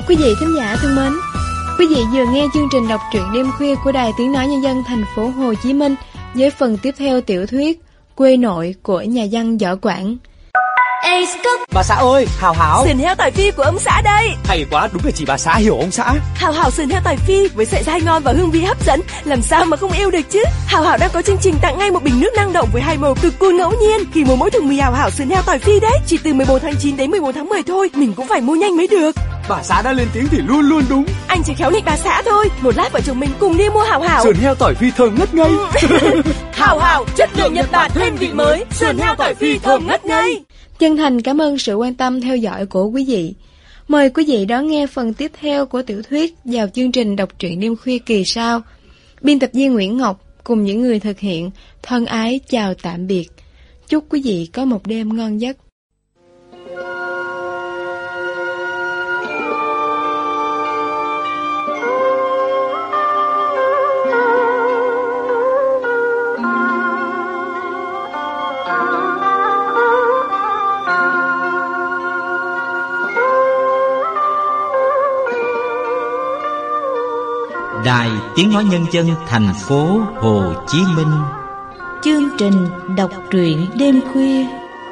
Quý vị thính giả thân mến, quý vị vừa nghe chương trình đọc truyện đêm khuya của Đài Tiếng Nói Nhân dân thành phố Hồ Chí Minh với phần tiếp theo tiểu thuyết Quê Nội của nhà văn Võ Quảng. Bà xã ơi, Hào Hảo, sườn heo tỏi phi của ông xã đây. hay quá, đúng là chỉ bà xã hiểu ông xã. Hào Hảo sườn heo tỏi phi với sợi dai ngon và hương vị hấp dẫn, làm sao mà không yêu được chứ. Hào Hảo đang có chương trình tặng ngay một bình nước năng động với 2 màu cực cool ngẫu nhiên khi mua mỗi thùng mì Hào Hảo sườn heo tỏi phi đấy. Chỉ từ 14 tháng 9 đến 14 tháng 10 thôi, mình cũng phải mua nhanh mới được. Bà xã đã lên tiếng thì luôn luôn đúng. Anh chỉ khéo nịnh bà xã thôi. Một lát vợ chồng mình cùng đi mua Hào Hảo. Sườn heo tỏi phi thơm ngất ngây. Hào Hảo chất lượng Nhật Bản thêm vị mới, sườn heo tỏi phi thơm ngất ngây. Chân thành cảm ơn sự quan tâm theo dõi của quý vị. Mời quý vị đón nghe phần tiếp theo của tiểu thuyết vào chương trình đọc truyện đêm khuya kỳ sau. Biên tập viên Nguyễn Ngọc cùng những người thực hiện thân ái chào tạm biệt. Chúc quý vị có một đêm ngon giấc. Đài Tiếng Nói Nhân dân thành phố Hồ Chí Minh. Chương trình đọc truyện đêm khuya.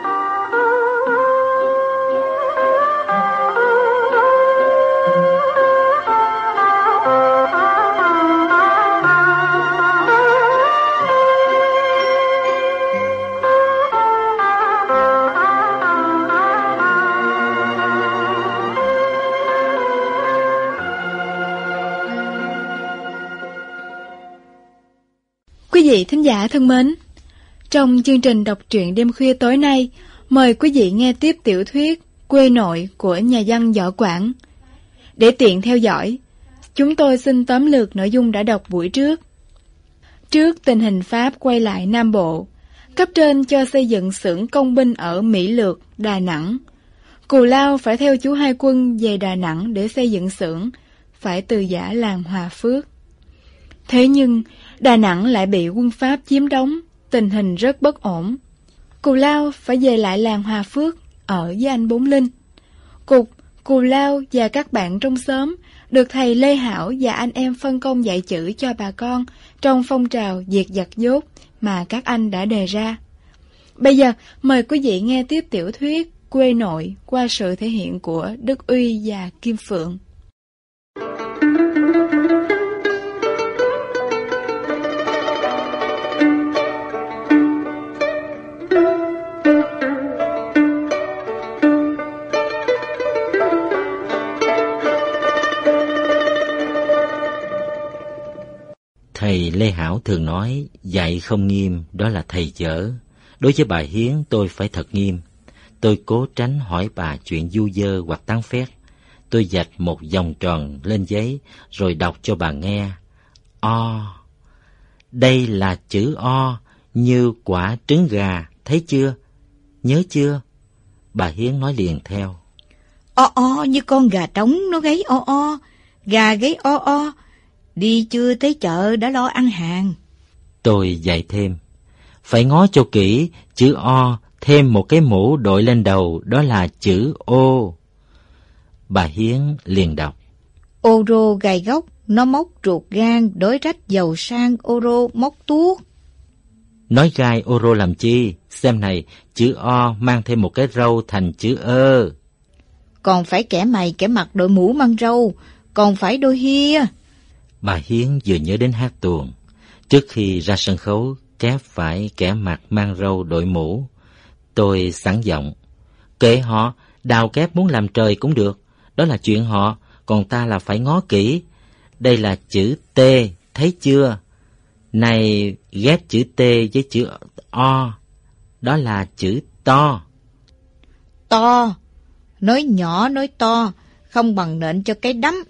Quý vị thính giả thân mến, trong chương trình đọc truyện đêm khuya tối nay, mời quý vị nghe tiếp tiểu thuyết Quê Nội của nhà văn Võ Quảng. Để tiện theo dõi, chúng tôi xin tóm lược nội dung đã đọc buổi trước. Trước tình hình Pháp quay lại Nam Bộ, cấp trên cho xây dựng xưởng công binh ở Mỹ Lược, Đà Nẵng. Cù Lao phải theo chú Hai Quân về Đà Nẵng để xây dựng xưởng, phải từ giã làng Hòa Phước. Thế nhưng, Đà Nẵng lại bị quân Pháp chiếm đóng, tình hình rất bất ổn. Cù Lao phải về lại làng Hòa Phước ở với anh Bốn Linh. Cù Lao và các bạn trong xóm được thầy Lê Hảo và anh em phân công dạy chữ cho bà con trong phong trào diệt giặc dốt mà các anh đã đề ra. Bây giờ mời quý vị nghe tiếp tiểu thuyết Quê Nội qua sự thể hiện của Đức Uy và Kim Phượng. Thầy Lê Hảo thường nói dạy không nghiêm đó là thầy dở. Đối với bà Hiến tôi phải thật nghiêm. Tôi cố tránh hỏi bà chuyện du dơ hoặc tán phét. Tôi vạch một vòng tròn lên giấy rồi đọc cho bà nghe. O. Đây là chữ O như quả trứng gà, thấy chưa? Nhớ chưa? Bà Hiến nói liền theo. O như con gà trống nó gáy o, gà gáy o. Đi chưa tới chợ đã lo ăn hàng. Tôi dạy thêm. Phải ngó cho kỹ, chữ O thêm một cái mũ đội lên đầu, đó là chữ O. Bà Hiến liền đọc. Ô rô gài gốc, nó móc ruột gan, đối rách giàu sang ô rô móc tuốt. Nói gai ô rô làm chi? Xem này, chữ O mang thêm một cái râu thành chữ ơ. Còn phải kẻ mày kẻ mặt đội mũ mang râu, còn phải đôi hia. Bà Hiến vừa nhớ đến hát tuồng. Trước khi ra sân khấu, kép phải kẻ mặt mang râu đội mũ. Tôi sẵn giọng. Kệ họ, đào kép muốn làm trời cũng được. Đó là chuyện họ, còn ta là phải ngó kỹ. Đây là chữ T, thấy chưa? Này, ghép chữ T với chữ O. Đó là chữ to. To, nói nhỏ nói to, không bằng nện cho cái đấm.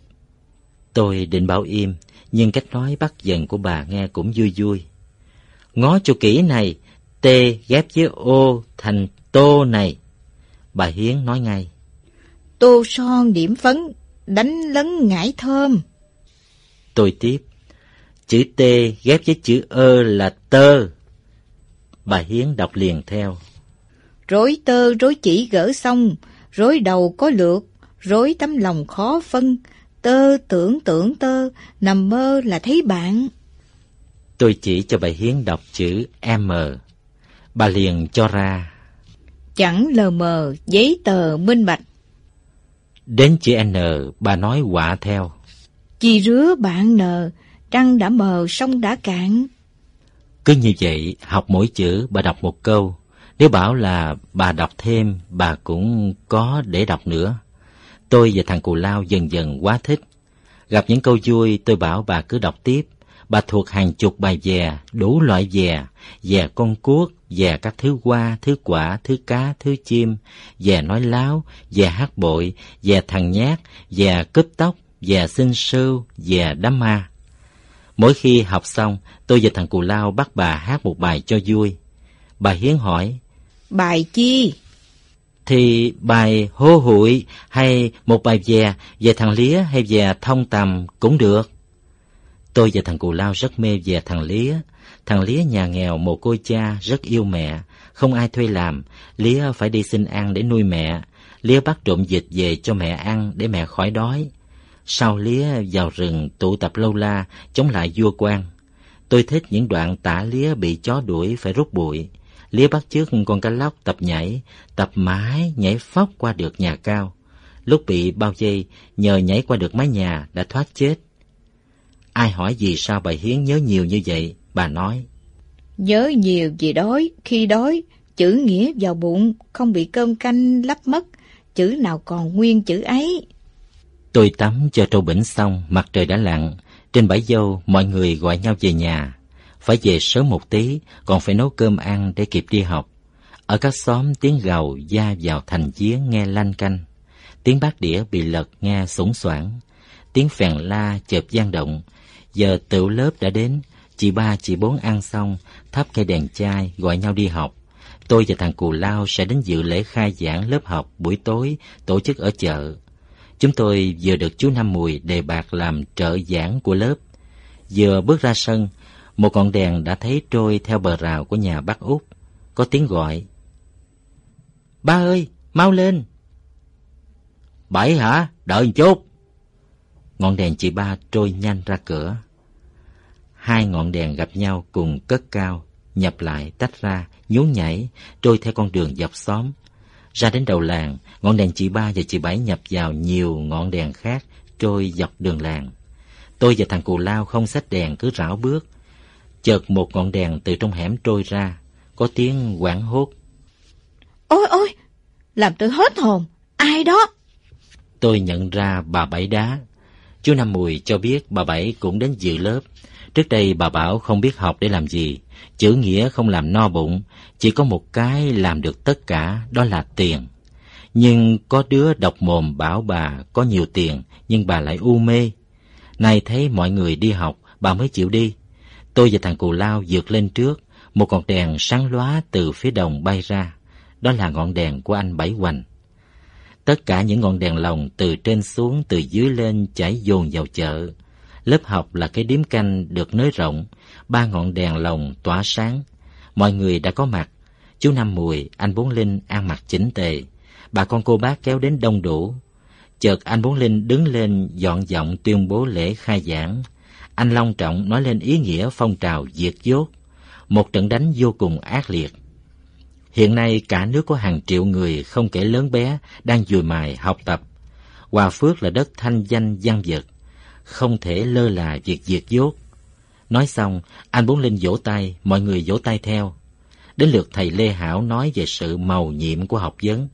Tôi định bảo im, nhưng cách nói bắt dần của bà nghe cũng vui vui. Ngó cho kỹ này, T ghép với O thành tô này. Bà Hiến nói ngay. Tô son điểm phấn, đánh lấn ngải thơm. Tôi tiếp. Chữ T ghép với chữ ơ là tơ. Bà Hiến đọc liền theo. Rối tơ rối chỉ gỡ xong, rối đầu có lược, rối tấm lòng khó phân, tơ tưởng tơ, nằm mơ là thấy bạn. Tôi chỉ cho bà Hiến đọc chữ M. Bà liền cho ra. Chẳng lờ mờ, giấy tờ minh bạch. Đến chữ N, bà nói quạ theo. Chi rứa bạn nờ, trăng đã mờ sông đã cạn. Cứ như vậy, học mỗi chữ bà đọc một câu. Nếu bảo là bà đọc thêm, bà cũng có để đọc nữa. Tôi và thằng Cù Lao dần dần quá thích. Gặp những câu vui, tôi bảo bà cứ đọc tiếp. Bà thuộc hàng chục bài dè, đủ loại dè, dè con cuốc, dè các thứ hoa, thứ quả, thứ cá, thứ chim, dè nói láo, dè hát bội, dè thằng nhát, dè cướp tóc, dè xin sưu, dè đám ma. Mỗi khi học xong, tôi và thằng Cù Lao bắt bà hát một bài cho vui. Bà Hiến hỏi, bài chi? Thì bài hô hụi hay một bài dè, về thằng Lía hay về thông tầm cũng được. Tôi và thằng Cù Lao rất mê về thằng Lía. Thằng Lía nhà nghèo mồ côi cha, rất yêu mẹ, không ai thuê làm. Lía phải đi xin ăn để nuôi mẹ. Lía bắt trộm vịt về cho mẹ ăn để mẹ khỏi đói. Sau Lía vào rừng tụ tập lâu la chống lại vua quan. Tôi thích những đoạn tả Lía bị chó đuổi phải rút bụi. Lía bắt chước con cá lóc tập nhảy, tập mãi nhảy phóc qua được nhà cao. Lúc bị bao vây, nhờ nhảy qua được mái nhà đã thoát chết. Ai hỏi vì sao bà Hiến nhớ nhiều như vậy, bà nói, nhớ nhiều vì đói, khi đói, chữ nghĩa vào bụng, không bị cơm canh lấp mất, chữ nào còn nguyên chữ ấy. Tôi tắm cho trâu bỉnh xong, mặt trời đã lặn. Trên bãi dâu, mọi người gọi nhau về nhà. Phải về sớm một tí, còn phải nấu cơm ăn để kịp đi học. Ở các xóm, tiếng gầu da vào thành giếng nghe lanh canh. Tiếng bát đĩa bị lật nghe sủng soảng. Tiếng phèn la chợt vang động. Giờ tựu lớp đã đến. Chị ba, chị bốn ăn xong, thắp cây đèn chai, gọi nhau đi học. Tôi và thằng Cù Lao sẽ đến dự lễ khai giảng lớp học buổi tối tổ chức ở chợ. Chúng tôi vừa được chú Năm Mùi đề bạt làm trợ giảng của lớp. Vừa bước ra sân, một ngọn đèn đã thấy trôi theo bờ rào của nhà bác Út. Có tiếng gọi, ba ơi, mau lên. Bảy hả? Đợi một chút. Ngọn đèn chị ba trôi nhanh ra cửa. Hai ngọn đèn gặp nhau cùng cất cao, nhập lại, tách ra, nhún nhảy, trôi theo con đường dọc xóm. Ra đến đầu làng, ngọn đèn chị ba và chị Bảy nhập vào nhiều ngọn đèn khác, trôi dọc đường làng. Tôi và thằng Cù Lao không xách đèn cứ rảo bước. Chợt một ngọn đèn từ trong hẻm trôi ra, có tiếng hoảng hốt. Ôi ôi, làm tôi hết hồn, ai đó? Tôi nhận ra bà Bảy Đá. Chú Năm Mùi cho biết bà Bảy cũng đến dự lớp. Trước đây bà bảo không biết học để làm gì, chữ nghĩa không làm no bụng, chỉ có một cái làm được tất cả, đó là tiền. Nhưng có đứa độc mồm bảo bà có nhiều tiền, nhưng bà lại u mê. Nay thấy mọi người đi học, bà mới chịu đi. Tôi và thằng Cù Lao vượt lên trước, một ngọn đèn sáng lóa từ phía đồng bay ra. Đó là ngọn đèn của anh Bảy Hoành. Tất cả những ngọn đèn lồng từ trên xuống, từ dưới lên chảy dồn vào chợ. Lớp học là cái điếm canh được nới rộng, 3 ngọn đèn lồng tỏa sáng. Mọi người đã có mặt. Chú Năm Mùi, anh Bốn Linh ăn mặc chỉnh tề. Bà con cô bác kéo đến đông đủ. Chợt anh Bốn Linh đứng lên dọn giọng tuyên bố lễ khai giảng. Anh long trọng nói lên ý nghĩa phong trào diệt dốt, một trận đánh vô cùng ác liệt. Hiện nay cả nước có hàng triệu người không kể lớn bé đang dùi mài học tập. Hòa Phước là đất thanh danh văn vật, không thể lơ là việc diệt dốt. Nói xong, anh Bốn Linh vỗ tay, mọi người vỗ tay theo. Đến lượt thầy Lê Hảo nói về sự mầu nhiệm của học vấn.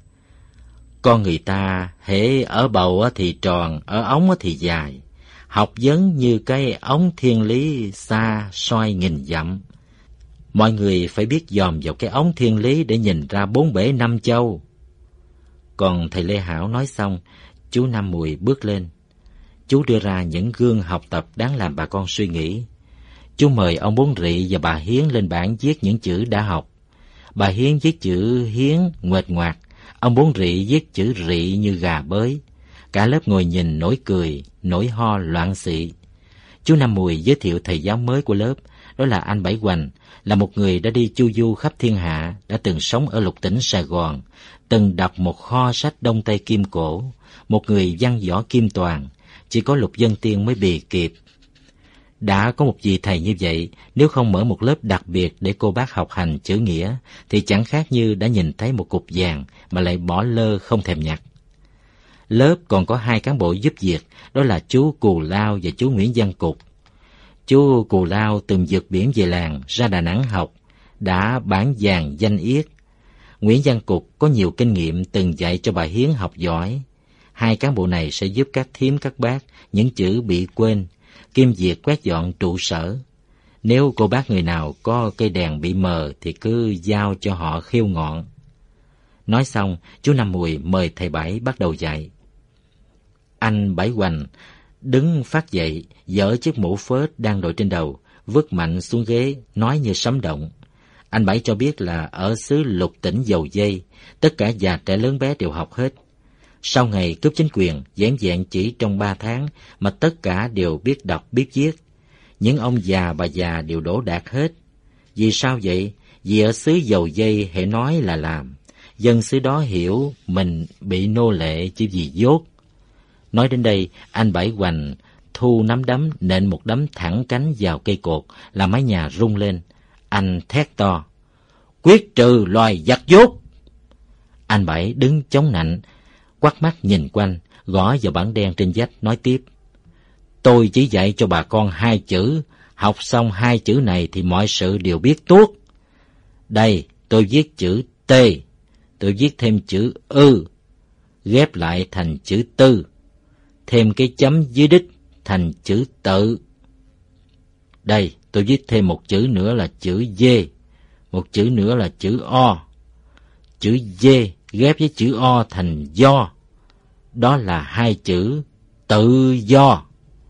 Con người ta hễ ở bầu thì tròn, ở ống thì dài. Học vấn như cái ống thiên lý xa soi nghìn dặm. Mọi người phải biết dòm vào cái ống thiên lý để nhìn ra 4 bể 5 châu. Còn thầy Lê Hảo nói xong, chú Năm Mùi bước lên. Chú đưa ra những gương học tập đáng làm bà con suy nghĩ. Chú mời ông Bốn Rị và bà Hiến lên bảng viết những chữ đã học. Bà Hiến viết chữ Hiến nguệch ngoạc, ông Bốn Rị viết chữ Rị như gà bới. Cả lớp ngồi nhìn nổi cười, nổi ho loạn xị. Chú Năm Mùi giới thiệu thầy giáo mới của lớp, đó là anh Bảy Hoành, là một người đã đi chu du khắp thiên hạ, đã từng sống ở lục tỉnh Sài Gòn, từng đọc một kho sách Đông Tây Kim Cổ, một người văn võ kim toàn, chỉ có Lục Vân Tiên mới bì kịp. Đã có một vị thầy như vậy, nếu không mở một lớp đặc biệt để cô bác học hành chữ nghĩa, thì chẳng khác như đã nhìn thấy một cục vàng mà lại bỏ lơ không thèm nhặt. Lớp còn có 2 cán bộ giúp việc, đó là chú Cù Lao và chú Nguyễn Văn Cục. Chú Cù Lao từng vượt biển về làng, ra Đà Nẵng học, đã bản vàng danh yết. Nguyễn Văn Cục có nhiều kinh nghiệm từng dạy cho bà Hiến học giỏi. 2 cán bộ này sẽ giúp các thím các bác những chữ bị quên, kiêm việc quét dọn trụ sở. Nếu cô bác người nào có cây đèn bị mờ thì cứ giao cho họ khiêu ngọn. Nói xong, chú Năm Mùi mời thầy Bảy bắt đầu dạy. Anh Bảy Hoành đứng phát dậy, giở chiếc mũ phết đang đội trên đầu, vứt mạnh xuống ghế, nói như sấm động. Anh Bảy cho biết là ở xứ Lục tỉnh Dầu Dây, tất cả già trẻ lớn bé đều học hết. Sau ngày cướp chính quyền, vẻn vẹn chỉ trong 3 tháng mà tất cả đều biết đọc biết viết. Những ông già bà già đều đỗ đạt hết. Vì sao vậy? Vì ở xứ Dầu Dây hễ nói là làm. Dân xứ đó hiểu mình bị nô lệ chỉ vì dốt. Nói đến đây, anh Bảy Hoành thu nắm đấm nện một đấm thẳng cánh vào cây cột, làm mái nhà rung lên. Anh thét to: quyết trừ loài giặc dốt! Anh Bảy đứng chống nạnh, quắt mắt nhìn quanh, gõ vào bảng đen trên vách, nói tiếp: tôi chỉ dạy cho bà con 2 chữ, học xong 2 chữ này thì mọi sự đều biết tuốt. Đây, tôi viết chữ T, tôi viết thêm chữ ư, ghép lại thành chữ tư, thêm cái chấm dưới đích thành chữ tự. Đây, tôi viết thêm một chữ nữa là chữ D, một chữ nữa là chữ O. Chữ D ghép với chữ O thành do. Đó là 2 chữ tự do.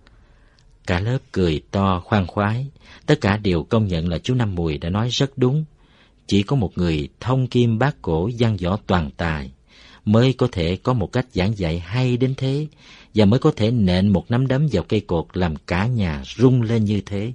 Cả lớp cười to khoan khoái, tất cả đều công nhận là chú Năm Mùi đã nói rất đúng. Chỉ có một người thông kim bát cổ văn võ toàn tài mới có thể có một cách giảng dạy hay đến thế, và mới có thể nện một nắm đấm vào cây cột làm cả nhà rung lên như thế.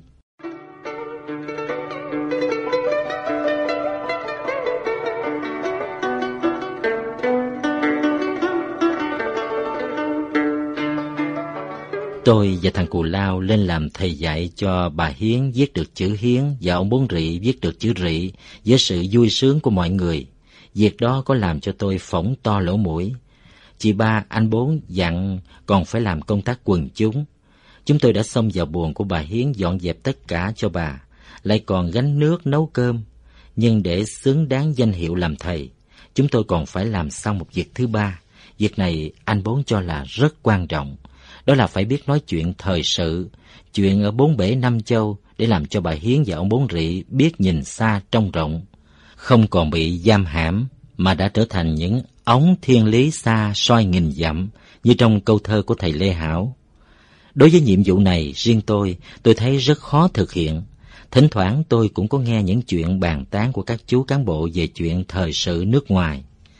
Tôi và thằng Cù Lao lên làm thầy dạy cho bà Hiến viết được chữ Hiến và ông Bốn Rị viết được chữ Rị với sự vui sướng của mọi người. Việc đó có làm cho tôi phỏng to lỗ mũi. Chị Ba, anh Bốn dặn còn phải làm công tác quần chúng. Chúng tôi đã xông vào buồng của bà Hiến dọn dẹp tất cả cho bà, lại còn gánh nước nấu cơm. Nhưng để xứng đáng danh hiệu làm thầy, chúng tôi còn phải làm xong một việc thứ ba. Việc này anh Bốn cho là rất quan trọng. Đó là phải biết nói chuyện thời sự, chuyện ở 4 bể 5 châu, để làm cho bà Hiến và ông Bốn Rị biết nhìn xa trông rộng, không còn bị giam hãm mà đã trở thành những ống thiên lý xa soi nghìn dặm, như trong câu thơ của thầy Lê Hảo. Đối với nhiệm vụ này, riêng tôi thấy rất khó thực hiện. Thỉnh thoảng tôi cũng có nghe những chuyện bàn tán của các chú cán bộ về chuyện thời sự nước ngoài.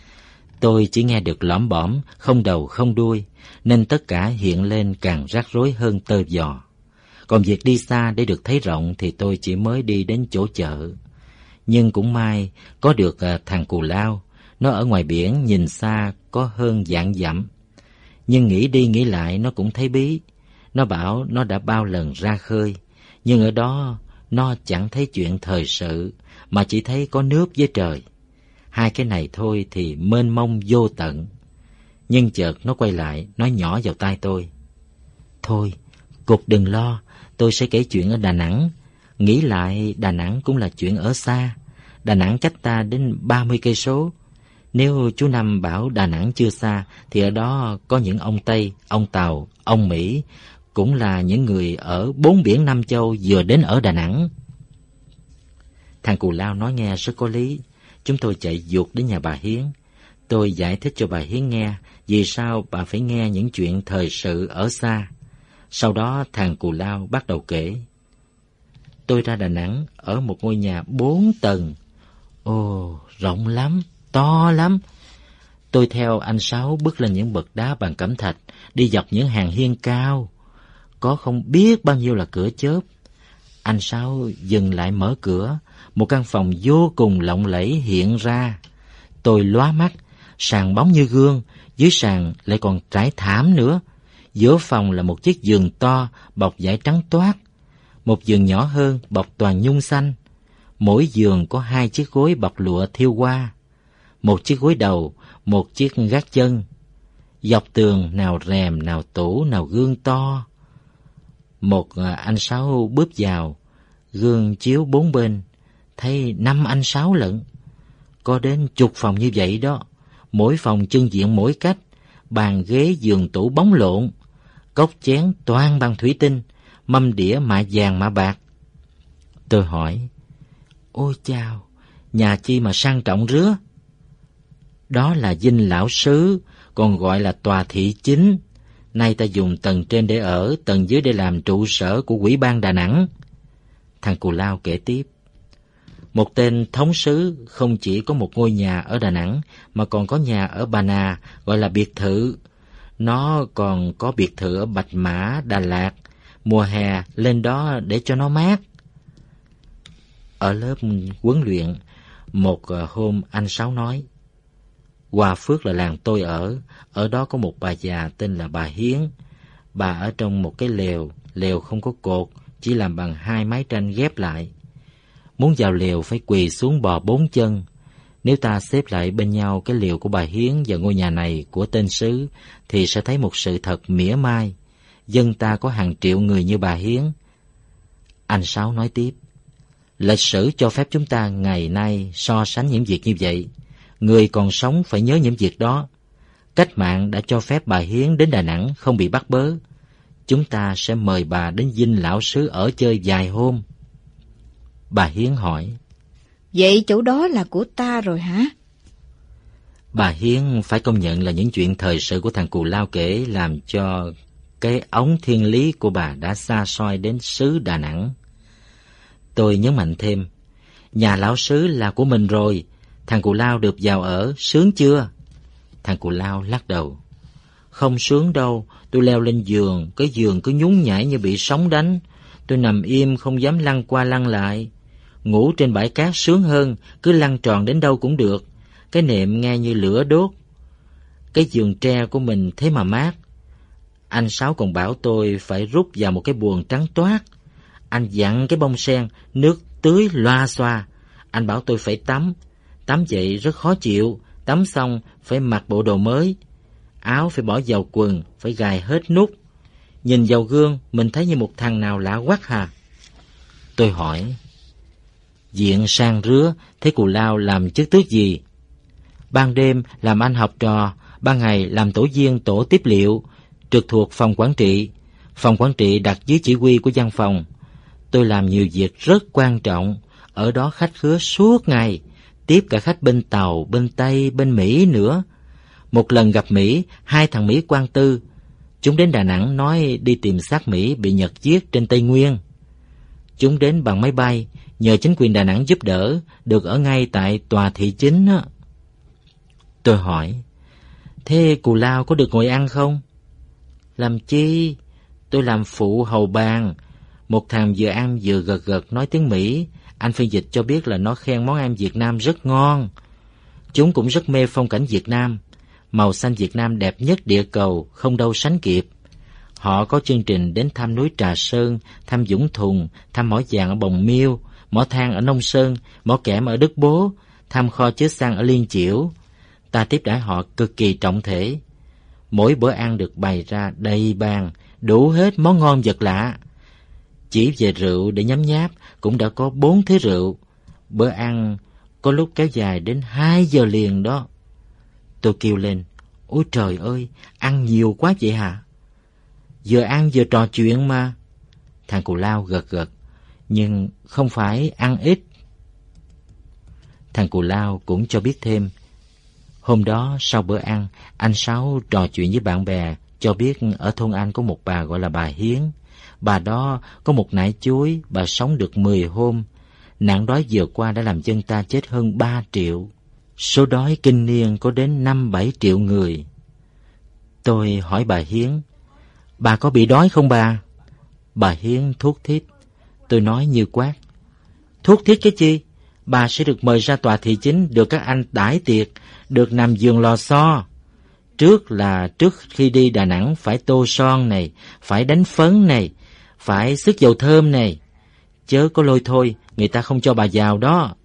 Tôi chỉ nghe được lõm bõm, không đầu không đuôi, nên tất cả hiện lên càng rắc rối hơn tơ vò. Còn việc đi xa để được thấy rộng thì tôi chỉ mới đi đến chỗ chợ. Nhưng cũng may có được thằng Cù Lao, nó ở ngoài biển nhìn xa có hơn vạn dặm. Nhưng nghĩ đi nghĩ lại nó cũng thấy bí. Nó bảo nó đã bao lần ra khơi, nhưng ở đó nó chẳng thấy chuyện thời sự, mà chỉ thấy có nước với trời. 2 cái này thôi thì mênh mông vô tận. Nhưng chợt nó quay lại, nói nhỏ vào tai tôi: thôi, Cục đừng lo, tôi sẽ kể chuyện ở Đà Nẵng. Nghĩ lại, Đà Nẵng cũng là chuyện ở xa. Đà Nẵng cách ta đến 30 cây số. Nếu chú Năm bảo Đà Nẵng chưa xa, thì ở đó có những ông Tây, ông Tàu, ông Mỹ, cũng là những người ở 4 biển 5 châu vừa đến ở Đà Nẵng. Thằng Cù Lao nói nghe rất có lý. Chúng tôi chạy vụt đến nhà bà Hiến. Tôi giải thích cho bà Hiến nghe vì sao bà phải nghe những chuyện thời sự ở xa. Sau đó thằng Cù Lao bắt đầu kể. Tôi ra Đà Nẵng ở một ngôi nhà 4 tầng. Ồ, rộng lắm, to lắm. Tôi theo anh Sáu bước lên những bậc đá bằng cẩm thạch, đi dọc những hàng hiên cao. Có không biết bao nhiêu là cửa chớp. Anh Sáu dừng lại mở cửa. Một căn phòng vô cùng lộng lẫy hiện ra. Tôi lóa mắt, sàn bóng như gương, dưới sàn lại còn trải thảm nữa. Giữa phòng là một chiếc giường to bọc vải trắng toát, một giường nhỏ hơn bọc toàn nhung xanh. Mỗi giường có 2 chiếc gối bọc lụa thêu hoa, một chiếc gối đầu, một chiếc gác chân. Dọc tường nào rèm, nào tủ, nào gương to. Một anh Sáu bước vào, gương chiếu 4 bên, thấy 5 anh Sáu lận. Có đến chục phòng như vậy đó, mỗi phòng trưng diện mỗi cách, bàn ghế giường tủ bóng lộn, cốc chén toàn bằng thủy tinh, mâm đĩa mạ vàng mạ bạc. Tôi hỏi, ôi chao, nhà chi mà sang trọng rứa? Đó là dinh lão sứ, còn gọi là tòa thị chính. Nay ta dùng tầng trên để ở, tầng dưới để làm trụ sở của ủy ban Đà Nẵng. Thằng Cù Lao kể tiếp, một tên thống sứ không chỉ có một ngôi nhà ở Đà Nẵng, mà còn có nhà ở Bà Nà, gọi là biệt thự. Nó còn có biệt thự ở Bạch Mã, Đà Lạt, mùa hè lên đó để cho nó mát. Ở lớp huấn luyện, một hôm anh Sáu nói, Hòa Phước là làng tôi ở đó có một bà già tên là bà Hiến. Bà ở trong một cái lều không có cột, chỉ làm bằng 2 mái tranh ghép lại. Muốn vào lều phải quỳ xuống bò 4 chân. Nếu ta xếp lại bên nhau cái lều của bà Hiến và ngôi nhà này của tên sứ, thì sẽ thấy một sự thật mỉa mai. Dân ta có hàng triệu người như bà Hiến. Anh Sáu nói tiếp, lịch sử cho phép chúng ta ngày nay so sánh những việc như vậy. Người còn sống phải nhớ những việc đó. Cách mạng đã cho phép bà Hiến đến Đà Nẵng không bị bắt bớ. Chúng ta sẽ mời bà đến dinh lão sứ ở chơi vài hôm. Bà Hiến hỏi, vậy chỗ đó là của ta rồi hả? Bà Hiến phải công nhận là những chuyện thời sự của thằng Cù Lao kể làm cho cái ống thiên lý của bà đã xa xôi đến xứ Đà Nẵng. Tôi nhấn mạnh thêm, nhà lão sứ là của mình rồi, thằng Cù Lao được vào ở, sướng chưa? Thằng Cù Lao lắc đầu, không sướng đâu, tôi leo lên giường, cái giường cứ nhún nhảy như bị sóng đánh. Tôi nằm im không dám lăn qua lăn lại. Ngủ trên bãi cát sướng hơn, cứ lăn tròn đến đâu cũng được. Cái nệm nghe như lửa đốt. Cái giường tre của mình thế mà mát. Anh Sáu còn bảo tôi phải rút vào một cái buồng trắng toát. Anh dặn cái bông sen, nước tưới loa xoa. Anh bảo tôi phải tắm. Tắm vậy rất khó chịu. Tắm xong phải mặc bộ đồ mới. Áo phải bỏ vào quần, phải gài hết nút. Nhìn vào gương, mình thấy như một thằng nào lạ quắc hà. Tôi hỏi, diện sang rứa, thế Cù Lao làm chức tước gì? Ban đêm làm anh học trò, ban ngày làm tổ viên tổ tiếp liệu, trực thuộc phòng quản trị. Phòng quản trị đặt dưới chỉ huy của văn phòng. Tôi làm nhiều việc rất quan trọng, ở đó khách khứa suốt ngày, tiếp cả khách bên Tàu, bên Tây, bên Mỹ nữa. Một lần gặp Mỹ, 2 thằng Mỹ quan tư. Chúng đến Đà Nẵng nói đi tìm xác Mỹ bị Nhật giết trên Tây Nguyên. Chúng đến bằng máy bay, nhờ chính quyền Đà Nẵng giúp đỡ, được ở ngay tại tòa thị chính. Tôi hỏi, thế Cù Lao có được ngồi ăn không? Làm chi? Tôi làm phụ hầu bàn. Một thằng vừa ăn vừa gật gật nói tiếng Mỹ. Anh phiên dịch cho biết là nó khen món ăn Việt Nam rất ngon. Chúng cũng rất mê phong cảnh Việt Nam. Màu xanh Việt Nam đẹp nhất địa cầu, không đâu sánh kịp. Họ có chương trình đến thăm núi Trà Sơn, thăm Dũng Thùng, thăm mỏ vàng ở Bồng Miêu, mỏ than ở Nông Sơn, mỏ kẽm ở Đức Bố, thăm kho chứa xăng ở Liên Chiểu. Ta tiếp đãi họ cực kỳ trọng thể. Mỗi bữa ăn được bày ra đầy bàn, đủ hết món ngon vật lạ. Chỉ về rượu để nhấm nháp cũng đã có 4 thế rượu. Bữa ăn có lúc kéo dài đến 2 giờ liền đó. Tôi kêu lên, ôi trời ơi, ăn nhiều quá vậy hả? Vừa ăn vừa trò chuyện mà. Thằng Cù Lao gật gật, nhưng không phải ăn ít. Thằng Cù Lao cũng cho biết thêm, hôm đó sau bữa ăn, anh Sáu trò chuyện với bạn bè, cho biết ở thôn anh có một bà gọi là bà Hiến. Bà đó có một nải chuối, bà sống được 10 hôm. Nạn đói vừa qua đã làm dân ta chết hơn 3 triệu. Số đói kinh niên có đến 5-7 triệu người. Tôi hỏi bà Hiến, bà có bị đói không bà? Bà Hiến thút thít. Tôi nói như quát, thút thít cái chi? bà sẽ được mời ra tòa thị chính, được các anh đãi tiệc, được nằm giường lò xo. Trước khi đi Đà Nẵng phải tô son này, phải đánh phấn này, phải xức dầu thơm này. Chớ có lôi thôi, người ta không cho bà vào đó.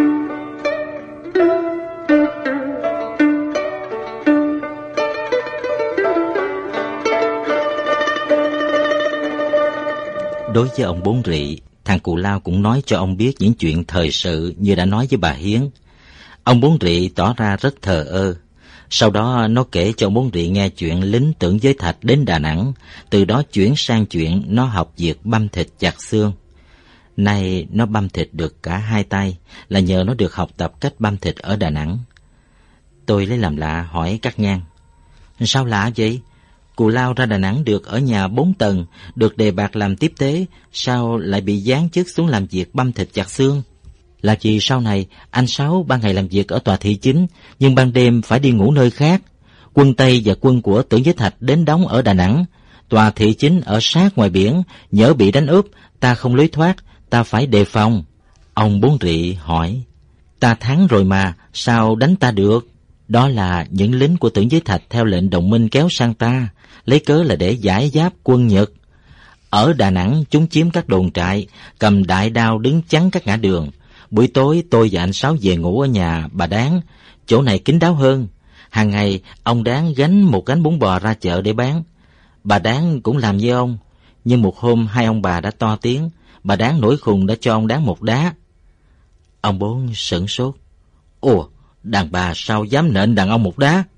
Đối với ông Bốn Rị, thằng Cù Lao cũng nói cho ông biết những chuyện thời sự như đã nói với bà Hiến. Ông Bốn Rị tỏ ra rất thờ ơ. Sau đó nó kể cho ông Bốn Rị nghe chuyện lính Tưởng Giới Thạch đến Đà Nẵng, từ đó chuyển sang chuyện nó học việc băm thịt chặt xương. Nay nó băm thịt được cả hai tay là nhờ nó được học tập cách băm thịt ở Đà Nẵng. Tôi lấy làm lạ hỏi Cắt Ngang: sao lạ vậy? Cù Lao ra Đà Nẵng được ở nhà 4 tầng, được đề bạt làm tiếp tế, sao lại bị giáng chức xuống làm việc băm thịt chặt xương? Là vì sau này anh Sáu ban ngày làm việc ở tòa thị chính, nhưng ban đêm phải đi ngủ nơi khác. Quân Tây và quân của Tưởng Giới Thạch đến đóng ở Đà Nẵng. Tòa thị chính ở sát ngoài biển, nhỡ bị đánh úp, ta không lối thoát, ta phải đề phòng. Ông Bốn Rị hỏi: ta thắng rồi mà, sao đánh ta được? Đó là những lính của Tưởng Giới Thạch theo lệnh đồng minh kéo sang ta, lấy cớ là để giải giáp quân Nhật. Ở Đà Nẵng chúng chiếm các đồn trại, cầm đại đao đứng chắn các ngã đường. Buổi tối tôi và anh Sáu về ngủ ở nhà bà Đáng, chỗ này kín đáo hơn. Hàng ngày ông Đáng gánh một gánh bún bò ra chợ để bán. Bà Đáng cũng làm như ông, nhưng một hôm hai ông bà đã to tiếng, bà Đáng nổi khùng đã cho ông Đáng một đá. Ông Bốn sửng sốt: ồ, đàn bà sao dám nện đàn ông một đá?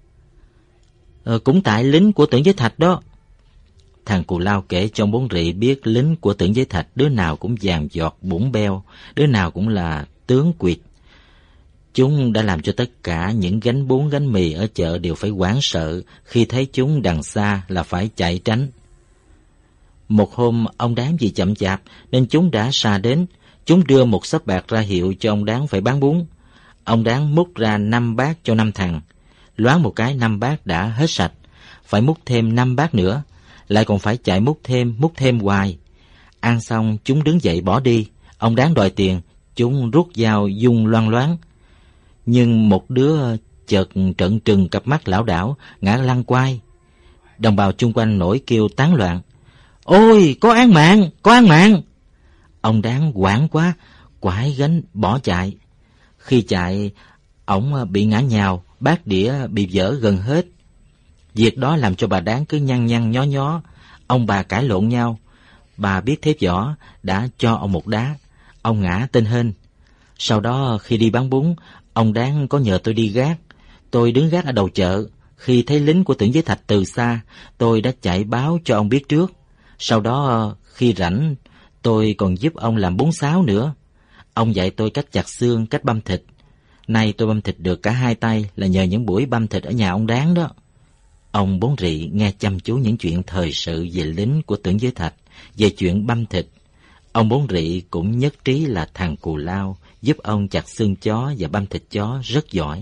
Cũng tại lính của Tưởng Giới Thạch đó. Thằng Cù Lao kể cho ông Bốn Rị biết lính của Tưởng Giới Thạch đứa nào cũng vàng giọt bủng beo, đứa nào cũng là tướng quyệt. Chúng đã làm cho tất cả những gánh bún gánh mì ở chợ đều phải hoảng sợ khi thấy chúng đằng xa là phải chạy tránh. Một hôm ông Đáng vì chậm chạp nên chúng đã xa đến. Chúng đưa một xấp bạc ra hiệu cho ông Đáng phải bán bún. Ông Đáng múc ra 5 bát cho 5 thằng. Loáng một cái 5 bát đã hết sạch, phải múc thêm 5 bát nữa, lại còn phải chạy múc thêm hoài. Ăn xong chúng đứng dậy bỏ đi. Ông Đáng đòi tiền, chúng rút dao dung loang loáng. Nhưng một đứa chợt trợn trừng cặp mắt lảo đảo, ngã lăn quay. Đồng bào chung quanh nổi kêu tán loạn: ôi, có án mạng, có án mạng! Ông Đáng hoảng quá, quải gánh bỏ chạy. Khi chạy, ổng bị ngã nhào, bát đĩa bị vỡ gần hết. Việc đó làm cho bà Đáng cứ nhăn nhăn nhó nhó. Ông bà cãi lộn nhau. Bà biết thép võ đã cho ông một đá. Ông ngã tên hên. Sau đó khi đi bán bún, ông Đáng có nhờ tôi đi gác. Tôi đứng gác ở đầu chợ. Khi thấy lính của Tưởng Giới Thạch từ xa, tôi đã chạy báo cho ông biết trước. Sau đó khi rảnh, tôi còn giúp ông làm bún xáo nữa. Ông dạy tôi cách chặt xương, cách băm thịt. Nay tôi băm thịt được cả hai tay là nhờ những buổi băm thịt ở nhà ông Đáng đó. Ông Bốn Rị nghe chăm chú những chuyện thời sự về lính của Tưởng Giới Thạch, về chuyện băm thịt. Ông Bốn Rị cũng nhất trí là thằng Cù Lao giúp ông chặt xương chó và băm thịt chó rất giỏi.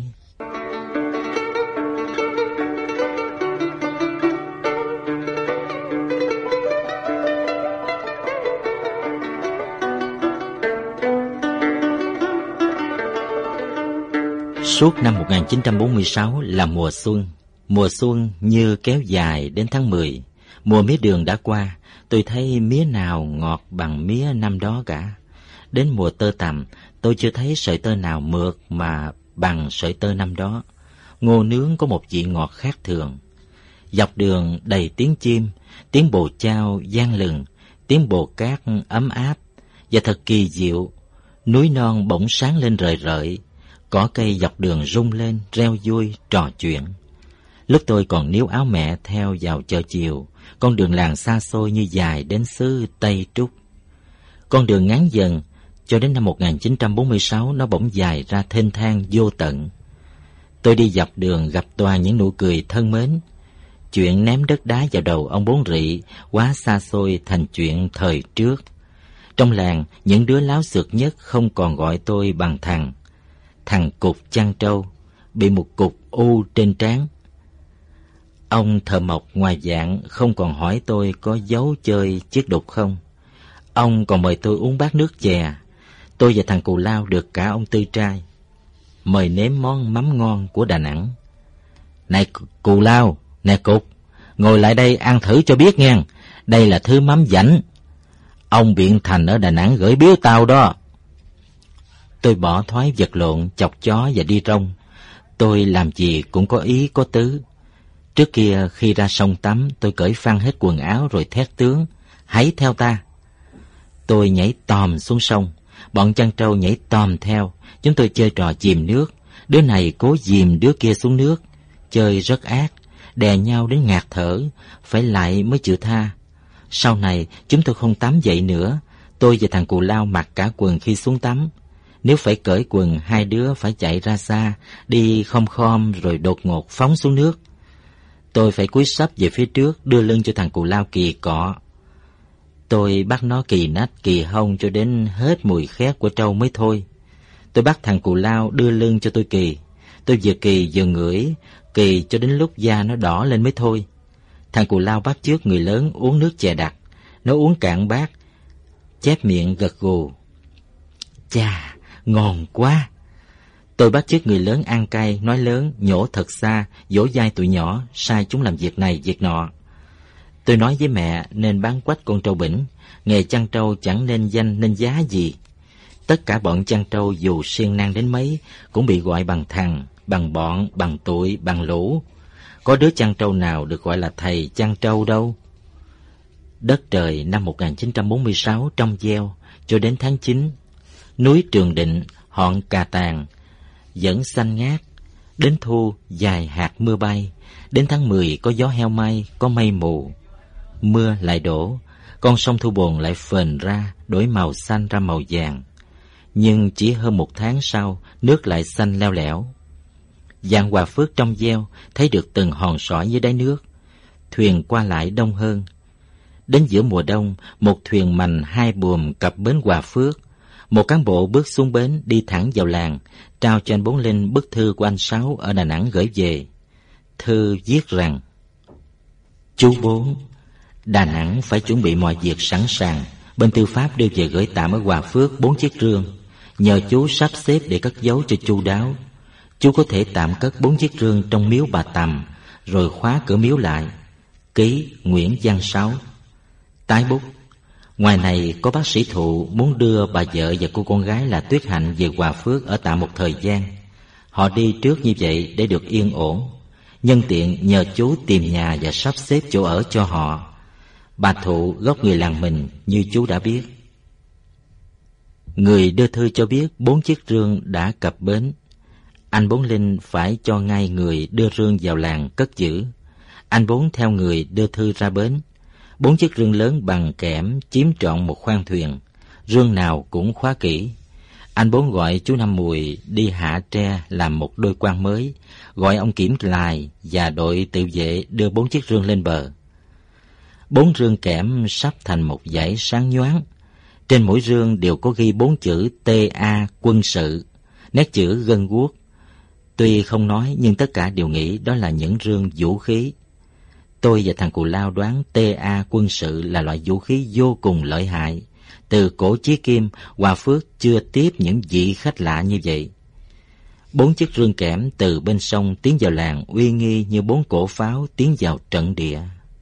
Suốt năm 1946 là mùa xuân. Mùa xuân như kéo dài đến tháng 10. Mùa mía đường đã qua, tôi thấy mía nào ngọt bằng mía năm đó cả. Đến mùa tơ tằm, tôi chưa thấy sợi tơ nào mượt mà bằng sợi tơ năm đó. Ngô nướng có một vị ngọt khác thường. Dọc đường đầy tiếng chim, tiếng bồ chao vang lừng, tiếng bồ cát ấm áp và thật kỳ diệu. Núi non bỗng sáng lên rời rợi, cỏ cây dọc đường rung lên, reo vui, trò chuyện. Lúc tôi còn níu áo mẹ theo vào chợ chiều, con đường làng xa xôi như dài đến xứ Tây Trúc. Con đường ngắn dần, cho đến năm 1946 nó bỗng dài ra thênh thang vô tận. Tôi đi dọc đường gặp toàn những nụ cười thân mến. Chuyện ném đất đá vào đầu ông Bốn Rị quá xa xôi thành chuyện thời trước. Trong làng, những đứa láo xược nhất không còn gọi tôi bằng thằng. Thằng cục chăn trâu, bị một cục u trên trán. Ông thợ mộc ngoài dạng không còn hỏi tôi có giấu chơi chiếc đục không. Ông còn mời tôi uống bát nước chè. tôi và thằng Cù Lao được cả ông Tư trai mời nếm món mắm ngon của Đà Nẵng. Này Cù Lao, nè Cục, ngồi lại đây ăn thử cho biết nghe. Đây là thứ mắm dảnh. Ông Biện Thành ở Đà Nẵng gửi biếu tao đó. Tôi bỏ thói vật lộn, chọc chó và đi rong. Tôi làm gì cũng có ý có tứ. Trước kia khi ra sông tắm, tôi cởi phăng hết quần áo rồi thét tướng: hãy theo ta. Tôi nhảy tòm xuống sông, bọn chăn trâu nhảy tòm theo. Chúng tôi chơi trò chìm nước, đứa này cố dìm đứa kia xuống nước. Chơi rất ác, đè nhau đến ngạt thở, phải lại mới chịu tha. Sau này chúng tôi không tắm vậy nữa. Tôi và thằng Cù Lao mặc cả quần khi xuống tắm. Nếu phải cởi quần, hai đứa phải chạy ra xa, đi khom rồi đột ngột phóng xuống nước. Tôi phải cúi sấp về phía trước, đưa lưng cho thằng Cù Lao kỳ cọ. Tôi bắt nó kỳ nách kỳ hông cho đến hết mùi khét của trâu mới thôi. Tôi bắt thằng Cù Lao đưa lưng cho tôi kỳ. Tôi vừa kỳ vừa ngửi, kỳ cho đến lúc da nó đỏ lên mới thôi. Thằng Cù Lao bắt chước người lớn uống nước chè đặc. Nó uống cạn bát, chép miệng gật gù: chà, ngon quá. Tôi bắt chước người lớn ăn cay, nói lớn, nhổ thật xa, dỗ dai tụi nhỏ, sai chúng làm việc này việc nọ. Tôi nói với mẹ nên bán quách con trâu bỉnh, nghề chăn trâu chẳng nên danh nên giá gì. Tất cả bọn chăn trâu dù siêng năng đến mấy cũng bị gọi bằng thằng, bằng bọn, bằng tụi, bằng lũ. Có đứa chăn trâu nào được gọi là thầy chăn trâu đâu. Đất trời năm 1946 trong gieo cho đến tháng 9. Núi Trường Định, hòn Cà Tàng vẫn xanh ngát. Đến thu dài hạt mưa bay. Đến tháng 10 có gió heo may, có mây mù. Mưa lại đổ, con sông Thu Bồn lại phền ra, đổi màu xanh ra màu vàng. Nhưng chỉ hơn một tháng sau, nước lại xanh leo lẻo. Dạng Hòa Phước trong gieo thấy được từng hòn sỏi dưới đáy nước. Thuyền qua lại đông hơn. Đến giữa mùa đông, một thuyền mành 2 buồm cập bến Hòa Phước. Một cán bộ bước xuống bến đi thẳng vào làng, trao cho anh Bốn Linh bức thư của anh Sáu ở Đà Nẵng gửi về. Thư viết rằng: Chú Bốn, Đà Nẵng phải chuẩn bị mọi việc sẵn sàng. Bên tư pháp đưa về gửi tạm ở Hòa Phước 4 chiếc rương. Nhờ chú sắp xếp để cất giấu cho chu đáo. Chú có thể tạm cất 4 chiếc rương trong miếu Bà Tầm, rồi khóa cửa miếu lại. Ký Nguyễn Văn Sáu. Tái bút: ngoài này có bác sĩ Thụ muốn đưa bà vợ và cô con gái là Tuyết Hạnh về Hòa Phước ở tạm một thời gian. Họ đi trước như vậy để được yên ổn. Nhân tiện nhờ chú tìm nhà và sắp xếp chỗ ở cho họ. Bà Thụ gốc người làng mình như chú đã biết. Người đưa thư cho biết 4 chiếc rương đã cập bến. Anh Bốn Linh phải cho ngay người đưa rương vào làng cất giữ. Anh Bốn theo người đưa thư ra bến. 4 chiếc rương lớn bằng kẽm chiếm trọn một khoang thuyền. Rương nào cũng khóa kỹ. Anh Bốn gọi chú Năm Mùi đi hạ tre làm một đôi quan mới, gọi ông Kiểm Lài và đội tự vệ đưa 4 chiếc rương lên bờ. 4 rương kẽm sắp thành một dãy sáng nhoáng. Trên mỗi rương đều có ghi 4 chữ TA quân sự, nét chữ gân guốc. Tuy không nói nhưng tất cả đều nghĩ đó là những rương vũ khí. Tôi và thằng Cù Lao đoán TA quân sự là loại vũ khí vô cùng lợi hại. Từ cổ chí kim, Hòa Phước chưa tiếp những vị khách lạ như vậy. 4 chiếc rương kẽm từ bên sông tiến vào làng uy nghi như 4 cổ pháo tiến vào trận địa.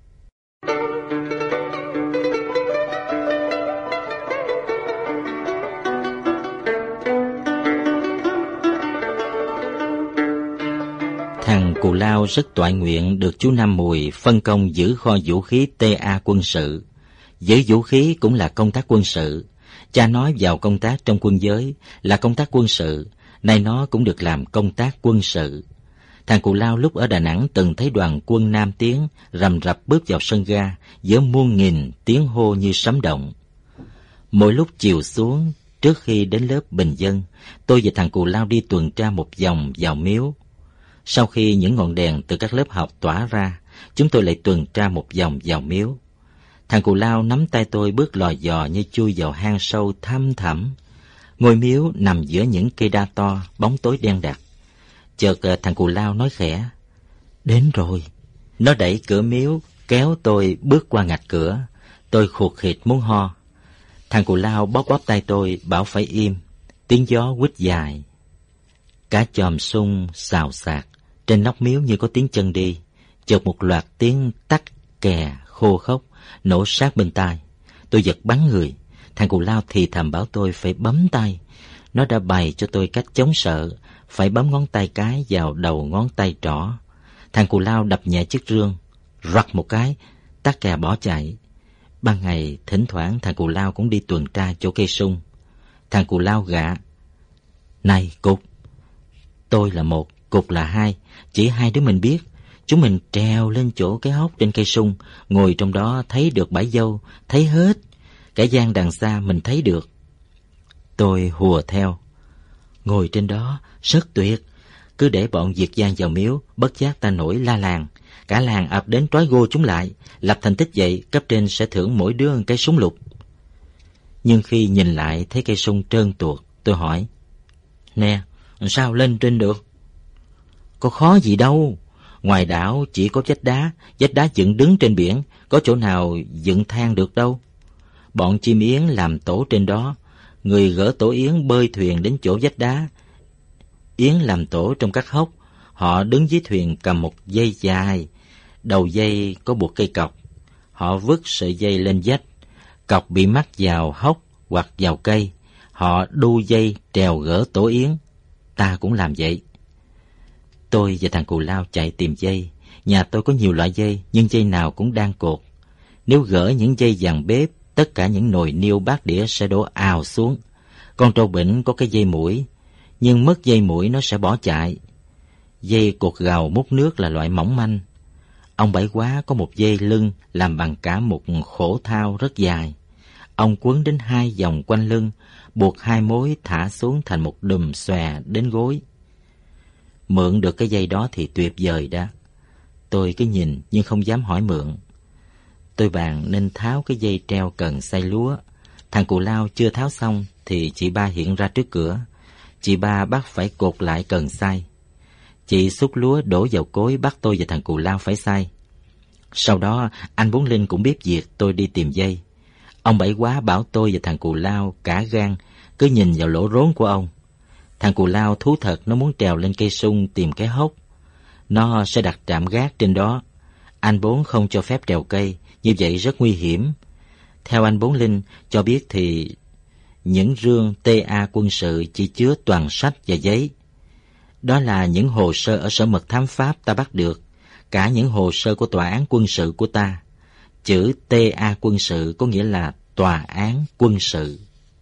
Thằng Cù Lao rất toại nguyện được chú Năm Mùi phân công giữ kho vũ khí TA quân sự. Giữ vũ khí cũng là công tác quân sự. Cha nói vào công tác trong quân giới là công tác quân sự, nay nó cũng được làm công tác quân sự. Thằng Cù Lao lúc ở Đà Nẵng từng thấy đoàn quân Nam tiến rầm rập bước vào sân ga giữa muôn nghìn tiếng hô như sấm động. Mỗi lúc chiều xuống, trước khi đến lớp bình dân, tôi và thằng Cù Lao đi tuần tra một vòng vào miếu. Sau khi những ngọn đèn từ các lớp học tỏa ra, chúng tôi lại tuần tra một vòng vào miếu. Thằng Cù Lao nắm tay tôi bước lò dò như chui vào hang sâu thăm thẳm. Ngôi miếu nằm giữa những cây đa to, bóng tối đen đặc. Chợt thằng Cù Lao nói khẽ: Đến rồi. Nó đẩy cửa miếu, kéo tôi bước qua ngạch cửa. Tôi khụt khịt muốn ho. Thằng Cù Lao bóp bóp tay tôi, bảo phải im. Tiếng gió quýt dài. Cá chòm sung xào xạc. Trên nóc miếu như có tiếng chân đi. Chợt một loạt tiếng tắc kè khô khốc nổ sát bên tai. Tôi giật bắn người. Thằng Cù Lao thì thầm bảo tôi phải bấm tay. Nó đã bày cho tôi cách chống sợ, phải bấm ngón tay cái vào đầu ngón tay trỏ. Thằng Cù Lao đập nhẹ chiếc rương, rặt một cái, tắc kè bỏ chạy. Ban ngày thỉnh thoảng thằng Cù Lao cũng đi tuần tra chỗ cây sung. Thằng Cù Lao gạ: "Này Cục, tôi là một, Cục là hai, chỉ hai đứa mình biết. Chúng mình trèo lên chỗ cái hốc trên cây sung, ngồi trong đó thấy được bãi dâu, thấy hết. Cả gian đằng xa mình thấy được." Tôi hùa theo: "Ngồi trên đó rất tuyệt, cứ để bọn Việt gian vào miếu, bất giác ta nổi la làng. Cả làng ập đến trói gô chúng lại, lập thành tích vậy, cấp trên sẽ thưởng mỗi đứa một cái súng lục." Nhưng khi nhìn lại thấy cây sung trơn tuột, tôi hỏi: "Nè, sao lên trên được?" "Có khó gì đâu, ngoài đảo chỉ có vách đá dựng đứng trên biển, có chỗ nào dựng thang được đâu. Bọn chim yến làm tổ trên đó, người gỡ tổ yến bơi thuyền đến chỗ vách đá. Yến làm tổ trong các hốc, họ đứng dưới thuyền cầm một dây dài, đầu dây có buộc cây cọc. Họ vứt sợi dây lên vách, cọc bị mắc vào hốc hoặc vào cây, họ đu dây trèo gỡ tổ yến. Ta cũng làm vậy." Tôi và thằng Cù Lao chạy tìm dây. Nhà tôi có nhiều loại dây, nhưng dây nào cũng đang cột. Nếu gỡ những dây vàng bếp, tất cả những nồi niêu bát đĩa sẽ đổ ào xuống. Con trâu bỉnh có cái dây mũi, nhưng mất dây mũi nó sẽ bỏ chạy. Dây cột gầu múc nước là loại mỏng manh. Ông Bảy Quá có một dây lưng làm bằng cả một khổ thao rất dài. Ông quấn đến 2 vòng quanh lưng, buộc 2 mối thả xuống thành một đùm xòe đến gối. Mượn được cái dây đó thì tuyệt vời đó. Tôi cứ nhìn nhưng không dám hỏi mượn. Tôi bàn nên tháo cái dây treo cần xay lúa. Thằng Cù Lao chưa tháo xong thì chị Ba hiện ra trước cửa. Chị Ba bắt phải cột lại cần xay. Chị xúc lúa đổ vào cối bắt tôi và thằng Cù Lao phải xay. Sau đó anh Bốn Linh cũng biết việc tôi đi tìm dây. Ông Bảy Quá bảo tôi và thằng Cù Lao cả gan cứ nhìn vào lỗ rốn của ông. Thằng Cù Lao thú thật nó muốn trèo lên cây sung tìm cái hốc. Nó sẽ đặt trạm gác trên đó. Anh Bốn không cho phép trèo cây, như vậy rất nguy hiểm. Theo anh Bốn Linh cho biết thì những rương TA quân sự chỉ chứa toàn sách và giấy. Đó là những hồ sơ ở sở mật thám Pháp ta bắt được, cả những hồ sơ của tòa án quân sự của ta. Chữ TA quân sự có nghĩa là tòa án quân sự.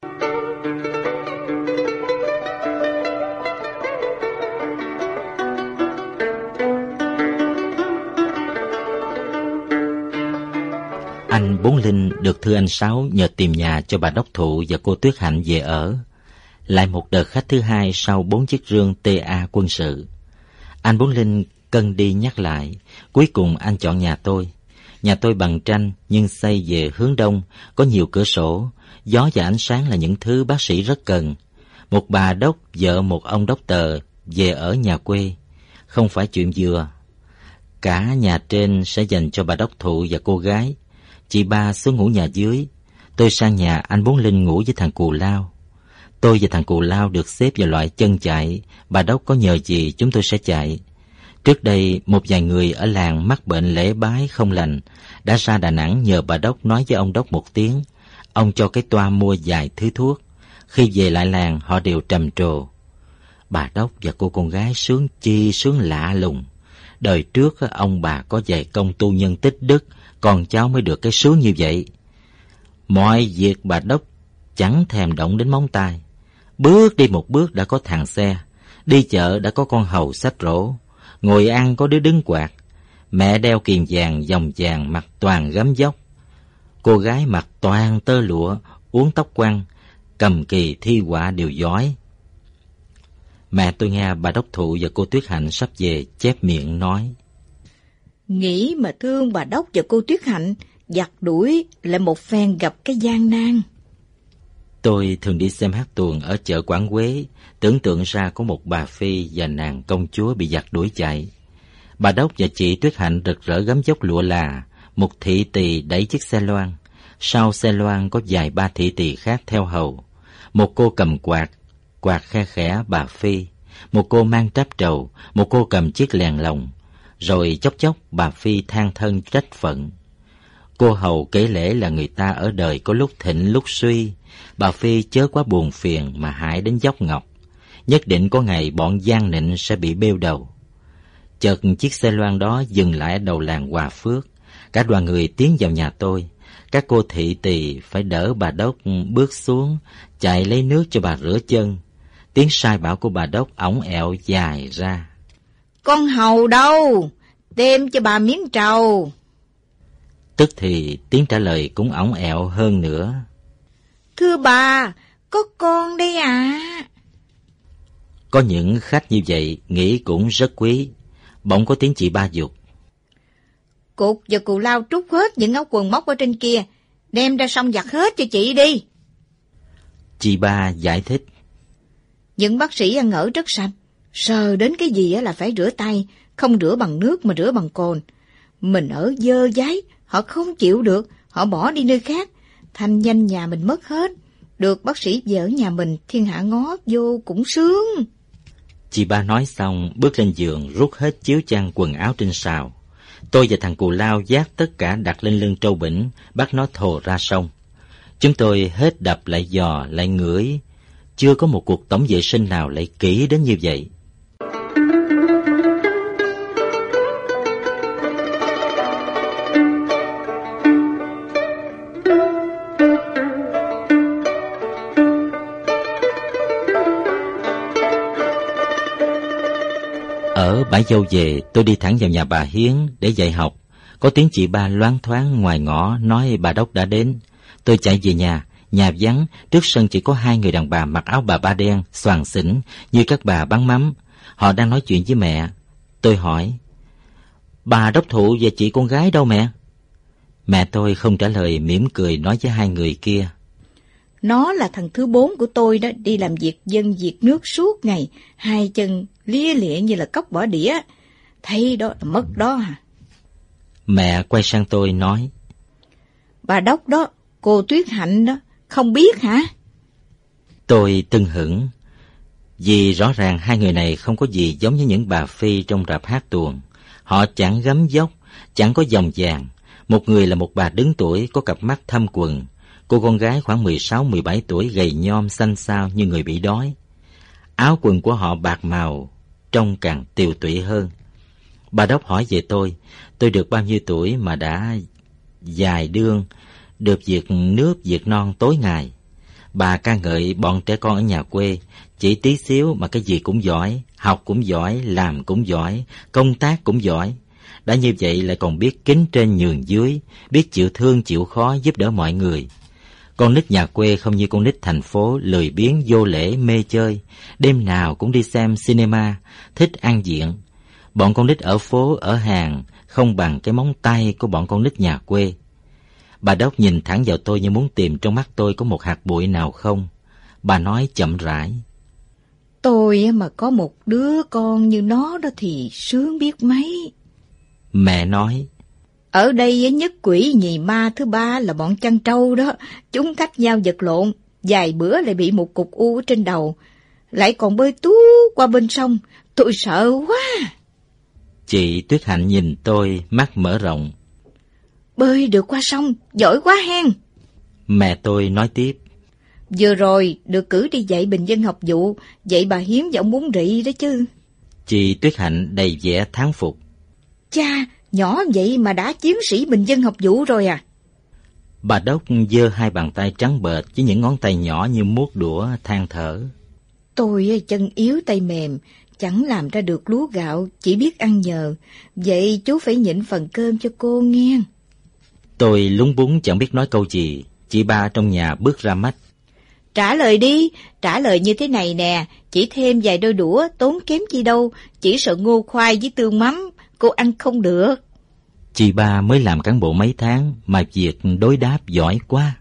Anh Bốn Linh được Thư Anh Sáu nhờ tìm nhà cho bà Đốc Thụ và cô Tuyết Hạnh về ở. Lại một đợt khách thứ hai sau 4 chiếc rương TA quân sự. Anh Bốn Linh cân đi nhắc lại, cuối cùng anh chọn nhà tôi. Nhà tôi bằng tranh nhưng xây về hướng đông, có nhiều cửa sổ, gió và ánh sáng là những thứ bác sĩ rất cần. Một bà đốc, vợ một ông đốc tờ về ở nhà quê, không phải chuyện vừa. Cả nhà trên sẽ dành cho bà Đốc Thụ và cô gái. Chị Ba xuống ngủ nhà dưới. Tôi sang nhà anh Bốn Linh ngủ với thằng Cù Lao. Tôi và thằng Cù Lao được xếp vào loại chân chạy. Bà Đốc có nhờ gì chúng tôi sẽ chạy. Trước đây một vài người ở làng mắc bệnh lễ bái không lành, đã ra Đà Nẵng nhờ bà Đốc nói với ông Đốc một tiếng. Ông cho cái toa mua vài thứ thuốc. Khi về lại làng họ đều trầm trồ. Bà Đốc và cô con gái sướng chi sướng lạ lùng. Đời trước ông bà có vài công tu nhân tích đức, con cháu mới được cái sướng như vậy. Mọi việc bà Đốc chẳng thèm động đến móng tay. Bước đi một bước đã có thằng xe, đi chợ đã có con hầu xách rổ, ngồi ăn có đứa đứng quạt. Mẹ đeo kiềng vàng vòng vàng, mặc toàn gấm dốc. Cô gái mặc toàn tơ lụa, uốn tóc quăn, cầm kỳ thi họa đều giỏi. Mẹ tôi nghe bà Đốc Thụ và cô Tuyết Hạnh sắp về chép miệng nói: Nghĩ mà thương bà Đốc và cô Tuyết Hạnh, giặt đuổi lại một phen gặp cái gian nan. Tôi thường đi xem hát tuồng ở chợ Quảng Quế, tưởng tượng ra có một bà Phi và nàng công chúa bị giặt đuổi chạy. Bà Đốc và chị Tuyết Hạnh rực rỡ gấm dốc lụa là, một thị tỳ đẩy chiếc xe loan. Sau xe loan có vài ba thị tỳ khác theo hầu. Một cô cầm quạt, quạt khe khẽ bà Phi, một cô mang tráp trầu, một cô cầm chiếc lèn lồng. Rồi chốc chốc bà Phi than thân trách phận. Cô hầu kể lễ là người ta ở đời có lúc thịnh lúc suy, bà Phi chớ quá buồn phiền mà hại đến dốc ngọc. Nhất định có ngày bọn gian nịnh sẽ bị bêu đầu. Chợt chiếc xe loan đó dừng lại ở đầu làng Hòa Phước. Cả đoàn người tiến vào nhà tôi. Các cô thị tỳ phải đỡ bà Đốc bước xuống, chạy lấy nước cho bà rửa chân. Tiếng sai bảo của bà Đốc ỏng ẹo dài ra. Con hầu đâu? Đem cho bà miếng trầu. Tức thì tiếng trả lời cũng ỏng ẹo hơn nữa. Thưa bà, có con đây ạ. Có những khách như vậy nghĩ cũng rất quý. Bỗng có tiếng chị ba giục. Cục và cù lao trút hết những áo quần móc ở trên kia, đem ra xong giặt hết cho chị đi. Chị ba giải thích. Những bác sĩ ăn ở rất sạch, sờ đến cái gì là phải rửa tay, không rửa bằng nước mà rửa bằng cồn. Mình ở dơ dáy, họ không chịu được, họ bỏ đi nơi khác, thanh danh nhà mình mất hết. Được bác sĩ về ở nhà mình, thiên hạ ngó vô cũng sướng. Chị ba nói xong, bước lên giường rút hết chiếu chăn quần áo trên sào. Tôi và thằng cù lao vác tất cả đặt lên lưng trâu bỉnh, bắt nó thồ ra sông. Chúng tôi hết đập lại dò, lại ngửi. Chưa có một cuộc tổng vệ sinh nào lại kỹ đến như vậy. Ở bãi dâu về, tôi đi thẳng vào nhà bà Hiến để dạy học. Có tiếng chị ba loáng thoáng ngoài ngõ nói bà Đốc đã đến. Tôi chạy về nhà vắng, trước sân chỉ có 2 người đàn bà mặc áo bà ba đen, xoàng xỉnh như các bà bán mắm. Họ đang nói chuyện với mẹ. Tôi hỏi, bà đốc thụ và chị con gái đâu mẹ? Mẹ tôi không trả lời, mỉm cười nói với 2 người kia. Nó là thằng thứ 4 của tôi đó, đi làm việc dân việc nước suốt ngày, 2 chân lia lịa như là cốc bỏ đĩa. Thấy đó là mất đó hả? Mẹ quay sang tôi nói, bà Đốc đó, cô Tuyết Hạnh đó, không biết hả? Tôi tưng hửng, vì rõ ràng 2 người này không có gì giống như những bà Phi trong rạp hát tuồng. Họ chẳng gấm dốc, chẳng có vòng vàng. Một người là một bà đứng tuổi, có cặp mắt thâm quầng. Cô con gái khoảng 16-17 tuổi, gầy nhom xanh xao như người bị đói. Áo quần của họ bạc màu, trông càng tiều tụy hơn. Bà Đốc hỏi về tôi được bao nhiêu tuổi mà đã dài đương, được việc nước việc non tối ngày. Bà ca ngợi bọn trẻ con ở nhà quê, chỉ tí xíu mà cái gì cũng giỏi, học cũng giỏi, làm cũng giỏi, công tác cũng giỏi. Đã như vậy lại còn biết kính trên nhường dưới, biết chịu thương chịu khó giúp đỡ mọi người. Con nít nhà quê không như con nít thành phố lười biếng vô lễ mê chơi, đêm nào cũng đi xem cinema, thích ăn diện. Bọn con nít ở phố, ở hàng không bằng cái móng tay của bọn con nít nhà quê. Bà Đốc nhìn thẳng vào tôi như muốn tìm trong mắt tôi có một hạt bụi nào không. Bà nói chậm rãi. Tôi mà có một đứa con như nó đó thì sướng biết mấy. Mẹ nói. Ở đây nhất quỷ nhì ma thứ 3 là bọn chăn trâu đó. Chúng thách nhau vật lộn, vài bữa lại bị một cục u ở trên đầu. Lại còn bơi tú qua bên sông. Tôi sợ quá. Chị Tuyết Hạnh nhìn tôi, mắt mở rộng. Bơi được qua sông, giỏi quá hen. Mẹ tôi nói tiếp. Vừa rồi được cử đi dạy bình dân học vụ, dạy bà Hiếm và ông Bún Rị đó chứ. Chị Tuyết Hạnh đầy vẻ thán phục. Cha, nhỏ vậy mà đã chiến sĩ bình dân học vụ rồi à? Bà Đốc giơ 2 bàn tay trắng bệch với những ngón tay nhỏ như muốt đũa, than thở. Tôi chân yếu tay mềm, chẳng làm ra được lúa gạo, chỉ biết ăn nhờ. Vậy chú phải nhịn phần cơm cho cô nghe. Tôi lúng búng chẳng biết nói câu gì. Chị ba trong nhà bước ra mắt. Trả lời đi, trả lời như thế này nè, chỉ thêm vài đôi đũa, tốn kém chi đâu, chỉ sợ ngô khoai với tương mắm, cô ăn không được. Chị ba mới làm cán bộ mấy tháng mà việc đối đáp giỏi quá.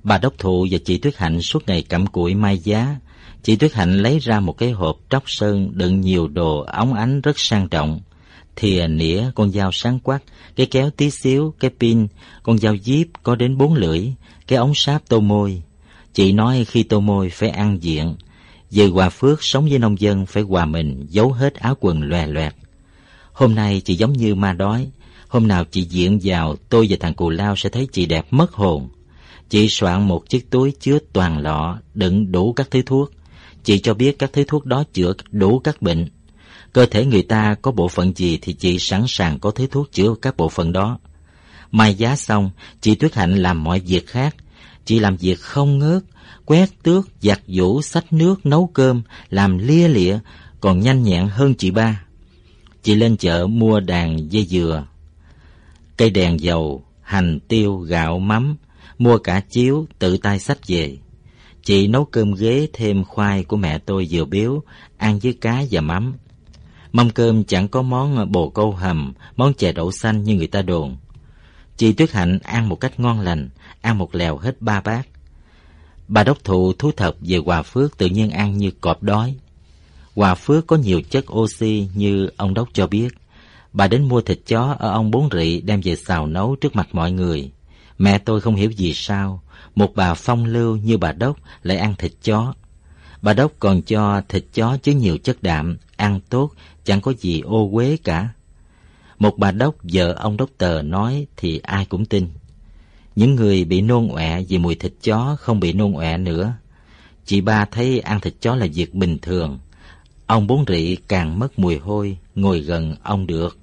Bà đốc thụ và chị Tuyết Hạnh suốt ngày cặm cụi mai giá. Chị Tuyết Hạnh lấy ra một cái hộp tróc sơn đựng nhiều đồ óng ánh rất sang trọng. Thìa, nĩa, con dao sáng quắc, cái kéo tí xíu, cái pin, con dao díp có đến 4 lưỡi, cái ống sáp tô môi. Chị nói khi tô môi phải ăn diện. Về Hòa Phước sống với nông dân phải hòa mình, giấu hết áo quần lòe loẹt. Hôm nay chị giống như ma đói. Hôm nào chị diện vào, tôi và thằng Cù Lao sẽ thấy chị đẹp mất hồn. Chị soạn một chiếc túi chứa toàn lọ, đựng đủ các thứ thuốc. Chị cho biết các thứ thuốc đó chữa đủ các bệnh. Cơ thể người ta có bộ phận gì thì chị sẵn sàng có thứ thuốc chữa các bộ phận đó. Mai giá xong, chị Tuyết Hạnh làm mọi việc khác. Chị làm việc không ngớt, quét tước, giặt giũ, xách nước, nấu cơm, làm lia lịa, còn nhanh nhẹn hơn chị ba. Chị lên chợ mua đàn dây dừa, cây đèn dầu, hành, tiêu, gạo, mắm, mua cả chiếu, tự tay xách về. Chị nấu cơm ghế thêm khoai của mẹ tôi vừa biếu, ăn với cá và mắm. Mâm cơm chẳng có món bồ câu hầm, món chè đậu xanh như người ta đồn. Chị Tuyết Hạnh ăn một cách ngon lành, ăn một lèo hết 3 bát. Bà đốc thụ thú thật về Hòa Phước tự nhiên ăn như cọp đói. Hòa Phước có nhiều chất oxy như ông đốc cho biết. Bà đến mua thịt chó ở ông Bốn Rị đem về xào nấu trước mặt mọi người. Mẹ tôi không hiểu vì sao một bà phong lưu như bà đốc lại ăn thịt chó. Bà đốc còn cho thịt chó chứa nhiều chất đạm, ăn tốt, chẳng có gì ô uế cả. Một bà đốc vợ ông đốc tờ nói thì ai cũng tin. Những người bị nôn ọe vì mùi thịt chó không bị nôn ọe nữa. Chị ba thấy ăn thịt chó là việc bình thường. Ông Bốn Rị càng mất mùi hôi, ngồi gần ông được.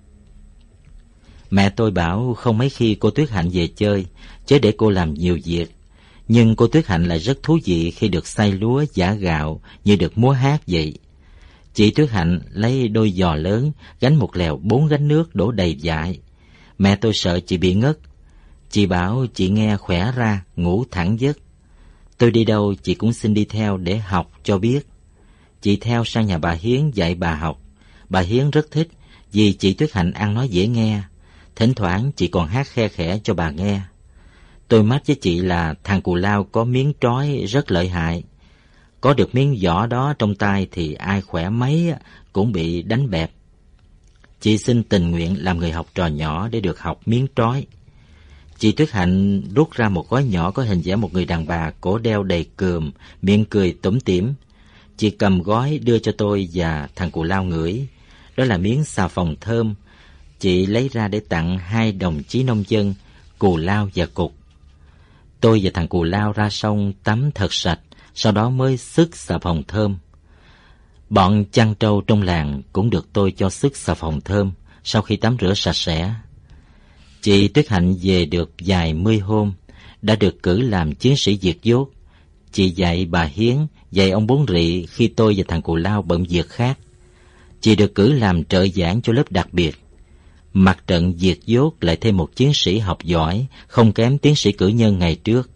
Mẹ tôi bảo không mấy khi cô Tuyết Hạnh về chơi, chứ để cô làm nhiều việc. Nhưng cô Tuyết Hạnh lại rất thú vị khi được xay lúa giã gạo như được múa hát vậy. Chị Tuyết Hạnh lấy đôi giò lớn, gánh một lèo 4 gánh nước đổ đầy dại. Mẹ tôi sợ chị bị ngất. Chị bảo chị nghe khỏe ra, ngủ thẳng giấc. Tôi đi đâu chị cũng xin đi theo để học cho biết. Chị theo sang nhà bà Hiến dạy bà học. Bà Hiến rất thích vì chị Tuyết Hạnh ăn nói dễ nghe. Thỉnh thoảng chị còn hát khe khẽ cho bà nghe. Tôi mách với chị là thằng Cù Lao có miếng trói rất lợi hại. Có được miếng vỏ đó trong tay thì ai khỏe mấy cũng bị đánh bẹp. Chị xin tình nguyện làm người học trò nhỏ để được học miếng trói. Chị Tuyết Hạnh rút ra một gói nhỏ có hình vẽ một người đàn bà cổ đeo đầy cườm, miệng cười tủm tỉm. Chị cầm gói đưa cho tôi và thằng Cù Lao ngửi. Đó là miếng xà phòng thơm. Chị lấy ra để tặng 2 đồng chí nông dân, Cù Lao và Cục. Tôi và thằng Cù Lao ra sông tắm thật sạch, sau đó mới xức xà phòng thơm. Bọn chăn trâu trong làng cũng được tôi cho xức xà phòng thơm sau khi tắm rửa sạch sẽ. Chị Tuyết Hạnh về được vài 10 hôm, đã được cử làm chiến sĩ diệt dốt. Chị dạy bà Hiến, dạy ông Bốn Rị khi tôi và thằng Cù Lao bận việc khác. Chị được cử làm trợ giảng cho lớp đặc biệt. Mặt trận diệt dốt lại thêm một chiến sĩ học giỏi, không kém tiến sĩ cử nhân ngày trước.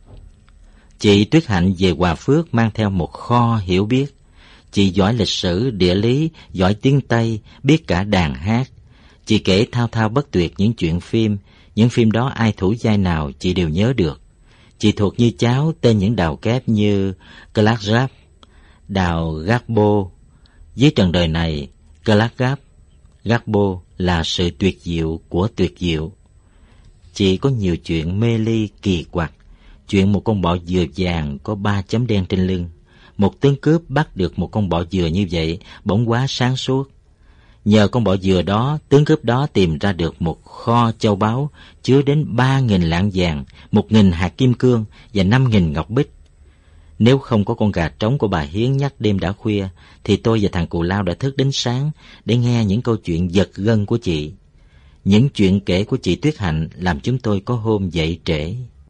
Chị Tuyết Hạnh về Hòa Phước mang theo một kho hiểu biết. Chị giỏi lịch sử, địa lý, giỏi tiếng Tây, biết cả đàn hát. Chị kể thao thao bất tuyệt những chuyện phim, những phim đó ai thủ vai nào chị đều nhớ được. Chị thuộc như cháu tên những đào kép như Clark Gap, đào Garbo. Dưới trần đời này, Clark Gap, Garbo là sự tuyệt diệu của tuyệt diệu. Chị có nhiều chuyện mê ly kỳ quặc. Chuyện một con bọ dừa vàng có 3 chấm đen trên lưng. Một tướng cướp bắt được một con bọ dừa như vậy bỗng quá sáng suốt. Nhờ con bọ dừa đó, tướng cướp đó tìm ra được một kho châu báu chứa đến 3.000 lạng vàng, 1.000 hạt kim cương và 5.000 ngọc bích. Nếu không có con gà trống của bà Hiến nhắc đêm đã khuya, thì tôi và thằng Cù Lao đã thức đến sáng để nghe những câu chuyện giật gân của chị. Những chuyện kể của chị Tuyết Hạnh làm chúng tôi có hôm dậy trễ.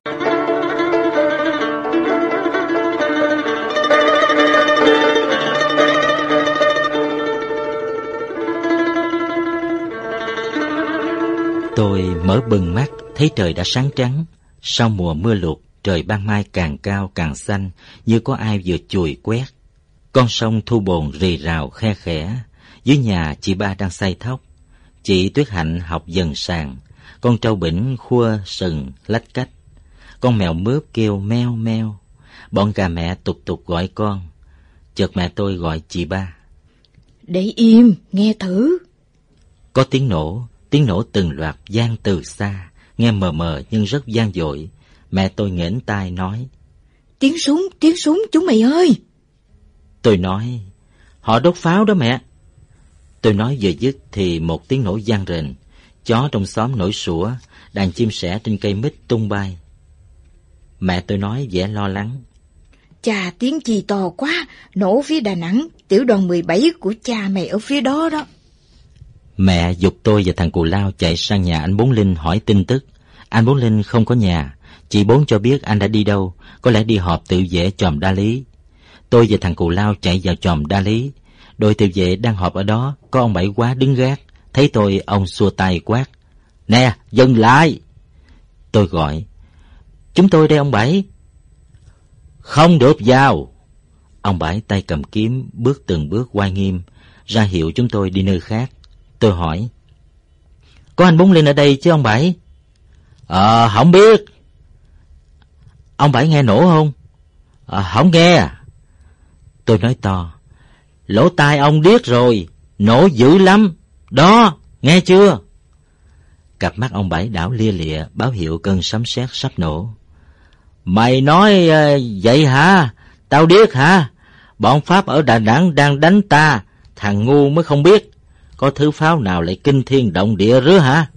Tôi mở bừng mắt, thấy trời đã sáng trắng. Sau mùa mưa lụt, trời ban mai càng cao càng xanh, như có ai vừa chùi quét. Con sông Thu Bồn rì rào khe khẽ. Dưới nhà chị ba đang xay thóc. Chị Tuyết Hạnh học dần sàn. Con trâu bỉnh khua sừng lách cách. Con mèo mướp kêu meo meo. Bọn gà mẹ tục tục gọi con. Chợt mẹ tôi gọi chị ba. Để im, nghe thử. Có tiếng nổ từng loạt vang từ xa, nghe mờ mờ nhưng rất vang dội. Mẹ tôi nghển tai nói: Tiếng súng chúng mày ơi. Tôi nói: Họ đốt pháo đó mẹ. Tôi nói vừa dứt thì một tiếng nổ vang rền. Chó trong xóm nổi sủa, đàn chim sẻ trên cây mít tung bay. Mẹ tôi nói vẻ lo lắng: Chà, tiếng chi to quá, nổ phía Đà Nẵng, tiểu đoàn 17 của cha mày ở phía đó đó. Mẹ giục tôi và thằng Cù Lao chạy sang nhà anh Bốn Linh hỏi tin tức. Anh Bốn Linh không có nhà. Chị Bốn cho biết anh đã đi đâu, có lẽ đi họp tự vệ chòm Đa Lý. Tôi và thằng Cù Lao chạy vào chòm Đa Lý. Đội tự vệ đang họp ở đó, có ông Bảy Quá đứng gác. Thấy tôi, ông xua tay quát: Nè, dừng lại! Tôi gọi: Chúng tôi đây ông Bảy. Không được vào! Ông Bảy tay cầm kiếm, bước từng bước oai nghiêm, ra hiệu chúng tôi đi nơi khác. Tôi hỏi: Có anh Bốn Linh ở đây chứ ông Bảy? Không biết. Ông Bảy nghe nổ không? Không nghe. Tôi nói to: Lỗ tai ông điếc rồi, nổ dữ lắm. Đó, nghe chưa? Cặp mắt ông Bảy đảo lia lịa, báo hiệu cơn sấm sét sắp nổ. Mày nói vậy hả? Tao điếc hả? Bọn Pháp ở Đà Nẵng đang đánh ta, thằng ngu mới không biết. Có thứ pháo nào lại kinh thiên động địa rứa hả?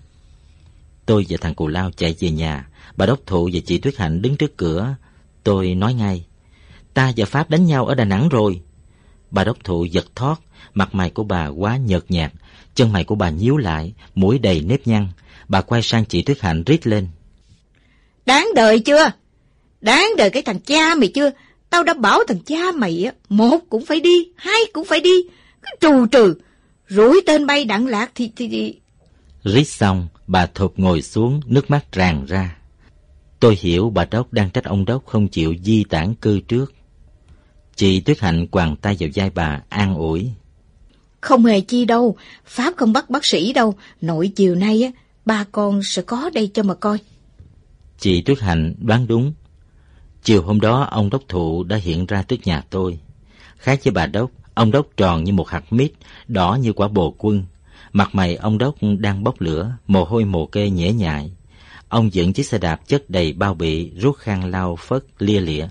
Tôi và thằng Cù Lao chạy về nhà. Bà Đốc Thụ và chị Tuyết Hạnh đứng trước cửa. Tôi nói ngay: Ta và Pháp đánh nhau ở Đà Nẵng rồi. Bà Đốc Thụ giật thót, mặt mày của bà quá nhợt nhạt, chân mày của bà nhíu lại, mũi đầy nếp nhăn. Bà quay sang chị Tuyết Hạnh rít lên: Đáng đời chưa? Đáng đời cái thằng cha mày chưa? Tao đã bảo thằng cha mày á, một cũng phải đi, hai cũng phải đi. Cứ trù trừ, rủi tên bay đạn lạc thì... Rít xong, bà thụp ngồi xuống, nước mắt tràn ra. Tôi hiểu bà Đốc đang trách ông Đốc không chịu di tản cư trước. Chị Tuyết Hạnh quàng tay vào vai bà, an ủi: Không hề chi đâu, Pháp không bắt bác sĩ đâu. Nội chiều nay á, ba con sẽ có đây cho mà coi. Chị Tuyết Hạnh đoán đúng. Chiều hôm đó, ông Đốc Thụ đã hiện ra trước nhà tôi. Khác với bà Đốc, ông Đốc tròn như một hạt mít, đỏ như quả bồ quân. Mặt mày ông Đốc đang bốc lửa, mồ hôi mồ kê nhễ nhại. Ông dựng chiếc xe đạp chất đầy bao bì, rút khăn lau phất lia lịa.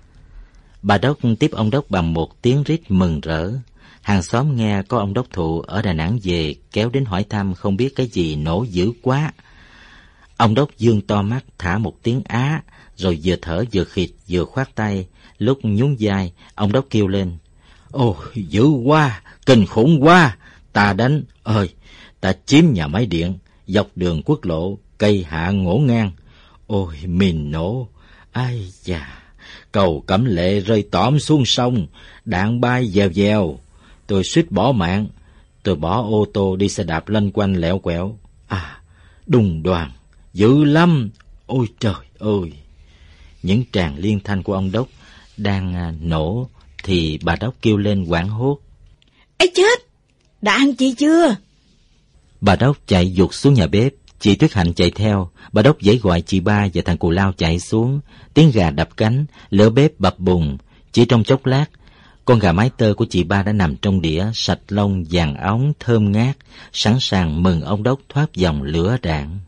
Bà Đốc tiếp ông Đốc bằng một tiếng rít mừng rỡ. Hàng xóm nghe có ông Đốc Thụ ở Đà Nẵng về, kéo đến hỏi thăm không biết cái gì nổ dữ quá. Ông Đốc dương to mắt thả một tiếng á, rồi vừa thở vừa khịt vừa khoát tay. Lúc nhún vai, ông Đốc kêu lên: Ôi, dữ quá, kinh khủng quá. Ta đánh, ta chiếm nhà máy điện, dọc đường quốc lộ, cây hạ ngổn ngang. Ôi, mìn nổ, ai chà, cầu Cẩm Lệ rơi tõm xuống sông, đạn bay vèo vèo. Tôi suýt bỏ mạng. Tôi bỏ ô tô đi xe đạp lanh quanh lẹo quẹo. Đùng đoàn, dữ lắm. Ôi trời ơi! Những tràng liên thanh của ông Đốc đang nổ thì bà Đốc kêu lên hoảng hốt: Ê chết! Đã ăn chi chưa? Bà Đốc chạy vụt xuống nhà bếp. Chị Tuyết Hạnh chạy theo. Bà Đốc giãy gọi chị ba và thằng Cù Lao chạy xuống. Tiếng gà đập cánh, lửa bếp bập bùng. Chỉ trong chốc lát, con gà mái tơ của chị ba đã nằm trong đĩa, sạch lông vàng óng thơm ngát, sẵn sàng mừng ông Đốc thoát dòng lửa đạn.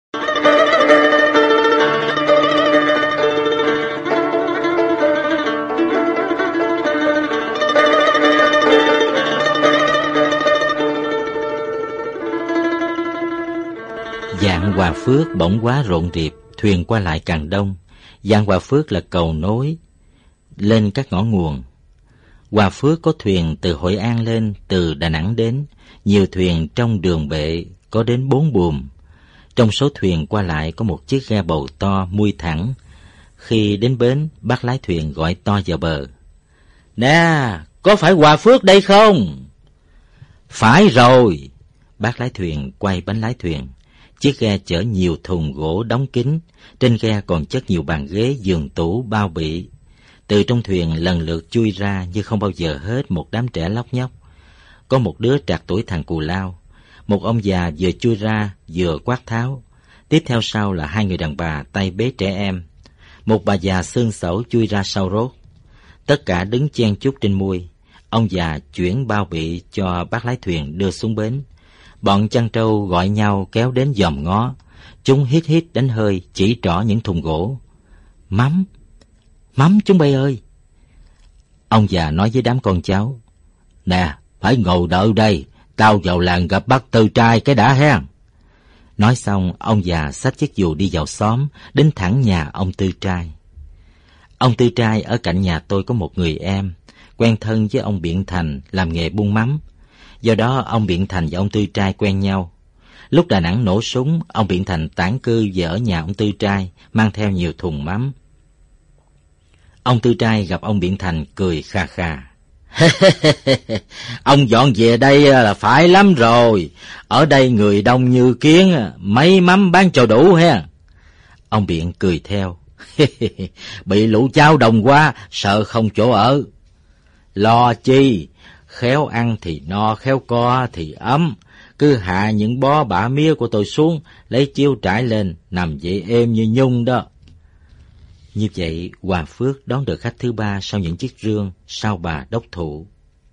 Vạn Hòa Phước bỗng quá rộn rịp, thuyền qua lại càng đông. Vạn Hòa Phước là cầu nối lên các ngõ nguồn. Hòa Phước có thuyền từ Hội An lên, từ Đà Nẵng đến. Nhiều thuyền trong đường bệ có đến 4 buồm. Trong số thuyền qua lại có một chiếc ghe bầu to mui thẳng. Khi đến bến, bác lái thuyền gọi to vào bờ: Nè, có phải Hòa Phước đây không? Phải rồi. Bác lái thuyền quay bánh lái thuyền. Chiếc ghe chở nhiều thùng gỗ đóng kín. Trên ghe còn chất nhiều bàn ghế, giường tủ, bao bì. Từ trong thuyền lần lượt chui ra như không bao giờ hết một đám trẻ lóc nhóc. Có một đứa trạc tuổi thằng Cù Lao. Một ông già vừa chui ra vừa quát tháo: Tiếp theo sau là hai người đàn bà tay bế trẻ em. Một bà già xương xẩu chui ra sau rốt. Tất cả đứng chen chúc trên mui. Ông già chuyển bao bị cho bác lái thuyền đưa xuống bến. Bọn chăn trâu gọi nhau kéo đến dòm ngó. Chúng hít hít đánh hơi, chỉ trỏ những thùng gỗ. Mắm chúng bay ơi! Ông già nói với đám con cháu. Nè, phải ngồi đợi đây, tao vào làng gặp bác Tư Trai cái đã hen. Nói xong, ông già xách chiếc dù đi vào xóm, đến thẳng nhà ông Tư Trai. Ông Tư Trai ở cạnh nhà tôi có một người em, quen thân với ông Biện Thành làm nghề buôn mắm. Do đó, ông Biện Thành và ông Tư Trai quen nhau. Lúc Đà Nẵng nổ súng, ông Biện Thành tản cư về ở nhà ông Tư Trai, mang theo nhiều thùng mắm. Ông Tư Trai gặp ông Biện Thành cười kha kha. Ông dọn về đây là phải lắm rồi. Ở đây người đông như kiến, mấy mắm bán cho đủ he. Ông Biện cười theo. Bị lũ cháu đông quá, sợ không chỗ ở. Lo chi, khéo ăn thì no, khéo co thì ấm. Cứ hạ những bó bả mía của tôi xuống, lấy chiếu trải lên, nằm dậy êm như nhung đó. Như vậy, Hòa Phước đón được khách thứ ba sau những chiếc rương, sau bà đốc thụ.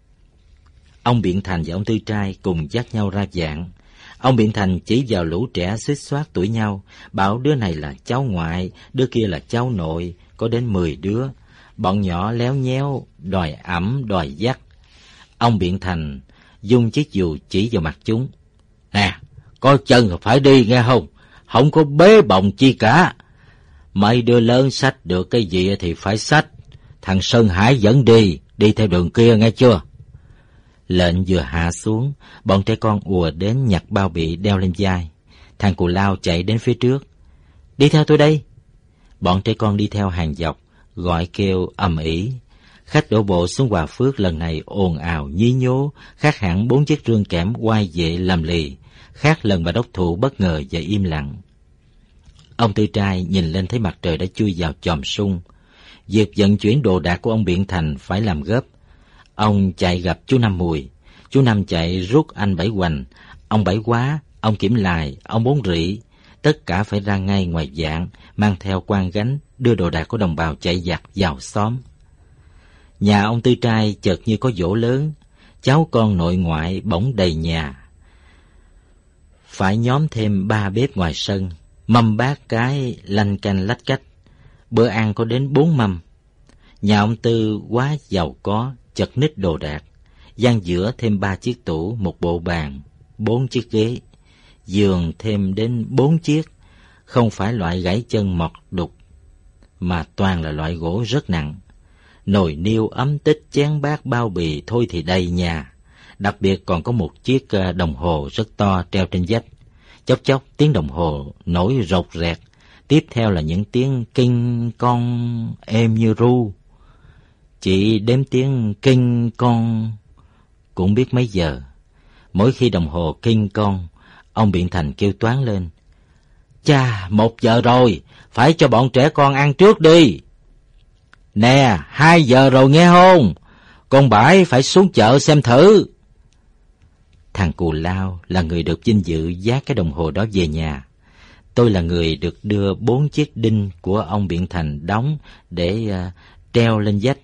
Ông Biện Thành và ông Tư Trai cùng dắt nhau ra dạng. Ông Biện Thành chỉ vào lũ trẻ xuýt xoát tuổi nhau, bảo đứa này là cháu ngoại, đứa kia là cháu nội, có đến 10 đứa. Bọn nhỏ léo nhéo, đòi ẵm, đòi dắt. Ông Biện Thành dùng chiếc dù chỉ vào mặt chúng. Nè, có chân phải đi nghe không? Không có bế bồng chi cả. Mấy đứa lớn xách được cái gì thì phải xách. Thằng Sơn Hải dẫn đi theo đường kia nghe chưa? Lệnh vừa hạ xuống, bọn trẻ con ùa đến nhặt bao bị đeo lên vai. Thằng Cù Lao chạy đến phía trước. Đi theo tôi đây. Bọn trẻ con đi theo hàng dọc, gọi kêu ầm ĩ. Khách đổ bộ xuống Hòa Phước lần này ồn ào nhí nhố, khác hẳn 4 chiếc rương kẽm oai vệ lầm lì, khác lần bà đốc thụ bất ngờ và im lặng. Ông Tư Trai nhìn lên thấy mặt trời đã chui vào chòm sung. Việc vận chuyển đồ đạc của ông Biện Thành phải làm gấp. Ông chạy gặp chú Năm Mùi. Chú Năm chạy rút anh Bảy Hoành, ông Bảy Quá, ông Kiểm Lài, ông Bốn Rỉ. Tất cả phải ra ngay ngoài vạn, mang theo quan gánh, đưa đồ đạc của đồng bào chạy giặc vào xóm. Nhà ông Tư Trai chợt như có giỗ lớn, cháu con nội ngoại bỗng đầy nhà. Phải nhóm thêm 3 bếp ngoài sân, mâm bát cái lanh canh lách cách. Bữa ăn có đến 4 mâm. Nhà ông Tư quá giàu có, chật ních đồ đạc. Gian giữa thêm 3 chiếc tủ, một bộ bàn, 4 chiếc ghế. Giường thêm đến 4 chiếc, không phải loại gãy chân mọt đục, mà toàn là loại gỗ rất nặng. Nồi niêu ấm tích, chén bát bao bì thôi thì đầy nhà. Đặc biệt còn có một chiếc đồng hồ rất to treo trên vách. Chốc chốc tiếng đồng hồ nổi rột rẹt, tiếp theo là những tiếng kinh con êm như ru. Chỉ đếm tiếng kinh con cũng biết mấy giờ. Mỗi khi đồng hồ kinh con, ông Biện Thành kêu toáng lên. Chà, 1 giờ rồi, phải cho bọn trẻ con ăn trước đi. Nè, 2 giờ rồi nghe không? Con Bãi phải xuống chợ xem thử. Thằng Cù Lao là người được vinh dự vác cái đồng hồ đó về nhà. Tôi là người được đưa 4 chiếc đinh của ông Biện Thành đóng để treo lên vách.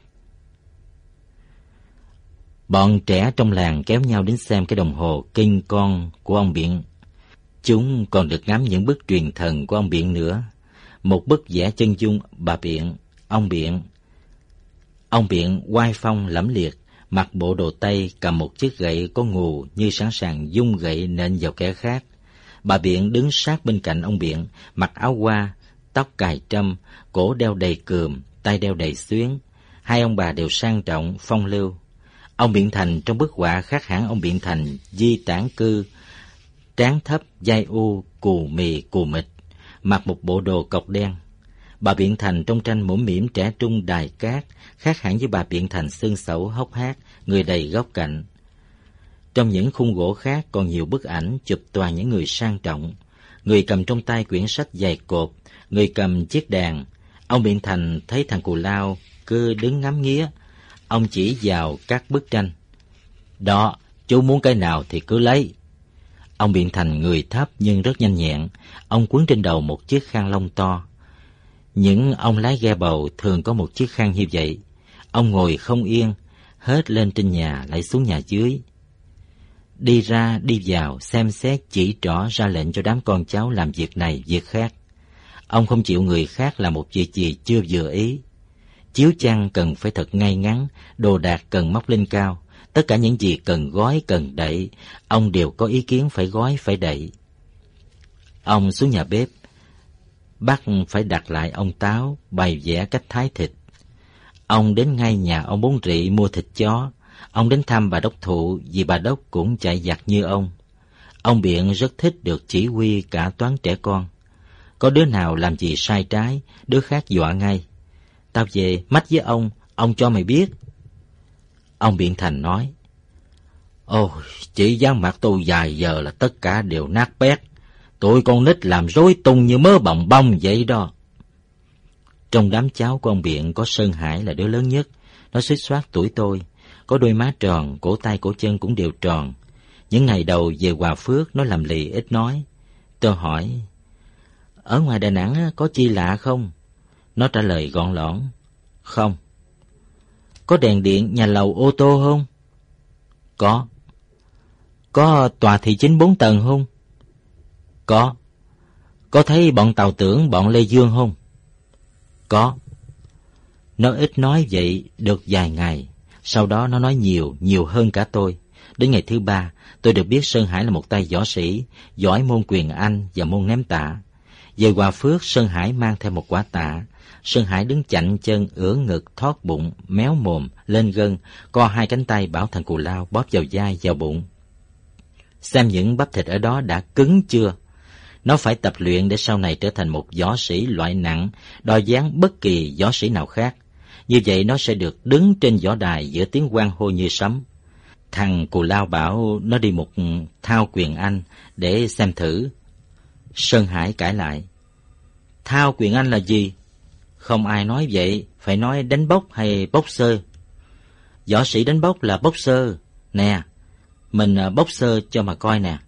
Bọn trẻ trong làng kéo nhau đến xem cái đồng hồ kinh con của ông Biện. Chúng còn được ngắm những bức truyền thần của ông Biện nữa. Một bức vẽ chân dung bà Biện, ông Biện. Ông Biện oai phong lẫm liệt, mặc bộ đồ Tây, cầm một chiếc gậy có ngù như sẵn sàng vung gậy nện vào kẻ khác. Bà Biện đứng sát bên cạnh ông Biện, mặc áo hoa, tóc cài trâm, cổ đeo đầy cườm, tay đeo đầy xuyến. Hai ông bà đều sang trọng, phong lưu. Ông Biện Thành trong bức họa khác hẳn ông Biện Thành di tản cư, trán thấp, vai u, cù mì cù mịt, mặc một bộ đồ cộc đen. Bà Biện Thành trong tranh mũm mĩm trẻ trung đài cát, khác hẳn với bà Biện Thành xương xẩu hốc hác, người đầy góc cạnh. Trong những khung gỗ khác còn nhiều bức ảnh chụp toàn những người sang trọng, người cầm trong tay quyển sách dày cộp, người cầm chiếc đàn. Ông Biện Thành thấy thằng Cù Lao cứ đứng ngắm nghía, ông chỉ vào các bức tranh. Đó, chú muốn cái nào thì cứ lấy. Ông Biện Thành người thấp nhưng rất nhanh nhẹn. Ông quấn trên đầu một chiếc khăn lông to. Những ông lái ghe bầu thường có một chiếc khăn như vậy. Ông ngồi không yên, hết lên trên nhà lại xuống nhà dưới. Đi ra đi vào, xem xét, chỉ trỏ, ra lệnh cho đám con cháu làm việc này việc khác. Ông không chịu người khác làm một việc gì chưa vừa ý. Chiếu chăn cần phải thật ngay ngắn, đồ đạc cần móc lên cao. Tất cả những gì cần gói, cần đậy, ông đều có ý kiến phải gói, phải đậy. Ông xuống nhà bếp, bắt phải đặt lại ông Táo, bày vẽ cách thái thịt. Ông đến ngay nhà ông Bốn Rị mua thịt chó. Ông đến thăm bà đốc thụ vì bà đốc cũng chạy giặt như ông. Ông Biện rất thích được chỉ huy cả toán trẻ con. Có đứa nào làm gì sai trái, đứa khác dọa ngay. Tao về mách với ông cho mày biết. Ông Biện Thành nói, ôi, chỉ dán mặt tôi vài giờ là tất cả đều nát bét. Tụi con nít làm rối tung như mớ bồng bông vậy đó. Trong đám cháu của ông Biện có Sơn Hải là đứa lớn nhất. Nó xuýt xoát tuổi tôi, có đôi má tròn, cổ tay cổ chân cũng đều tròn. Những ngày đầu về Hòa Phước nó làm lì ít nói. Tôi hỏi, ở ngoài Đà Nẵng có chi lạ không? Nó trả lời gọn lõn, không. Có đèn điện, nhà lầu, ô tô không? Có. Có tòa thị chính 4 tầng không? Có. Có thấy bọn Tàu Tưởng, bọn Lê Dương không? Có. Nó ít nói vậy được vài ngày, sau đó nó nói nhiều hơn cả tôi. Đến ngày thứ 3, tôi được biết Sơn Hải là một tay võ sĩ, giỏi môn quyền Anh và môn ném tạ. Về Hòa Phước, Sơn Hải mang theo một quả tạ. Sơn Hải đứng chạnh chân, ưỡn ngực, thót bụng, méo mồm, lên gân, co hai cánh tay bảo thằng Cù Lao bóp vào vai, vào bụng. Xem những bắp thịt ở đó đã cứng chưa? Nó phải tập luyện để sau này trở thành một võ sĩ loại nặng, đo dáng bất kỳ võ sĩ nào khác. Như vậy nó sẽ được đứng trên võ đài giữa tiếng hoan hô như sấm. Thằng Cù Lao bảo nó đi một thao quyền Anh để xem thử. Sơn Hải cãi lại, thao quyền Anh là gì? Không ai nói vậy, phải nói đánh bốc hay boxer. Võ sĩ đánh bốc là boxer. Nè, mình boxer cho mà coi nè.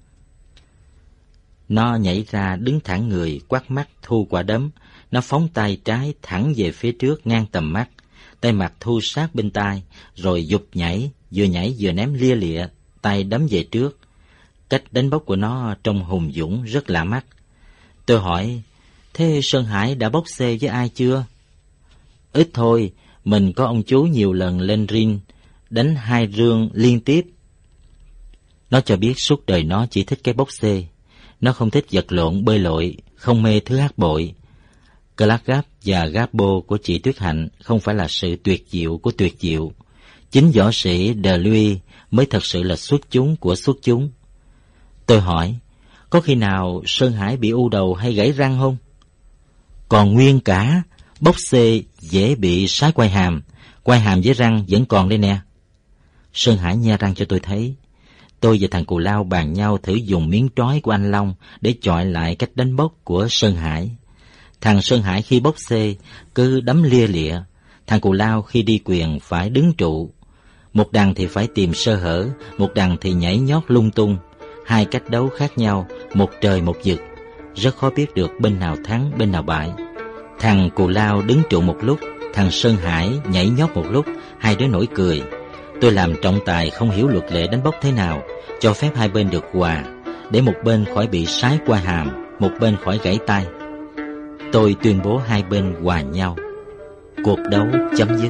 Nó nhảy ra đứng thẳng người, quát mắt, thu quả đấm. Nó phóng tay trái thẳng về phía trước ngang tầm mắt. Tay mặt thu sát bên tai, rồi giục nhảy vừa ném lia lịa, tay đấm về trước. Cách đánh bốc của nó trông hùng dũng, rất lạ mắt. Tôi hỏi, thế Sơn Hải đã bốc xê với ai chưa? Ít thôi, mình có ông chú nhiều lần lên ring, đánh 2 rương liên tiếp. Nó cho biết suốt đời nó chỉ thích cái bốc xê. Nó không thích vật lộn bơi lội, không mê thứ hát bội. Clark Gap và Gapbo của chị Tuyết Hạnh không phải là sự tuyệt diệu của tuyệt diệu. Chính võ sĩ De Louis mới thật sự là xuất chúng của xuất chúng. Tôi hỏi, có khi nào Sơn Hải bị u đầu hay gãy răng không? Còn nguyên cả, bốc xê dễ bị sái quai hàm với răng vẫn còn đây nè. Sơn Hải nhe răng cho tôi thấy. Tôi và thằng Cù Lao bàn nhau thử dùng miếng trói của anh Long để chọi lại cách đánh bốc của Sơn Hải. Thằng Sơn Hải khi bốc xê cứ đấm lia lịa, thằng Cù Lao khi đi quyền phải đứng trụ. Một đằng thì phải tìm sơ hở, một đằng thì nhảy nhót lung tung. 2 cách đấu khác nhau, một trời một vực. Rất khó biết được bên nào thắng, bên nào bại. Thằng Cù Lao đứng trụ một lúc, thằng Sơn Hải nhảy nhót một lúc, hai đứa nổi cười. Tôi làm trọng tài không hiểu luật lệ đánh bốc thế nào, cho phép hai bên được hòa, để một bên khỏi bị sái qua hàm, một bên khỏi gãy tay. Tôi tuyên bố hai bên hòa nhau. Cuộc đấu chấm dứt.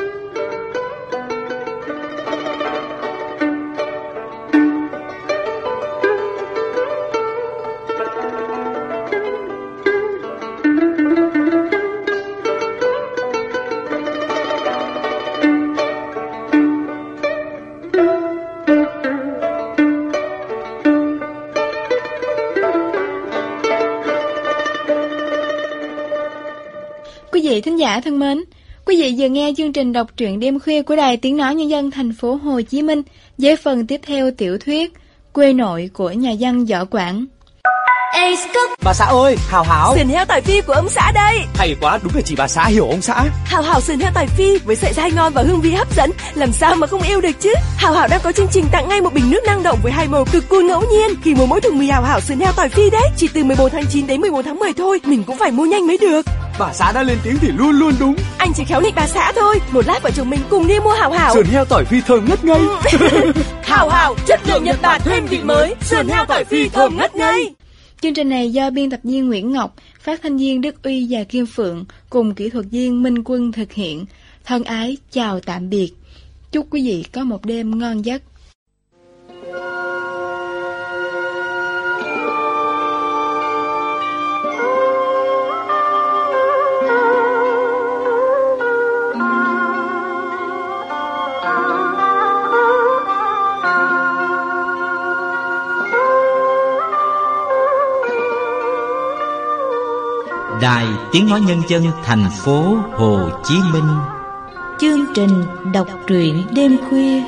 Quý vị thính giả thân mến, quý vị vừa nghe chương trình đọc truyện đêm khuya của Đài Tiếng Nói Nhân dân thành phố Hồ Chí Minh với phần tiếp theo tiểu thuyết Quê Nội của nhà văn Võ Quảng. Bà xã ơi, Hào Hào. Sườn heo tỏi phi của ông xã đây. Hay quá, đúng là chị bà xã hiểu ông xã. Hào Hào sườn heo tỏi phi với sợi dai ngon và hương vị hấp dẫn, làm sao mà không yêu được chứ. Hào Hào đang có chương trình tặng ngay một bình nước năng động với 2 màu cực cool ngẫu nhiên khi mua mỗi thùng mì Hào Hào sườn heo tỏi phi đấy. Chỉ từ 14 tháng 9 đến 11 tháng 10 thôi, mình cũng phải mua nhanh mới được. Bà xã đã lên tiếng thì luôn luôn đúng. Anh chỉ khéo nịnh bà xã thôi. Một lát vợ chồng mình cùng đi mua Hào Hào. Sườn heo tỏi phi thơm ngất ngây. Hào Hào, chất lượng Nhật Bản thêm vị mới. Sườn heo tỏi phi thơm ngất ngây. Chương trình này do biên tập viên Nguyễn Ngọc, phát thanh viên Đức Uy và Kim Phượng cùng kỹ thuật viên Minh Quân thực hiện. Thân ái chào tạm biệt. Chúc quý vị có một đêm ngon giấc. Đài Tiếng Nói Nhân dân thành phố Hồ Chí Minh. Chương trình đọc truyện đêm khuya.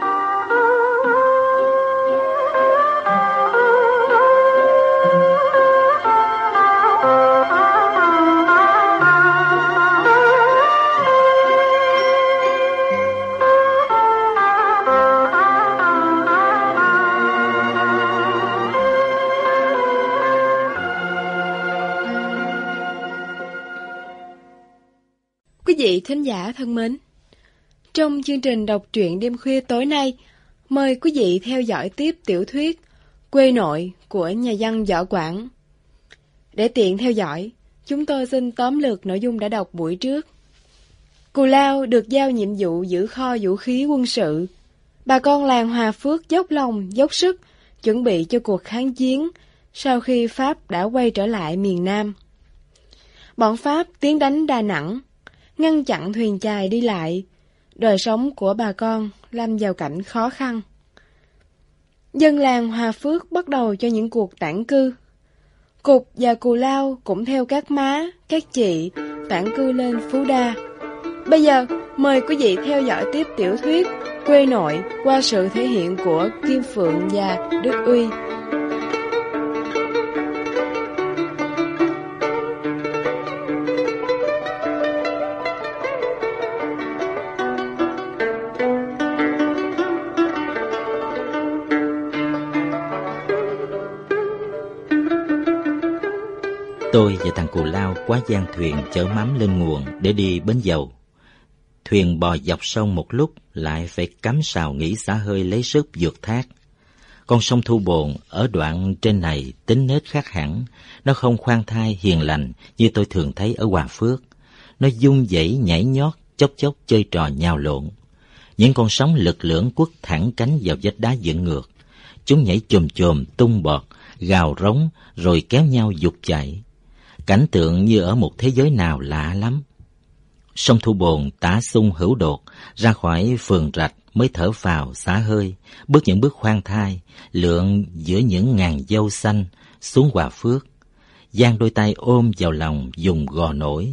Quý vị thính giả thân mến, trong chương trình đọc truyện đêm khuya tối nay, mời quý vị theo dõi tiếp tiểu thuyết Quê Nội của nhà văn Võ Quảng. Để tiện theo dõi, chúng tôi xin tóm lược nội dung đã đọc buổi trước. Cù Lao được giao nhiệm vụ giữ kho vũ khí quân sự. Bà con làng Hòa Phước dốc lòng, dốc sức, chuẩn bị cho cuộc kháng chiến sau khi Pháp đã quay trở lại miền Nam. Bọn Pháp tiến đánh Đà Nẵng, ngăn chặn thuyền chài đi lại, đời sống của bà con lâm vào cảnh khó khăn. Dân làng Hòa Phước bắt đầu cho những cuộc tản cư. Cục và Cù Lao cũng theo các má, các chị tản cư lên Phú Đa. Bây giờ, mời quý vị theo dõi tiếp tiểu thuyết Quê Nội qua sự thể hiện của Kim Phượng và Đức Uy. Tôi và thằng Cù Lao quá gian thuyền chở mắm lên nguồn để đi bến dầu. Thuyền bò dọc sông một lúc lại phải cắm sào nghỉ xả hơi lấy sức vượt thác. Con sông Thu Bồn ở đoạn trên này tính nết khác hẳn, nó không khoan thai hiền lành như tôi thường thấy ở Hòa Phước. Nó dung dãy nhảy nhót, chốc chốc chơi trò nhào lộn. Những con sóng lực lưỡng quất thẳng cánh vào vách đá dựng ngược. Chúng nhảy chồm chồm tung bọt, gào rống rồi kéo nhau giục chạy. Cảnh tượng như ở một thế giới nào lạ lắm. Sông Thu Bồn tả xung hữu đột, ra khỏi phường rạch mới thở phào xả hơi, bước những bước khoan thai, lượn giữa những ngàn dâu xanh xuống Hòa Phước, giang đôi tay ôm vào lòng dùng gò nổi.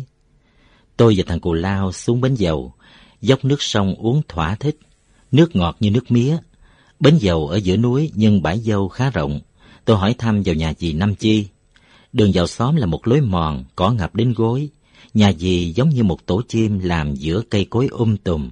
Tôi và thằng Cù Lao xuống bến dầu, dốc nước sông uống thỏa thích, nước ngọt như nước mía. Bến dầu ở giữa núi nhưng bãi dâu khá rộng. Tôi hỏi thăm vào nhà dì Năm Chi. Đường vào xóm là một lối mòn, cỏ ngập đến gối. Nhà dì giống như một tổ chim làm giữa cây cối tùm.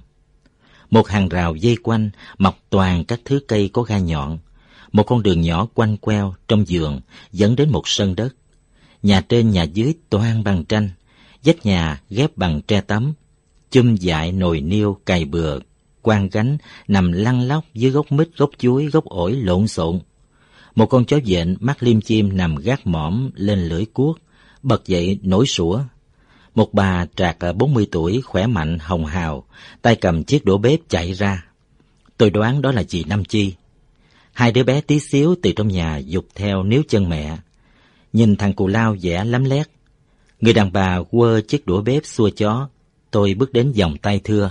Một hàng rào dây quanh, mọc toàn các thứ cây có gai nhọn. Một con đường nhỏ quanh queo trong vườn dẫn đến một sân đất. Nhà trên nhà dưới toan bằng tranh, vách nhà ghép bằng tre tấm. Chum dại nồi niêu cày bừa, quan gánh nằm lăn lóc dưới gốc mít, gốc chuối, gốc ổi lộn xộn. Một con chó vện mắt liêm chim nằm gác mõm lên lưỡi cuốc, bật dậy nổi sủa. Một bà trạc 40 tuổi khỏe mạnh hồng hào, tay cầm chiếc đũa bếp chạy ra. Tôi đoán đó là chị Năm Chi. Hai đứa bé tí xíu từ trong nhà giục theo níu chân mẹ. Nhìn thằng Cù Lao vẻ lắm lét. Người đàn bà quơ chiếc đũa bếp xua chó. Tôi bước đến vòng tay thưa.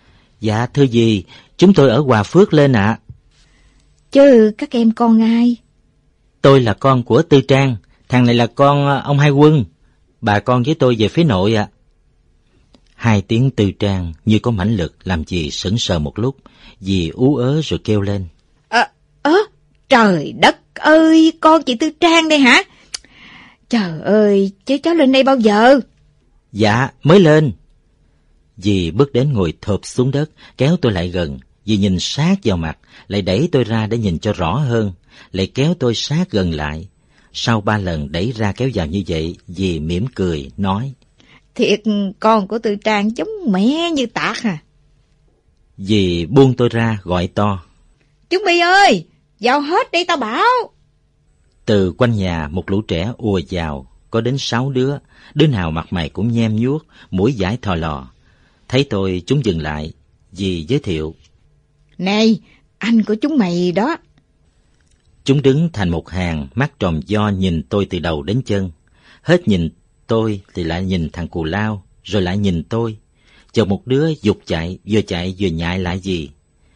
Dạ thưa dì, chúng tôi ở Hòa Phước lên ạ. Chứ các em con ai? Tôi là con của Tư Trang, thằng này là con ông Hai Quân. Bà con với tôi về phía nội ạ. Hai tiếng Tư Trang như có mãnh lực làm dì sững sờ một lúc. Dì ú ớ rồi kêu lên. Trời đất ơi, con chị Tư Trang đây hả? Trời ơi, chứ cháu lên đây bao giờ? Dạ, mới lên. Dì bước đến ngồi thộp xuống đất, kéo tôi lại gần. Dì nhìn sát vào mặt, lại đẩy tôi ra để nhìn cho rõ hơn, lại kéo tôi sát gần lại. Sau 3 lần đẩy ra kéo vào như vậy, dì mỉm cười, nói: Thiệt, con của Tư Trang giống mẹ như tạc à. Dì buông tôi ra, gọi to: Chúng mày ơi, vào hết đây tao bảo. Từ quanh nhà một lũ trẻ ùa vào, có đến 6 đứa, đứa nào mặt mày cũng nhem nhuốc, mũi dãi thò lò. Thấy tôi, chúng dừng lại, dì giới thiệu: Này, anh của chúng mày đó. Chúng đứng thành một hàng, mắt tròn do nhìn tôi từ đầu đến chân. Hết nhìn tôi thì lại nhìn thằng Cù Lao, rồi lại nhìn tôi. Chợt một đứa giục chạy vừa nhại lại dì: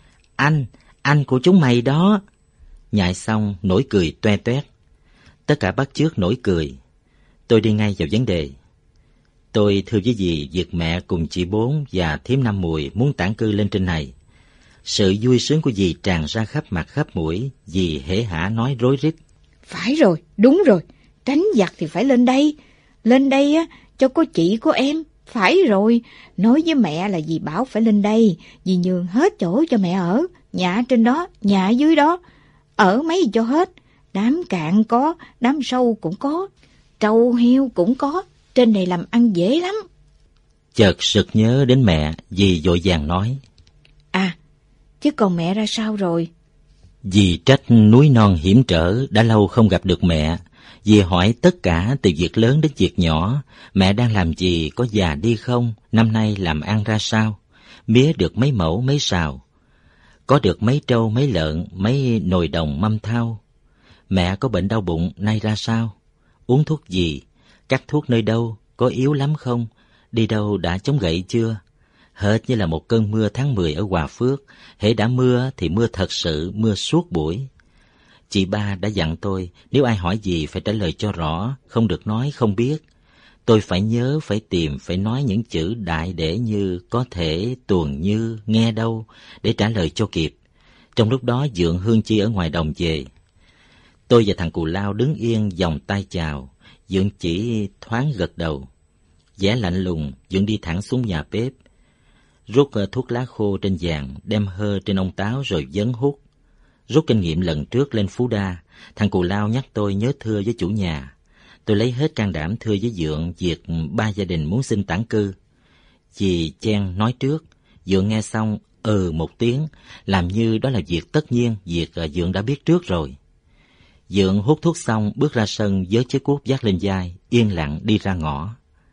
Anh của chúng mày đó. Nhại xong nổi cười toe toét. Tất cả bắt chước nổi cười. Tôi đi ngay vào vấn đề. Tôi thưa với dì việc mẹ cùng chị Bốn và thím Năm Mùi muốn tản cư lên trên này. Sự vui sướng của dì tràn ra khắp mặt khắp mũi, dì hễ hả nói rối rít: Phải rồi, đúng rồi, tránh giặc thì phải lên đây. Lên đây á, cho có chị của em. Phải rồi, nói với mẹ là dì bảo phải lên đây, dì nhường hết chỗ cho mẹ ở, nhà trên đó, nhà dưới đó. Ở mấy cho hết, đám cạn có, đám sâu cũng có, trâu heo cũng có, trên này làm ăn dễ lắm. Chợt sực nhớ đến mẹ, dì vội vàng nói: À, chứ còn mẹ ra sao rồi? Dì trách núi non hiểm trở, đã lâu không gặp được mẹ. Dì hỏi tất cả từ việc lớn đến việc nhỏ. Mẹ đang làm gì, có già đi không, năm nay làm ăn ra sao, mía được mấy mẫu mấy sào, có được mấy trâu mấy lợn, mấy nồi đồng mâm thau. Mẹ có bệnh đau bụng nay ra sao, uống thuốc gì, cắt thuốc nơi đâu, có yếu lắm không, đi đâu đã chống gậy chưa. Hệt như là một cơn mưa tháng 10 ở Hòa Phước, hễ đã mưa thì mưa thật sự, mưa suốt buổi. Chị Ba đã dặn tôi, nếu ai hỏi gì phải trả lời cho rõ, không được nói không biết. Tôi phải nhớ, phải tìm, phải nói những chữ đại để như, có thể, tuồng như, nghe đâu, để trả lời cho kịp. Trong lúc đó Dượng Hương Chi ở ngoài đồng về. Tôi và thằng Cù Lao đứng yên vòng tay chào, Dượng chỉ thoáng gật đầu. Vẻ lạnh lùng, Dượng đi thẳng xuống nhà bếp, rút thuốc lá khô trên vàng, đem hơ trên ông táo rồi vấn hút. Rút kinh nghiệm lần trước lên Phú Đa, thằng Cù Lao nhắc tôi nhớ thưa với chủ nhà. Tôi lấy hết can đảm thưa với Dượng việc 3 gia đình muốn xin tản cư. Dì chen nói trước, Dượng nghe xong một tiếng, làm như đó là việc tất nhiên, việc Dượng đã biết trước rồi. Dượng hút thuốc xong bước ra sân với chiếc cuốc vác lên vai, yên lặng đi ra ngõ.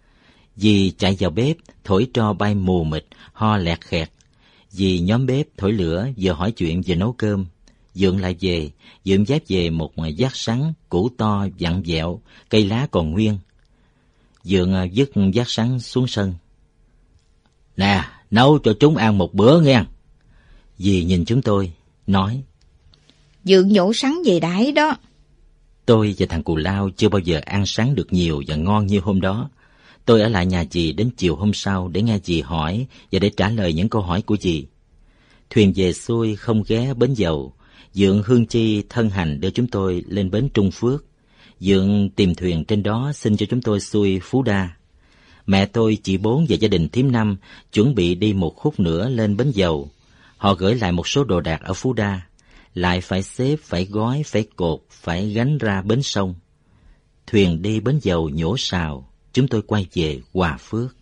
Dì chạy vào bếp, thổi tro bay mù mịt, ho lẹt khẹt. Dì nhóm bếp thổi lửa, vừa hỏi chuyện vừa nấu cơm. Dượng lại về, Dượng dép về một vác sắn, củ to, vặn vẹo, cây lá còn nguyên. Dượng vứt vác sắn xuống sân. Nè, nấu cho chúng ăn một bữa nghe. Dì nhìn chúng tôi, nói: Dượng nhổ sắn về đãi đó. Tôi và thằng Cù Lao chưa bao giờ ăn sắn được nhiều và ngon như hôm đó. Tôi ở lại nhà dì đến chiều hôm sau để nghe dì hỏi và để trả lời những câu hỏi của dì. Thuyền về xuôi không ghé bến dầu. Dượng Hương Chi thân hành đưa chúng tôi lên bến Trung Phước. Dượng tìm thuyền trên đó xin cho chúng tôi xuôi Phú Đa. Mẹ tôi, chị Bốn và gia đình thím Năm chuẩn bị đi một khúc nữa lên bến dầu. Họ gửi lại một số đồ đạc ở Phú Đa, lại phải xếp, phải gói, phải cột, phải gánh ra bến sông. Thuyền đi bến dầu nhổ sào, chúng tôi quay về Hòa Phước.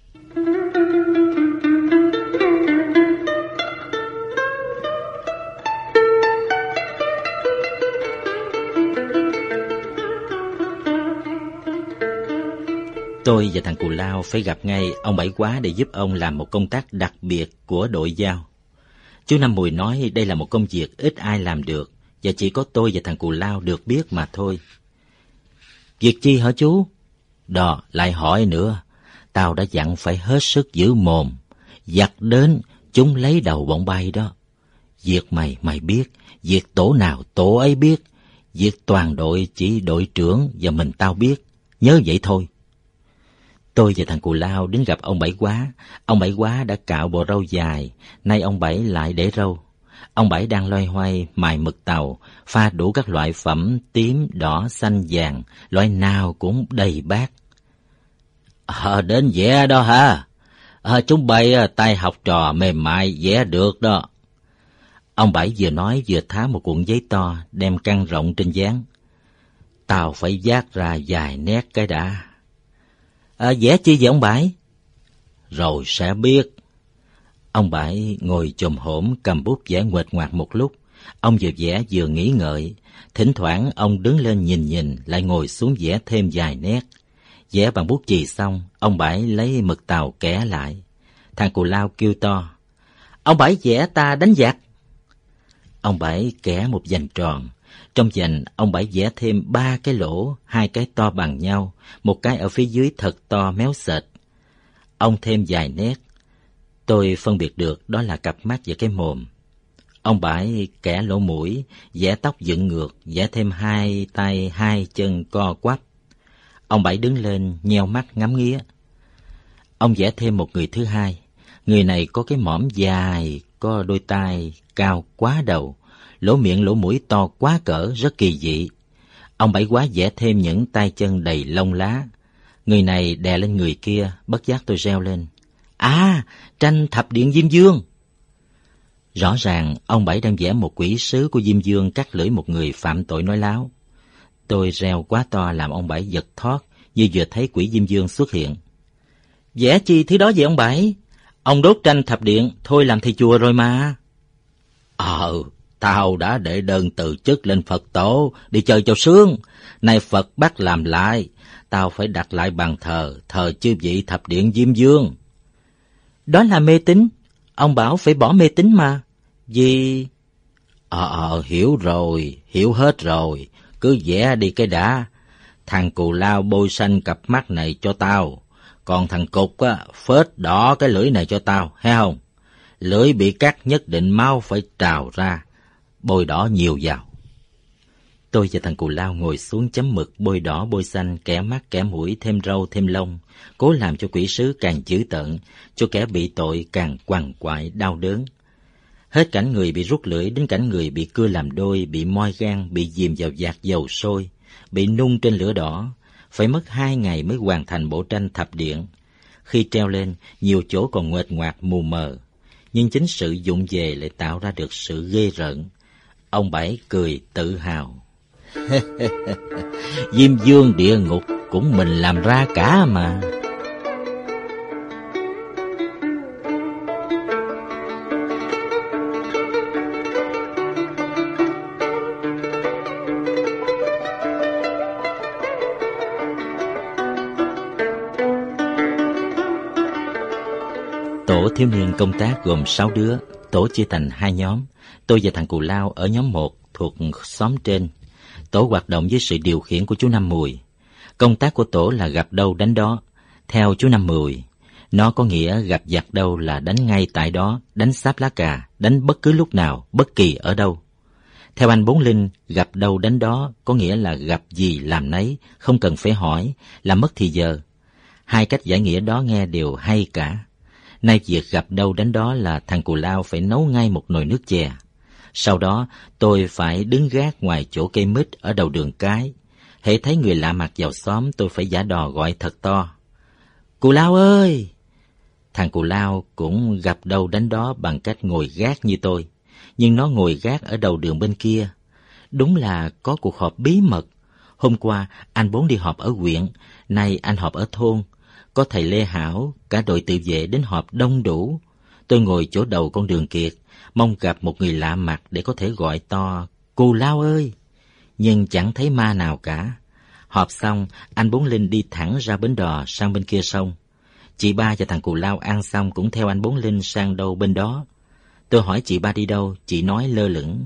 Tôi và thằng Cù Lao phải gặp ngay ông Bảy Quá để giúp ông làm một công tác đặc biệt của đội giao. Chú Năm Mùi nói đây là một công việc ít ai làm được và chỉ có tôi và thằng Cù Lao được biết mà thôi. Việc chi hả chú? Đó, lại hỏi nữa. Tao đã dặn phải hết sức giữ mồm. Giặc đến, chúng lấy đầu bọn bay đó. Việc mày biết, việc tổ nào tổ ấy biết. Việc toàn đội chỉ đội trưởng và mình tao biết. Nhớ vậy thôi. Tôi và thằng Cù Lao đến gặp ông Bảy Quá. Ông Bảy Quá đã cạo bộ râu dài, nay ông Bảy lại để râu. ông Bảy đang loay hoay mài mực tàu, pha đủ các loại phẩm tím, đỏ, xanh, vàng, loại nào cũng đầy bát. Đến vẽ đó hả? Chúng bay tay học trò mềm mại vẽ được đó. Ông Bảy vừa nói vừa tháo một cuộn giấy to đem căng rộng trên dán. Tao phải vác ra vài nét cái đã. Vẽ chi vậy ông Bảy? Rồi sẽ biết. Ông Bảy ngồi chồm hổm cầm bút vẽ nguệch ngoạc một lúc. Ông vừa vẽ vừa nghĩ ngợi. Thỉnh thoảng ông đứng lên nhìn lại ngồi xuống vẽ thêm vài nét. Vẽ bằng bút chì xong, ông Bảy lấy mực tàu kẻ lại. Thằng Cù Lao kêu to: Ông Bảy vẽ ta đánh giặc. Ông Bảy kẻ một vành tròn. Trong vành, ông Bảy vẽ thêm 3 cái lỗ, 2 cái to bằng nhau, một cái ở phía dưới thật to méo sệt. Ông thêm vài nét. Tôi phân biệt được đó là cặp mắt và cái mồm. Ông Bảy kẻ lỗ mũi, vẽ tóc dựng ngược, vẽ thêm 2 tay 2 chân co quắp. Ông Bảy đứng lên nheo mắt ngắm nghía. Ông vẽ thêm một người thứ hai. Người này có cái mõm dài, có đôi tai cao quá đầu, lỗ miệng lỗ mũi to quá cỡ, rất kỳ dị. Ông Bảy quá vẽ thêm những tay chân đầy lông lá. Người này đè lên người kia, bất giác tôi reo lên: tranh Thập Điện Diêm Vương. Rõ ràng ông Bảy đang vẽ một quỷ sứ của Diêm Vương cắt lưỡi một người phạm tội nói láo. Tôi reo quá to làm ông Bảy giật thót, như vừa thấy quỷ Diêm Vương xuất hiện. Vẽ chi thứ đó vậy ông Bảy? Ông đốt tranh Thập Điện thôi làm thầy chùa rồi mà. Tao đã đệ đơn từ chức lên Phật tổ đi chơi cho sướng. Nay Phật bắt làm lại, tao phải đặt lại bàn thờ chư vị Thập Điện Diêm Vương. Đó là mê tín. Ông bảo phải bỏ mê tín mà. Vì... hiểu rồi, hiểu hết rồi. Cứ vẽ đi cái đã. Thằng Cù Lao bôi xanh cặp mắt này cho tao. Còn thằng Cục phết đỏ cái lưỡi này cho tao, thấy không? Lưỡi bị cắt nhất định máu phải trào ra. Bôi đỏ nhiều vào. Tôi và thằng Cù Lao ngồi xuống chấm mực, bôi đỏ bôi xanh, kẻ mắt kẻ mũi, thêm râu thêm lông, cố làm cho quỷ sứ càng dữ tợn, cho kẻ bị tội càng quằn quại đau đớn. Hết cảnh người bị rút lưỡi đến cảnh người bị cưa làm đôi, bị moi gan, bị dìm vào vạc dầu sôi, bị nung trên lửa đỏ. Phải mất 2 ngày mới hoàn thành bộ tranh Thập Điện. Khi treo lên, nhiều chỗ còn nguệch ngoạc mù mờ, nhưng chính sự vụng về lại tạo ra được sự ghê rợn. Ông Bảy cười tự hào. Diêm Vương địa ngục cũng mình làm ra cả mà. Tổ thiếu niên công tác gồm 6 đứa, tổ chia thành 2 nhóm. Tôi và thằng Cù Lao ở nhóm 1 thuộc xóm trên. Tổ hoạt động dưới sự điều khiển của chú Năm Mùi. Công tác của tổ là gặp đâu đánh đó. Theo chú Năm Mùi, nó có nghĩa gặp giặc đâu là đánh ngay tại đó, đánh xáp lá cà, đánh bất cứ lúc nào, bất kỳ ở đâu. Theo anh Bốn Linh, gặp đâu đánh đó có nghĩa là gặp gì làm nấy, không cần phải hỏi, làm mất thì giờ. 2 cách giải nghĩa đó nghe đều hay cả. Nay việc gặp đâu đánh đó là thằng Cù Lao phải nấu ngay một nồi nước chè. Sau đó tôi phải đứng gác ngoài chỗ cây mít ở đầu đường cái. Hễ thấy người lạ mặt vào xóm tôi phải giả đò gọi thật to: Cù Lao ơi! Thằng Cù Lao cũng gặp đâu đánh đó bằng cách ngồi gác như tôi. Nhưng nó ngồi gác ở đầu đường bên kia. Đúng là có cuộc họp bí mật. Hôm qua anh Bốn đi họp ở huyện, nay anh họp ở thôn. Có thầy Lê Hảo, cả đội tự vệ đến họp đông đủ. Tôi ngồi chỗ đầu con đường kiệt, mong gặp một người lạ mặt để có thể gọi to: Cù Lao ơi! Nhưng chẳng thấy ma nào cả. Họp xong, anh Bốn Linh đi thẳng ra bến đò sang bên kia sông. Chị Ba và thằng Cù Lao ăn xong cũng theo anh Bốn Linh sang đâu bên đó. Tôi hỏi chị Ba đi đâu, chị nói lơ lửng: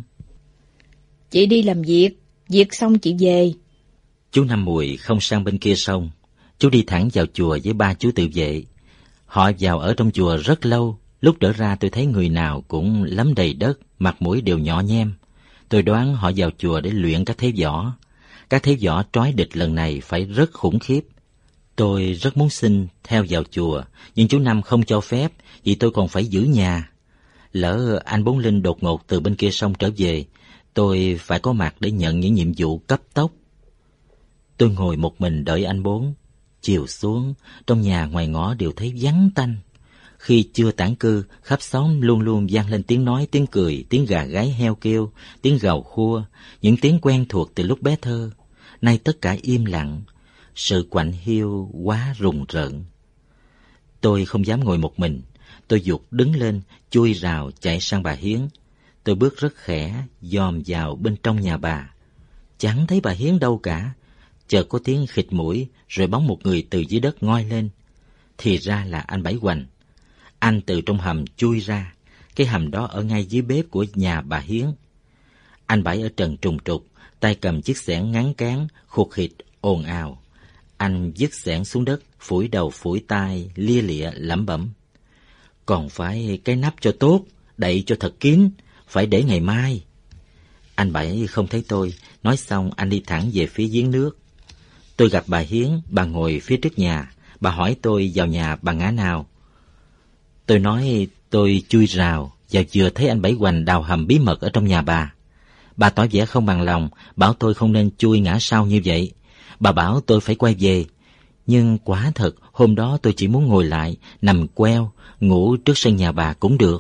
Chị đi làm việc xong chị về. Chú Năm Mùi không sang bên kia sông. Chú đi thẳng vào chùa với 3 chú tự vệ. Họ vào ở trong chùa rất lâu. Lúc trở ra tôi thấy người nào cũng lấm đầy đất, mặt mũi đều nhỏ nhem. Tôi đoán họ vào chùa để luyện các thế võ. Các thế võ trói địch lần này phải rất khủng khiếp. Tôi rất muốn xin theo vào chùa, nhưng chú Năm không cho phép, vì tôi còn phải giữ nhà. Lỡ anh Bốn Linh đột ngột từ bên kia sông trở về, tôi phải có mặt để nhận những nhiệm vụ cấp tốc. Tôi ngồi một mình đợi anh Bốn. Chiều xuống, trong nhà ngoài ngõ đều thấy vắng tanh. Khi chưa tản cư, khắp xóm luôn luôn vang lên tiếng nói, tiếng cười, tiếng gà gáy heo kêu, tiếng gào khua, những tiếng quen thuộc từ lúc bé thơ. Nay tất cả im lặng, sự quạnh hiu quá rùng rợn. Tôi không dám ngồi một mình, tôi giục đứng lên, chui rào chạy sang bà Hiến. Tôi bước rất khẽ, dòm vào bên trong nhà bà. Chẳng thấy bà Hiến đâu cả. Chợt có tiếng khịt mũi, rồi bóng một người từ dưới đất ngoi lên. Thì ra là anh Bảy Hoành. Anh từ trong hầm chui ra, cái hầm đó ở ngay dưới bếp của nhà bà Hiến. Anh Bảy ở trần trùng trục, tay cầm chiếc xẻng ngắn cán, khụt khịt, ồn ào. Anh vứt xẻng xuống đất, phủi đầu phủi tai, lia lịa lẩm bẩm. Còn phải cái nắp cho tốt, đậy cho thật kín, phải để ngày mai. Anh Bảy không thấy tôi, nói xong anh đi thẳng về phía giếng nước. Tôi gặp bà Hiến, bà ngồi phía trước nhà, bà hỏi tôi vào nhà bằng ngã nào. Tôi nói tôi chui rào và vừa thấy anh Bảy Hoành đào hầm bí mật ở trong nhà bà. Bà tỏ vẻ không bằng lòng, bảo tôi không nên chui ngã sau như vậy. Bà bảo tôi phải quay về. Nhưng quả thật, hôm đó tôi chỉ muốn ngồi lại, nằm queo, ngủ trước sân nhà bà cũng được.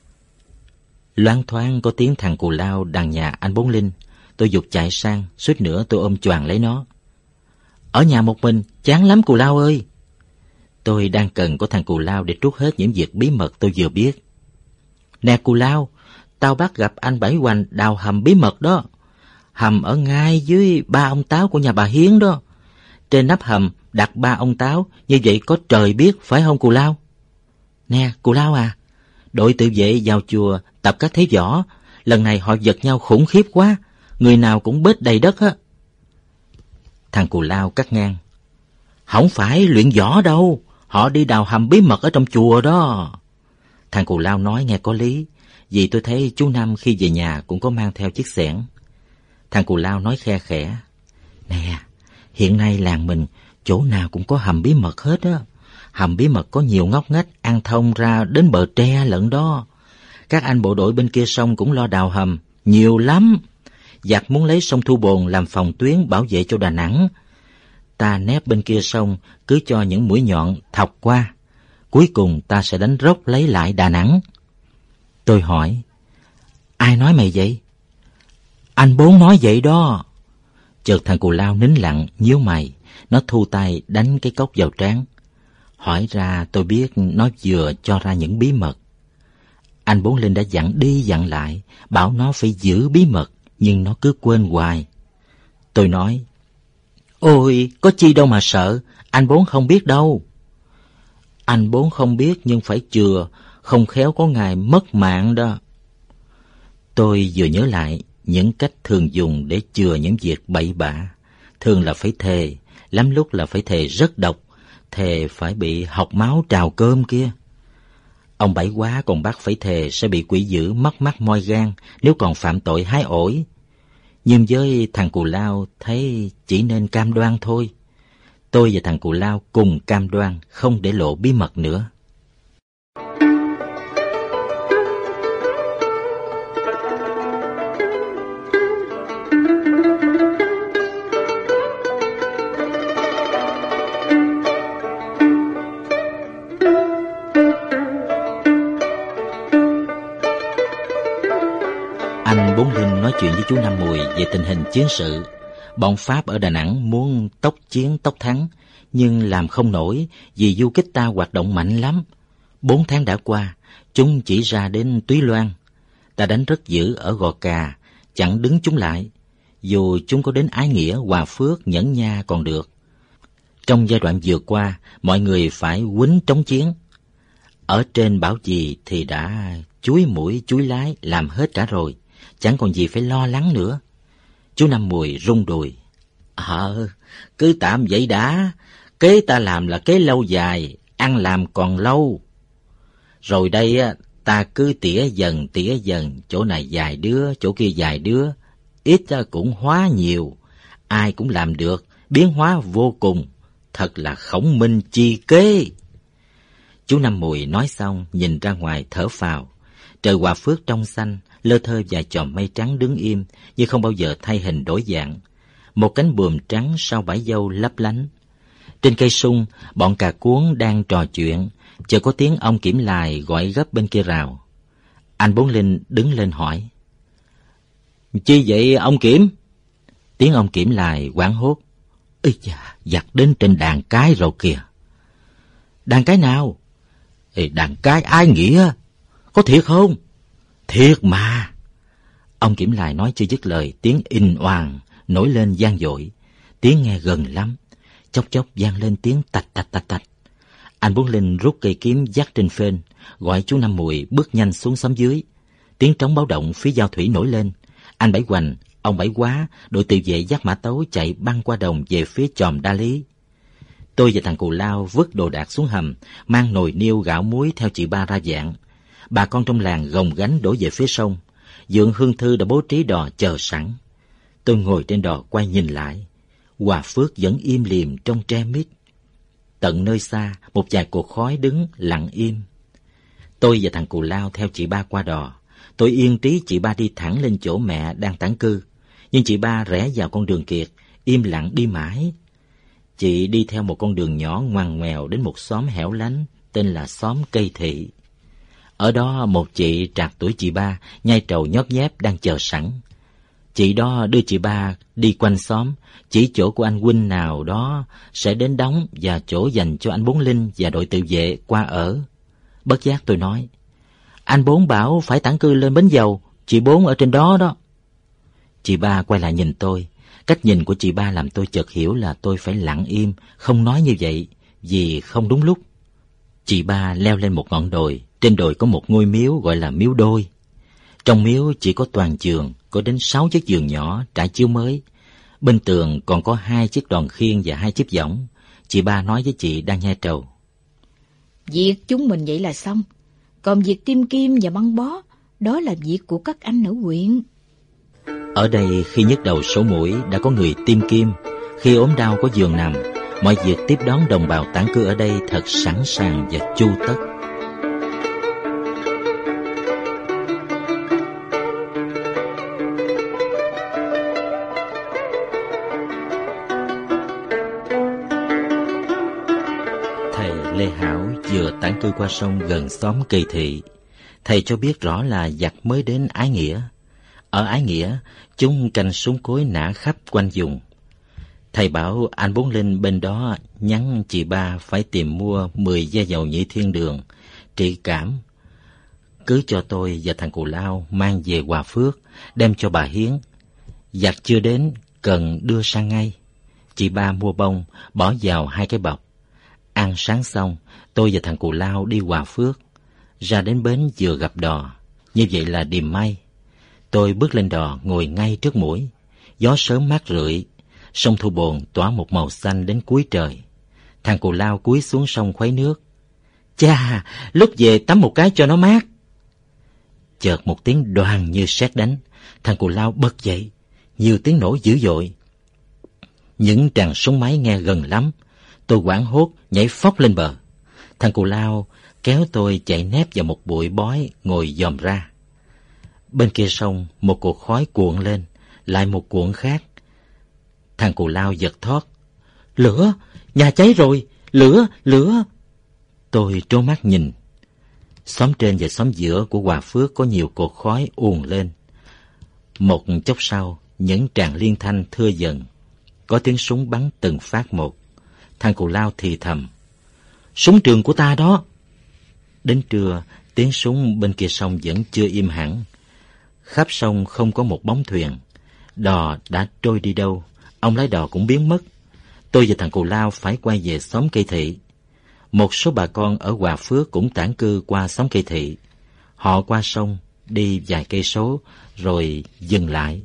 Loáng thoáng có tiếng thằng cù lao đằng nhà anh Bốn Linh. Tôi giục chạy sang, suýt nữa tôi ôm choàng lấy nó. Ở nhà một mình, chán lắm cù lao ơi. Tôi đang cần có thằng cù lao để trút hết những việc bí mật tôi vừa biết. Nè cù lao, tao bắt gặp anh Bảy Hoành đào hầm bí mật đó. Hầm ở ngay dưới 3 ông táo của nhà bà Hiến đó. Trên nắp hầm đặt 3 ông táo, như vậy có trời biết, phải không cù lao? Nè cù lao à, đội tự vệ vào chùa tập các thế võ, lần này họ giật nhau khủng khiếp quá, người nào cũng bết đầy đất á. Thằng cù lao cắt ngang. Không phải luyện võ đâu, họ đi đào hầm bí mật ở trong chùa đó. Thằng cù lao nói nghe có lý, vì tôi thấy chú Năm khi về nhà cũng có mang theo chiếc xẻng. Thằng cù lao nói khe khẽ. Nè, hiện nay làng mình chỗ nào cũng có hầm bí mật hết á. Hầm bí mật có nhiều ngóc ngách ăn thông ra đến bờ tre lận đó. Các anh bộ đội bên kia sông cũng lo đào hầm, nhiều lắm. Giặc muốn lấy sông Thu Bồn làm phòng tuyến bảo vệ cho Đà Nẵng. Ta nép bên kia sông, cứ cho những mũi nhọn thọc qua. Cuối cùng ta sẽ đánh rốc lấy lại Đà Nẵng. Tôi hỏi, ai nói mày vậy? Anh Bốn nói vậy đó. Chợt thằng cù lao nín lặng, nhíu mày. Nó thu tay đánh cái cốc vào trán. Hỏi ra tôi biết nó vừa cho ra những bí mật. Anh Bốn Linh đã dặn đi dặn lại, bảo nó phải giữ bí mật, nhưng nó cứ quên hoài. Tôi nói, ôi, có chi đâu mà sợ, anh Bốn không biết đâu. Anh Bốn không biết nhưng phải chừa, không khéo có ngày mất mạng đó. Tôi vừa nhớ lại những cách thường dùng để chừa những việc bậy bạ. Thường là phải thề, lắm lúc là phải thề rất độc, thề phải bị học máu trào cơm kia. Ông Bảy Quá còn bắt phải thề sẽ bị quỷ dữ mất mắt moi gan nếu còn phạm tội hái ổi. Nhưng với thằng cù lao thấy chỉ nên cam đoan thôi. Tôi và thằng cù lao cùng cam đoan không để lộ bí mật nữa. Anh Bốn Linh nói chuyện với chú Năm Mùi về tình hình chiến sự. Bọn Pháp ở Đà Nẵng muốn tốc chiến tốc thắng, nhưng làm không nổi vì du kích ta hoạt động mạnh lắm. 4 tháng đã qua, chúng chỉ ra đến Túy Loan. Ta đánh rất dữ ở Gò Cà, chẳng đứng chúng lại. Dù chúng có đến Ái Nghĩa, Hòa Phước, Nhẫn Nha còn được. Trong giai đoạn vừa qua, mọi người phải quýnh chống chiến. Ở trên Bảo Trì thì đã chúi mũi chúi lái làm hết cả rồi, chẳng còn gì phải lo lắng nữa. Chú Năm Mùi rung đùi. Cứ tạm vậy đã, kế ta làm là kế lâu dài, ăn làm còn lâu. Rồi đây ta cứ tỉa dần, chỗ này vài đứa, chỗ kia vài đứa, ít cũng hóa nhiều, ai cũng làm được, biến hóa vô cùng, thật là khổng minh chi kế. Chú Năm Mùi nói xong nhìn ra ngoài thở phào. Trời Hòa Phước trong xanh, lơ thơ vài chòm mây trắng đứng im như không bao giờ thay hình đổi dạng. Một cánh buồm trắng sau bãi dâu lấp lánh. Trên cây sung, bọn cà cuống đang trò chuyện, chợt có tiếng ông Kiểm Lài gọi gấp bên kia rào. Anh Bốn Linh đứng lên hỏi: "Chi vậy ông Kiểm?" Tiếng ông Kiểm Lài hoảng hốt: "Ây da, giặc đến trên đàn cái rồi kìa." "Đàn cái nào?" "Đàn cái Ái Nghĩa." "Có thiệt không?" "Thiệt mà." Ông Kiểm Lài nói chưa dứt lời, tiếng inh oàng nổi lên vang dội, tiếng nghe gần lắm. Chốc chốc vang lên tiếng tạch tạch tạch tạch. Anh Bốn Linh rút cây kiếm dắt trên phên, gọi chú Năm Mùi bước nhanh xuống xóm dưới. Tiếng trống báo động phía giao thủy nổi lên. Anh Bảy Hoành, ông Bảy Quá, đội tự vệ dắt mã tấu chạy băng qua đồng về phía chòm Đa Lý. Tôi và thằng Cù Lao vứt đồ đạc xuống hầm, mang nồi niêu gạo muối theo chị Ba ra dạng. Bà con trong làng gồng gánh đổ về phía sông. Dượng Hương Thư đã bố trí đò chờ sẵn. Tôi ngồi trên đò quay nhìn lại. Hòa Phước vẫn im lìm trong tre mít. Tận nơi xa, một vài cột khói đứng lặng im. Tôi và thằng Cù Lao theo chị Ba qua đò. Tôi yên trí chị Ba đi thẳng lên chỗ mẹ đang tản cư. Nhưng chị Ba rẽ vào con đường kiệt, im lặng đi mãi. Chị đi theo một con đường nhỏ ngoằn ngoèo đến một xóm hẻo lánh, tên là xóm Cây Thị. Ở đó một chị trạc tuổi chị Ba, nhai trầu nhót nhép đang chờ sẵn. Chị đó đưa chị Ba đi quanh xóm, chỉ chỗ của anh huynh nào đó sẽ đến đóng và chỗ dành cho anh Bốn Linh và đội tự vệ qua ở. Bất giác tôi nói: "Anh Bốn bảo phải tản cư lên Bến Dầu, chị Bốn ở trên đó đó." Chị Ba quay lại nhìn tôi. Cách nhìn của chị Ba làm tôi chợt hiểu là tôi phải lặng im, không nói như vậy, vì không đúng lúc. Chị Ba leo lên một ngọn đồi. Trên đồi có một ngôi miếu gọi là miếu Đôi. Trong miếu chỉ có toàn giường, có đến 6 chiếc giường nhỏ trải chiếu mới. Bên tường còn có 2 chiếc đòn khiên và 2 chiếc võng. Chị Ba nói với chị đang nhai trầu: "Việc chúng mình vậy là xong. Còn việc tiêm kim và băng bó, đó là việc của các anh ở huyện." Ở đây khi nhức đầu sổ mũi đã có người tiêm kim, khi ốm đau có giường nằm. Mọi việc tiếp đón đồng bào tản cư ở đây thật sẵn sàng và chu tất. Lê Hảo vừa tản cư qua sông gần xóm Cây Thị. Thầy cho biết rõ là giặc mới đến Ái Nghĩa. Ở Ái Nghĩa, chúng canh súng cối nã khắp quanh vùng. Thầy bảo anh Bốn Linh bên đó nhắn chị Ba phải tìm mua 10 da dầu nhị thiên đường, trị cảm. Cứ cho tôi và thằng Cù Lao mang về Hòa Phước, đem cho bà Hiến. Giặc chưa đến, cần đưa sang ngay. Chị Ba mua bông, bỏ vào 2 cái bọc. Ăn sáng xong, tôi và thằng Cù Lao đi Hòa Phước. Ra đến bến vừa gặp đò. Như vậy là điềm may. Tôi bước lên đò ngồi ngay trước mũi. Gió sớm mát rượi. Sông Thu Bồn tỏa một màu xanh đến cuối trời. Thằng Cù Lao cúi xuống sông khuấy nước. Chà, lúc về tắm một cái cho nó mát. Chợt một tiếng đoàng như sét đánh. Thằng Cù Lao bật dậy. Nhiều tiếng nổ dữ dội. Những tràng súng máy nghe gần lắm. Tôi hoảng hốt nhảy phóc lên bờ. Thằng Cù Lao kéo tôi chạy nép vào một bụi bói ngồi dòm ra. Bên kia sông một cột khói cuộn lên, lại một cuộn khác. Thằng Cù Lao giật thót. Lửa! Nhà cháy rồi! Lửa! Lửa! Tôi trố mắt nhìn. Xóm trên và xóm giữa của Hòa Phước có nhiều cột khói ùn lên. Một chốc sau, những tràng liên thanh thưa dần. Có tiếng súng bắn từng phát một. Thằng Cù Lao thì thầm. Súng trường của ta đó. Đến trưa, tiếng súng bên kia sông vẫn chưa im hẳn. Khắp sông không có một bóng thuyền. Đò đã trôi đi đâu, ông lái đò cũng biến mất. Tôi và thằng Cù Lao phải quay về xóm Cây Thị. Một số bà con ở Hòa Phước cũng tản cư qua xóm Cây Thị. Họ qua sông, đi vài cây số, rồi dừng lại.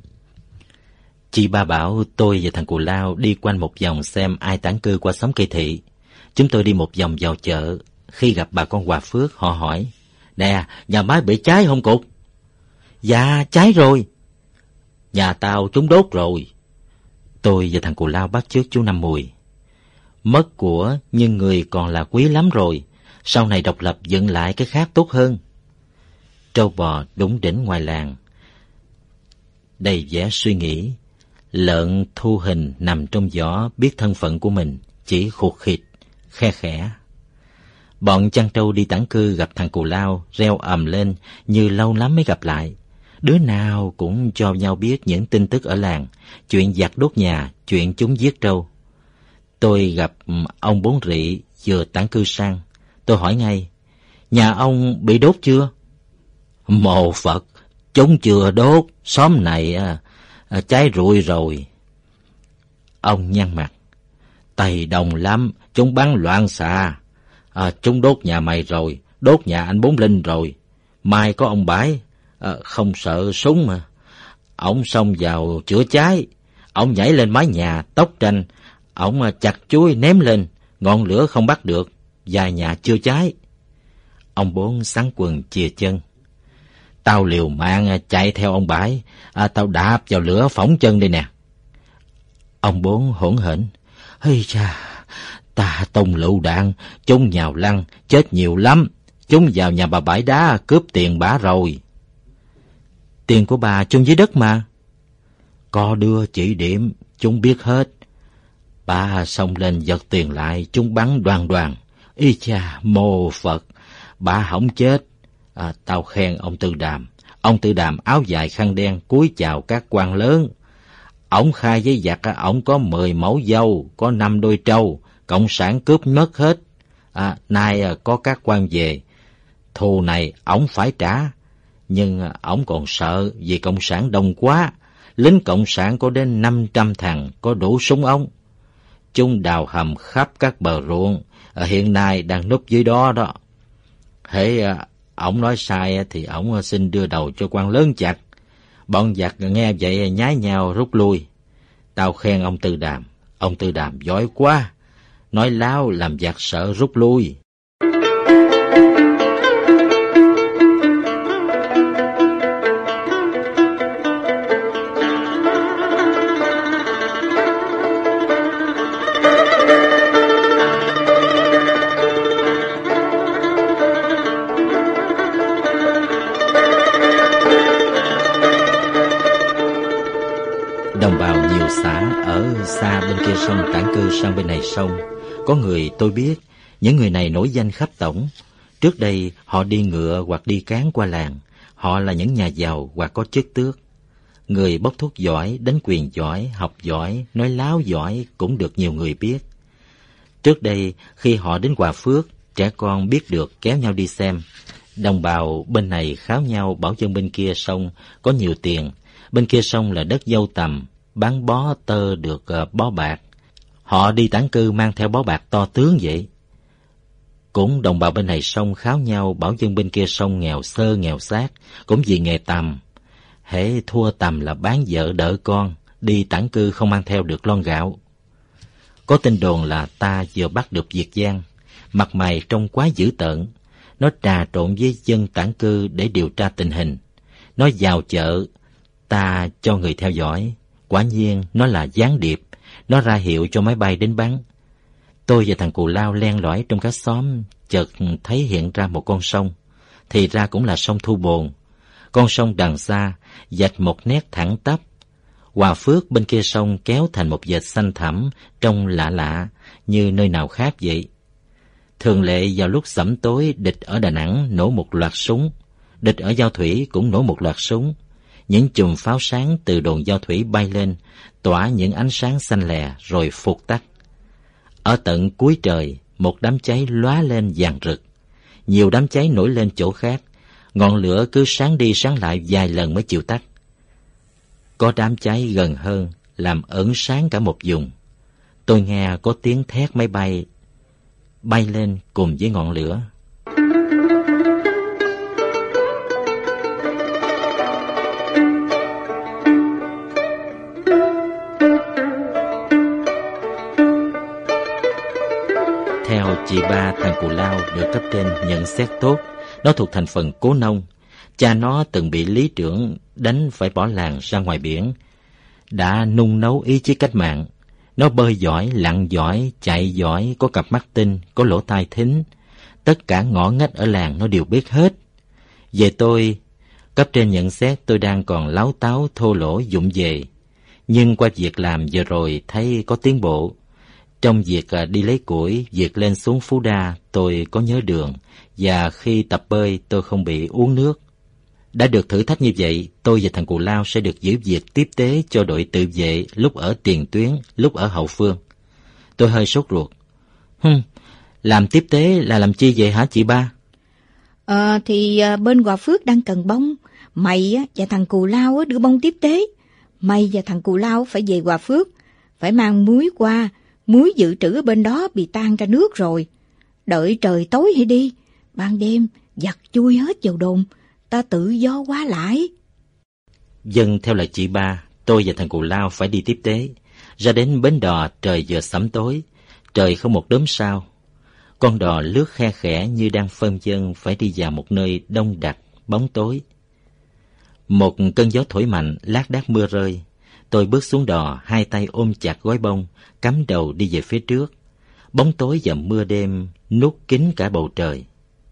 Chị Ba bảo tôi và thằng Cù Lao đi quanh một vòng xem ai tản cư qua xóm Cây Thị. Chúng tôi đi một vòng vào chợ. Khi gặp bà con Hòa Phước, họ hỏi. Nè, nhà máy bị cháy không Cục? Dạ, cháy rồi. Nhà tao trúng đốt rồi. Tôi và thằng Cù Lao bắt chước chú Năm Mùi. Mất của nhưng người còn là quý lắm rồi. Sau này độc lập dựng lại cái khác tốt hơn. trâu bò đủng đỉnh ngoài làng. Đầy vẻ suy nghĩ, lợn thu hình nằm trong giỏ biết thân phận của mình, chỉ khụt khịt, khe khẽ. Bọn chăn trâu đi tản cư gặp thằng Cù Lao, reo ầm lên như lâu lắm mới gặp lại. Đứa nào cũng cho nhau biết những tin tức ở làng, chuyện giặc đốt nhà, chuyện chúng giết trâu. Tôi gặp ông Bốn Rị vừa tản cư sang. Tôi hỏi ngay, nhà ông bị đốt chưa? Mồ Phật, chúng chưa đốt, xóm này cháy rụi rồi. Ông nhăn mặt, Tây đông lắm, chúng bắn loạn xạ. Chúng đốt nhà mày rồi, đốt nhà anh Bốn Linh rồi. Mai có ông Bãi, không sợ súng mà. Ổng xông vào chữa cháy, ổng nhảy lên mái nhà, tóc tranh, ổng chặt chuối ném lên, ngọn lửa không bắt được, vài nhà chưa cháy. Ông Bốn xắn quần chìa chân. Tao liều mạng chạy theo ông Bãi, tao đạp vào lửa phỏng chân đây nè. Ông Bốn hỗn hển, hây cha, ta tung lựu đạn, chúng nhào lăn, chết nhiều lắm. Chúng vào nhà bà Bãi Đá cướp tiền bả rồi. Tiền của bà chôn dưới đất mà. Có đưa chỉ điểm, chúng biết hết. Bà xông lên giật tiền lại, chúng bắn đoàn đoàn. Y cha, mô Phật, bà không chết. Tao khen ông Tư Đàm. Ông Tư Đàm áo dài khăn đen cúi chào các quan lớn. Ổng khai với giặc, ổng có 10 mẫu dâu, có 5 đôi trâu, cộng sản cướp mất hết. Nay có các quan về, thù này ổng phải trả. Nhưng ổng còn sợ vì cộng sản đông quá. Lính cộng sản có đến 500 thằng, có đủ súng ống. Chúng đào hầm khắp các bờ ruộng, hiện nay đang núp dưới đó đó. Hễ ổng nói sai thì ổng xin đưa đầu cho quan lớn chặt. Bọn giặc nghe vậy nhái nhau rút lui. Tao khen ông Tư Đàm. Ông Tư Đàm giỏi quá. Nói láo làm giặc sợ rút lui. Đồng bào nhiều xã ở xa bên kia sông tản cư sang bên này sông. Có người tôi biết, những người này nổi danh khắp tổng. Trước đây họ đi ngựa hoặc đi cán qua làng. Họ là những nhà giàu hoặc có chức tước. Người bốc thuốc giỏi, đánh quyền giỏi, học giỏi, nói láo giỏi cũng được nhiều người biết. Trước đây khi họ đến Hòa Phước, trẻ con biết được kéo nhau đi xem. Đồng bào bên này kháo nhau bảo dân bên kia sông có nhiều tiền. Bên kia sông là đất dâu tằm, bán bó tơ được bó bạc. Họ đi tản cư mang theo bó bạc to tướng vậy. Cũng đồng bào bên này sông kháo nhau bảo dân bên kia sông nghèo sơ nghèo xác, cũng vì nghề tằm. Hễ thua tằm là bán vợ đỡ con, đi tản cư không mang theo được lon gạo. Có tin đồn là ta vừa bắt được Việt Giang, mặt mày trông quá dữ tợn. Nó trà trộn với dân tản cư để điều tra tình hình. Nó vào chợ, ta cho người theo dõi. Quả nhiên nó là gián điệp. Nó ra hiệu cho máy bay đến bắn. Tôi và thằng Cù Lao len lỏi trong các xóm, chợt thấy hiện ra một con sông. Thì ra cũng là sông Thu Bồn. Con sông đằng xa vạch một nét thẳng tắp. Hòa Phước bên kia sông kéo thành một vệt xanh thẳm, trông lạ lạ như nơi nào khác vậy. Thường lệ vào lúc sẩm tối, địch ở Đà Nẵng nổ một loạt súng, địch ở Giao Thủy cũng nổ một loạt súng. Những chùm pháo sáng từ đồn Giao Thủy bay lên, tỏa những ánh sáng xanh lè rồi phụt tắt. Ở tận cuối trời, một đám cháy lóa lên vàng rực. Nhiều đám cháy nổi lên chỗ khác, ngọn lửa cứ sáng đi sáng lại vài lần mới chịu tắt. Có đám cháy gần hơn, làm ẩn sáng cả một vùng. Tôi nghe có tiếng thét máy bay bay lên cùng với ngọn lửa. Theo chị ba, thằng Cù Lao được cấp trên nhận xét tốt. Nó thuộc thành phần cố nông. Cha nó từng bị lý trưởng đánh phải bỏ làng ra ngoài biển. Đã nung nấu ý chí cách mạng. Nó bơi giỏi, lặn giỏi, chạy giỏi, có cặp mắt tinh, có lỗ tai thính. Tất cả ngõ ngách ở làng nó đều biết hết. Về tôi, Cấp trên nhận xét tôi đang còn láo táo thô lỗ vụng về, nhưng qua việc làm vừa rồi thấy có tiến bộ. Trong việc đi lấy củi, việc lên xuống Phú Đa tôi có nhớ đường, và khi tập bơi tôi không bị uống nước. Đã được thử thách như vậy, tôi và thằng Cù Lao sẽ được giữ việc tiếp tế cho đội tự vệ lúc ở tiền tuyến, lúc ở hậu phương. Tôi hơi sốt ruột. Làm tiếp tế là làm chi vậy hả chị ba? Thì bên Hòa Phước đang cần bông. Mày và thằng Cù Lao đưa bông tiếp tế. Mày và thằng Cù Lao phải về Hòa Phước, phải mang muối qua. Muối dự trữ ở bên đó bị tan ra nước rồi. Đợi trời tối hãy đi. Ban đêm giặt chui hết vào đồn, ta tự do qua lại. Vâng, theo lời chị ba, tôi và thằng Cù Lao phải đi tiếp tế. Ra đến bến đò trời vừa sẫm tối, trời không một đốm sao. Con đò lướt khe khẽ như đang phân vân phải đi vào một nơi đông đặc, bóng tối. Một cơn gió thổi mạnh, lác đác mưa rơi. Tôi bước xuống đò, hai tay ôm chặt gói bông, cắm đầu đi về phía trước. Bóng tối và mưa đêm nuốt kín cả bầu trời.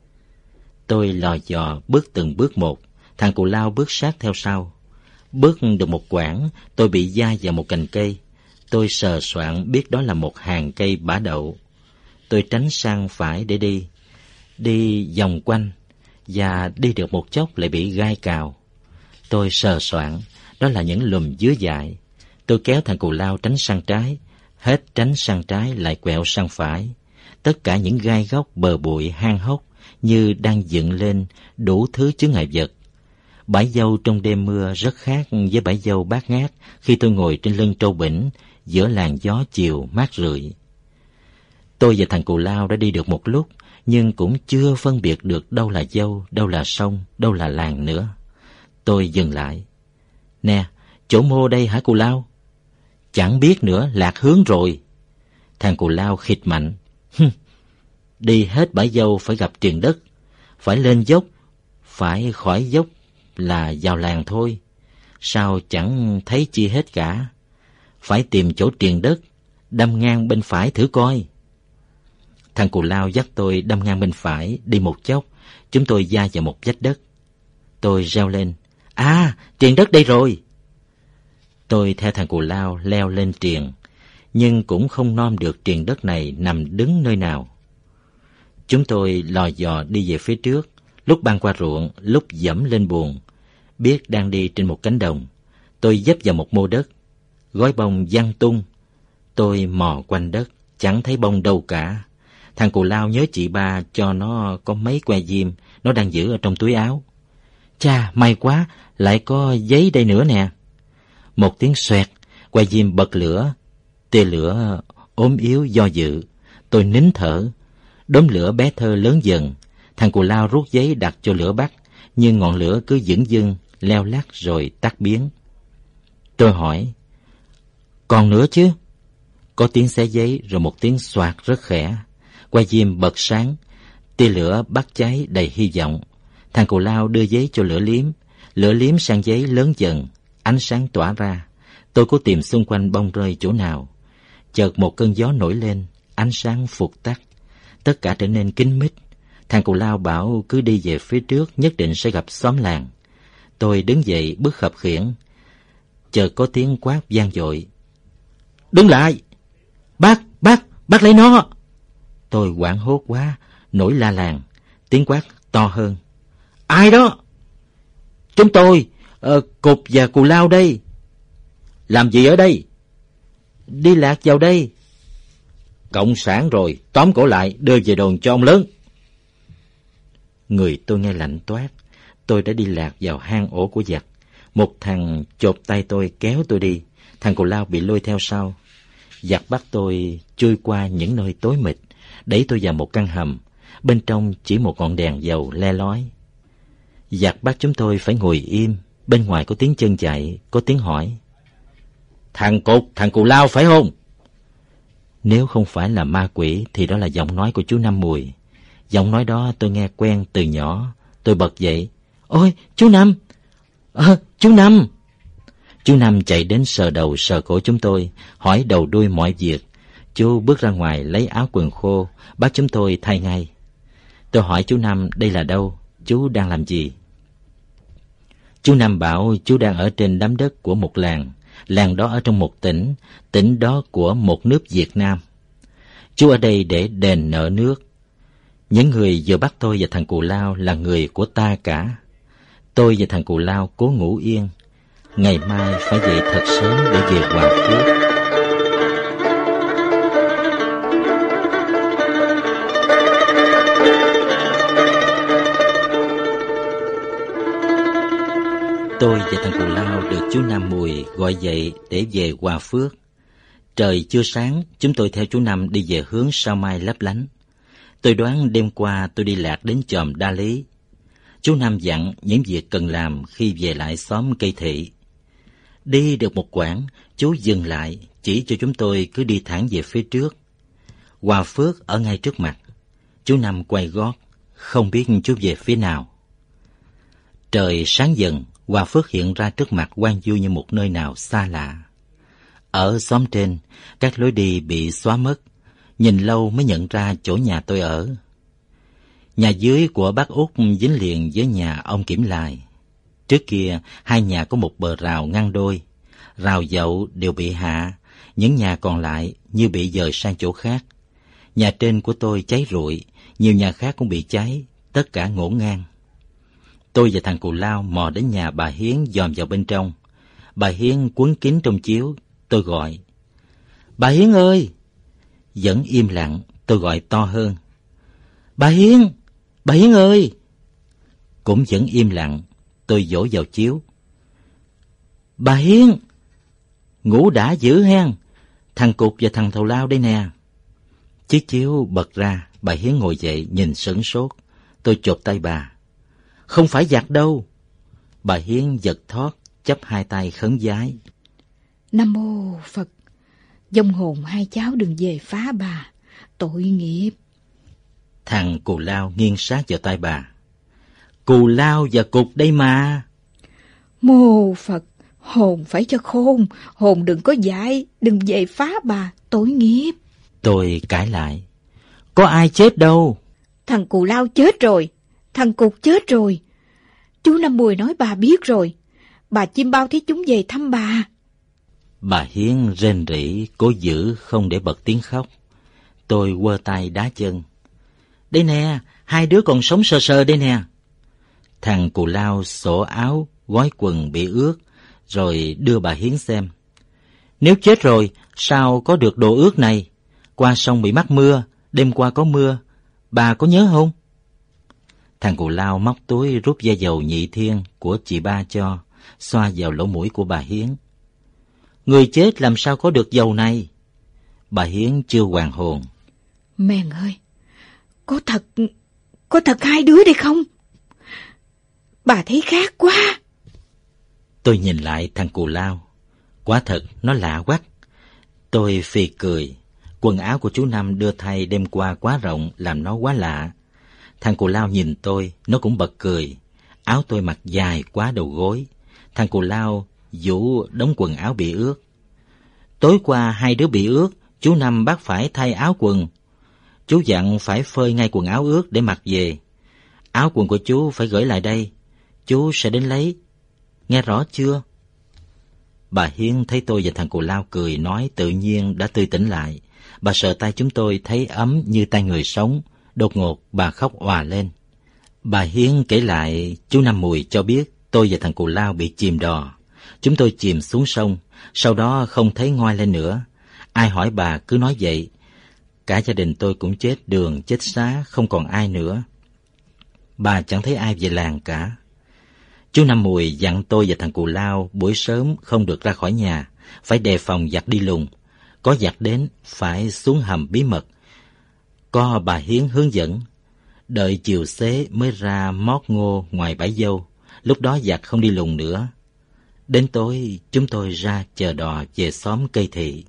Tôi lò dò bước từng bước một, thằng Cù Lao bước sát theo sau. Bước được một quãng, tôi bị va vào một cành cây. Tôi sờ soạng biết đó là một hàng cây bả đậu. Tôi tránh sang phải để đi vòng quanh, và đi được một chốc lại bị gai cào. Tôi sờ soạng, đó là những lùm dứa dại. Tôi kéo thằng Cù Lao tránh sang trái, hết tránh sang trái lại quẹo sang phải. Tất cả những gai góc bờ bụi hang hốc như đang dựng lên đủ thứ chướng ngại vật. Bãi dâu trong đêm mưa rất khác với bãi dâu bát ngát khi tôi ngồi trên lưng trâu bỉnh giữa làn gió chiều mát rượi. Tôi và thằng Cù Lao đã đi được một lúc, nhưng cũng chưa phân biệt được đâu là dâu, đâu là sông, đâu là làng nữa. Tôi dừng lại. Nè, chỗ mô đây hả Cù Lao? Chẳng biết nữa, lạc hướng rồi. Thằng Cù Lao khịt mạnh. Đi hết bãi dâu phải gặp triền đất, phải lên dốc, phải khỏi dốc là vào làng thôi. Sao chẳng thấy chi hết cả. Phải tìm chỗ triền đất, đâm ngang bên phải thử coi. Thằng Cù Lao dắt tôi đâm ngang bên phải, đi một chốc, chúng tôi va vào một vách đất. Tôi reo lên, triền đất đây rồi. Tôi theo thằng Cù Lao leo lên triền, nhưng cũng không nom được triền đất này nằm đứng nơi nào. Chúng tôi lò dò đi về phía trước, lúc băng qua ruộng, lúc dẫm lên buồng. Biết đang đi trên một cánh đồng, tôi dấp vào một mô đất. Gói bông văng tung. Tôi mò quanh đất, chẳng thấy bông đâu cả. Thằng Cù Lao nhớ chị ba cho nó có mấy que diêm, nó đang giữ ở trong túi áo. Chà, may quá, lại có giấy đây nữa nè. Một tiếng xoẹt, que diêm bật lửa. Tia lửa ốm yếu do dự. Tôi nín thở. Đốm lửa bé thơ lớn dần. Thằng Cù Lao rút giấy đặt cho lửa bắt, nhưng ngọn lửa cứ dửng dưng, leo lắt rồi tắt biến. Tôi hỏi, còn nữa chứ? Có tiếng xé giấy rồi một tiếng xoạt rất khẽ. Que diêm bật sáng, tia lửa bắt cháy đầy hy vọng. Thằng Cù Lao đưa giấy cho lửa liếm sang giấy lớn dần, ánh sáng tỏa ra. Tôi cố tìm xung quanh bông rơi chỗ nào. Chợt một cơn gió nổi lên, ánh sáng phục tắt. Tất cả trở nên kín mít. Thằng Cù Lao bảo cứ đi về phía trước nhất định sẽ gặp xóm làng. Tôi đứng dậy bước khập khiễng. Chợt có tiếng quát vang dội. Đứng lại! Bắt lấy nó! Tôi hoảng hốt quá, nổi la làng. Tiếng quát to hơn. Ai đó? Chúng tôi, Cục và Cù Lao đây. Làm gì ở đây? Đi lạc vào đây. Cộng sản rồi, tóm cổ lại, đưa về đồn cho ông lớn. Người tôi nghe lạnh toát. Tôi đã đi lạc vào hang ổ của giặc. Một thằng chộp tay tôi kéo tôi đi. Thằng Cù Lao bị lôi theo sau. Giặc bắt tôi chui qua những nơi tối mịt, đẩy tôi vào một căn hầm. Bên trong chỉ một ngọn đèn dầu le lói. Giặc bắt chúng tôi phải ngồi im. Bên ngoài có tiếng chân chạy, có tiếng hỏi. Thằng Cù Lao phải không? Nếu không phải là ma quỷ thì đó là giọng nói của chú Năm Mùi. Giọng nói đó tôi nghe quen từ nhỏ. Tôi bật dậy. Ôi, chú Năm! Chú Năm! Chú Năm chạy đến sờ đầu sờ cổ chúng tôi, hỏi đầu đuôi mọi việc. Chú bước ra ngoài lấy áo quần khô, bắt chúng tôi thay ngay. Tôi hỏi chú Năm đây là đâu, chú đang làm gì? Chú Năm bảo chú đang ở trên đám đất của một làng đó ở trong một tỉnh đó của một nước Việt Nam. Chú ở đây để đền nợ nước. Những người vừa bắt tôi và thằng Cù Lao là người của ta cả. Tôi và thằng Cù Lao cố ngủ yên. Ngày mai phải dậy thật sớm để về Hòa Phước. Tôi và thằng Cù Lao được chú Năm Mùi gọi dậy để về Hòa Phước. Trời chưa sáng, chúng tôi theo chú Năm đi về hướng Sao Mai Lấp Lánh. Tôi đoán đêm qua tôi đi lạc đến chòm Đa Lý. Chú Năm dặn những việc cần làm khi về lại xóm Cây Thị. Đi được một quãng, chú dừng lại, chỉ cho chúng tôi cứ đi thẳng về phía trước. Hòa Phước ở ngay trước mặt. Chú Năm quay gót, không biết chú về phía nào. Trời sáng dần, Hòa Phước hiện ra trước mặt hoang vu như một nơi nào xa lạ. Ở xóm trên, các lối đi bị xóa mất, nhìn lâu mới nhận ra chỗ nhà tôi ở. Nhà dưới của bác Út dính liền với nhà ông Kiểm Lài. Trước kia, hai nhà có một bờ rào ngăn đôi. Rào dậu đều bị hạ, những nhà còn lại như bị dời sang chỗ khác. Nhà trên của tôi cháy rụi, nhiều nhà khác cũng bị cháy, tất cả ngổn ngang. Tôi và thằng Cù Lao mò đến nhà bà Hiến dòm vào bên trong. Bà Hiến quấn kín trong chiếu, tôi gọi. Bà Hiến ơi! Vẫn im lặng, tôi gọi to hơn. Bà Hiến ơi! Cũng vẫn im lặng, tôi vỗ vào chiếu. Bà Hiến! Ngủ đã dữ hen, thằng Cục và thằng Thầu Lao đây nè. Chiếc chiếu bật ra, bà Hiến ngồi dậy nhìn sửng sốt. Tôi chộp tay bà. Không phải giặc đâu. Bà Hiến giật thót, chắp hai tay khấn vái. Nam mô Phật, vong hồn hai cháu đừng về phá bà, tội nghiệp. Thằng Cù Lao nghiêng sát vào tay bà. Cù Lao và Cục đây mà. Mô Phật, hồn phải cho khôn, hồn đừng có dại, đừng về phá bà, tội nghiệp. Tôi cãi lại. Có ai chết đâu. Thằng Cù Lao chết rồi, thằng Cục chết rồi. Chú Năm Mùi nói bà biết rồi. Bà Chim Bao thấy chúng về thăm bà. Bà Hiến rên rỉ, cố giữ không để bật tiếng khóc. Tôi quơ tay đá chân. Đây nè, hai đứa còn sống sờ sờ đây nè. Thằng Cù Lao xổ áo, gói quần bị ướt, rồi đưa bà Hiến xem. Nếu chết rồi, sao có được đồ ướt này? Qua sông bị mắc mưa, đêm qua có mưa. Bà có nhớ không? Thằng Cù Lao móc túi rút da dầu nhị thiên của chị ba cho, xoa vào lỗ mũi của bà Hiến. Người chết làm sao có được dầu này? Bà Hiến chưa hoàn hồn. Mèn ơi, có thật hai đứa đây không? Bà thấy khác quá. Tôi nhìn lại thằng Cù Lao. Quả thật nó lạ quắc. Tôi phì cười. Quần áo của chú Năm đưa thay đêm qua quá rộng làm nó quá lạ. Thằng Cù Lao nhìn tôi, nó cũng bật cười. Áo tôi mặc dài quá đầu gối. Thằng Cù Lao vũ đống quần áo bị ướt. Tối qua hai đứa bị ướt, chú Năm bắt phải thay áo quần. Chú dặn phải phơi ngay quần áo ướt để mặc về. Áo quần của chú phải gửi lại đây. Chú sẽ đến lấy. Nghe rõ chưa? Bà Hiến thấy tôi và thằng Cù Lao cười nói tự nhiên đã tươi tỉnh lại. Bà sờ tay chúng tôi thấy ấm như tay người sống. Đột ngột bà khóc òa lên. Bà Hiến kể lại chú Năm Mùi cho biết tôi và thằng Cù Lao bị chìm đò. Chúng tôi chìm xuống sông, sau đó không thấy ngoi lên nữa. Ai hỏi bà cứ nói vậy. Cả gia đình tôi cũng chết đường, chết xá, không còn ai nữa. Bà chẳng thấy ai về làng cả. Chú Năm Mùi dặn tôi và thằng Cù Lao buổi sớm không được ra khỏi nhà, phải đề phòng giặc đi lùng. Có giặc đến, phải xuống hầm bí mật. Có bà Hiến hướng dẫn. Đợi chiều xế mới ra mót ngô ngoài bãi dâu. Lúc đó giặc không đi lùng nữa. Đến tối, chúng tôi ra chờ đò về xóm Cây Thị.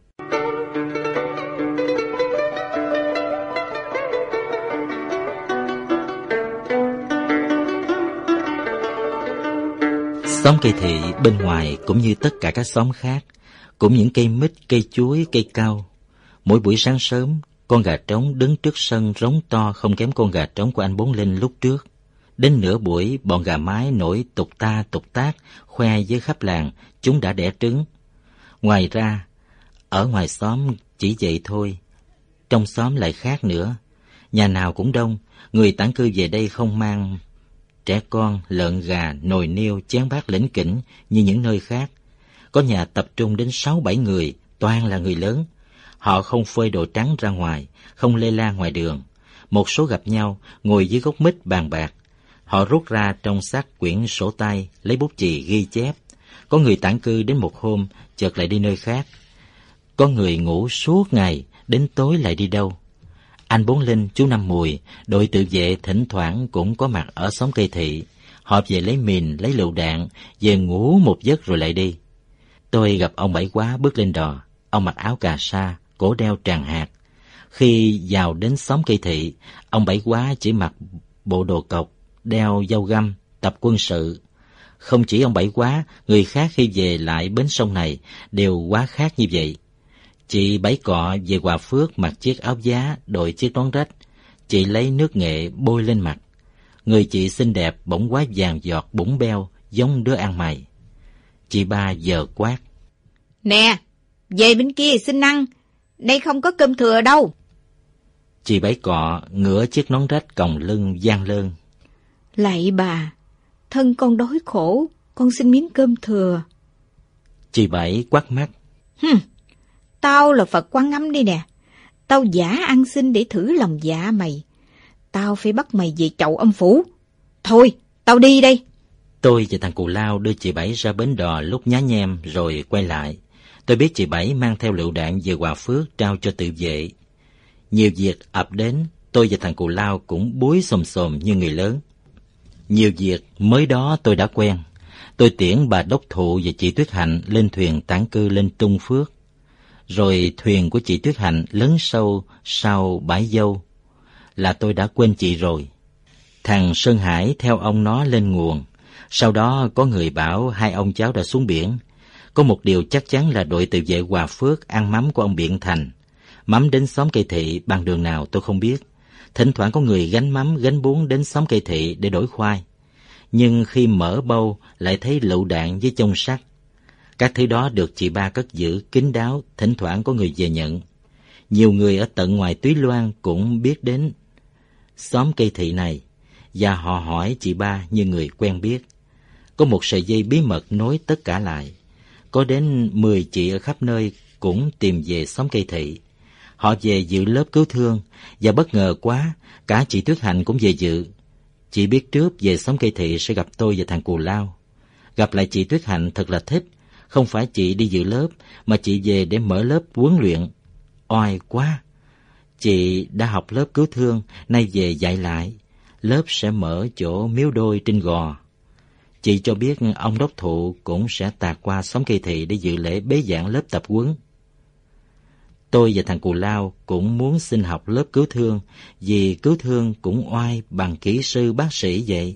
Xóm Cây Thị bên ngoài cũng như tất cả các xóm khác, cũng những cây mít, cây chuối, cây cau. Mỗi buổi sáng sớm, con gà trống đứng trước sân rống to không kém con gà trống của anh Bốn Linh lúc trước. Đến nửa buổi, bọn gà mái nổi tục ta tục tác, khoe với khắp làng chúng đã đẻ trứng. Ngoài ra, ở ngoài xóm chỉ vậy thôi, trong xóm lại khác nữa. Nhà nào cũng đông, người tản cư về đây không mang trẻ con, lợn gà, nồi niêu, chén bát lỉnh kỉnh như những nơi khác. Có nhà tập trung đến 6-7 người, toàn là người lớn. Họ không phơi đồ trắng ra ngoài, không lê la ngoài đường. Một số gặp nhau, ngồi dưới gốc mít bàn bạc. Họ rút ra trong xác quyển sổ tay, lấy bút chì ghi chép. Có người tản cư đến một hôm, chợt lại đi nơi khác. Có người ngủ suốt ngày, đến tối lại đi đâu. Anh Bốn Linh, chú Năm Mùi, đội tự vệ thỉnh thoảng cũng có mặt ở xóm Cây Thị. Họ về lấy mìn, lấy lựu đạn, về ngủ một giấc rồi lại đi. Tôi gặp ông Bảy Quá bước lên đò. Ông mặc áo cà sa, cổ đeo tràng hạt. Khi vào đến xóm Cây Thị, ông Bảy Quá chỉ mặc bộ đồ cộc, đeo dao găm, tập quân sự. Không chỉ ông Bảy Quá, người khác khi về lại bến sông này đều quá khác như vậy. Chị Bảy Cọ về Hòa Phước mặc chiếc áo giá, đội chiếc nón rách. Chị lấy nước nghệ bôi lên mặt. Người chị xinh đẹp bỗng quá vàng giọt bủng beo, giống đứa ăn mày. Chị Ba giờ quát: Nè, về bên kia xin ăn, đây không có cơm thừa đâu. Chị Bảy Cọ ngửa chiếc nón rách còng lưng vang lơn: Lạy bà, thân con đói khổ, con xin miếng cơm thừa. Chị Bảy quát mắt: Tao là Phật Quan Âm đi nè, tao giả ăn xin để thử lòng dạ mày. Tao phải bắt mày về chậu âm phủ. Thôi, tao đi đây. Tôi và thằng Cù Lao đưa chị Bảy ra bến đò lúc nhá nhem rồi quay lại. Tôi biết chị Bảy mang theo lựu đạn về Hòa Phước trao cho tự vệ. Nhiều việc ập đến, tôi và thằng Cù Lao cũng búi xồm xồm như người lớn. Nhiều việc mới đó tôi đã quen. Tôi tiễn bà Đốc Thụ và chị Tuyết Hạnh lên thuyền tản cư lên Trung Phước. Rồi thuyền của chị Tuyết Hạnh lấn sâu sau bãi dâu là tôi đã quên chị rồi. Thằng Sơn Hải theo ông nó lên nguồn. Sau đó có người bảo hai ông cháu đã xuống biển. Có một điều chắc chắn là đội tự vệ Hòa Phước ăn mắm của ông Biện Thành. Mắm đến xóm Cây Thị bằng đường nào tôi không biết. Thỉnh thoảng có người gánh mắm gánh bún đến xóm Cây Thị để đổi khoai. Nhưng khi mở bâu lại thấy lựu đạn với chông sắt. Các thứ đó được chị Ba cất giữ kín đáo, thỉnh thoảng có người về nhận. Nhiều người ở tận ngoài Túy Loan cũng biết đến xóm Cây Thị này, và họ hỏi chị Ba như người quen biết. Có một sợi dây bí mật nối tất cả lại. Có đến 10 chị ở khắp nơi cũng tìm về xóm Cây Thị. Họ về dự lớp cứu thương, và bất ngờ quá, cả chị Tuyết Hạnh cũng về dự. Chị biết trước về xóm Cây Thị sẽ gặp tôi và thằng Cù Lao. Gặp lại chị Tuyết Hạnh thật là thích. Không phải chị đi dự lớp, mà chị về để mở lớp huấn luyện. Oai quá! Chị đã học lớp cứu thương, nay về dạy lại. Lớp sẽ mở chỗ Miếu Đôi trên Gò. Chị cho biết ông Đốc Thụ cũng sẽ tạt qua xóm Cây Thị để dự lễ bế giảng lớp tập huấn. Tôi và thằng Cù Lao cũng muốn xin học lớp cứu thương, vì cứu thương cũng oai bằng kỹ sư bác sĩ vậy.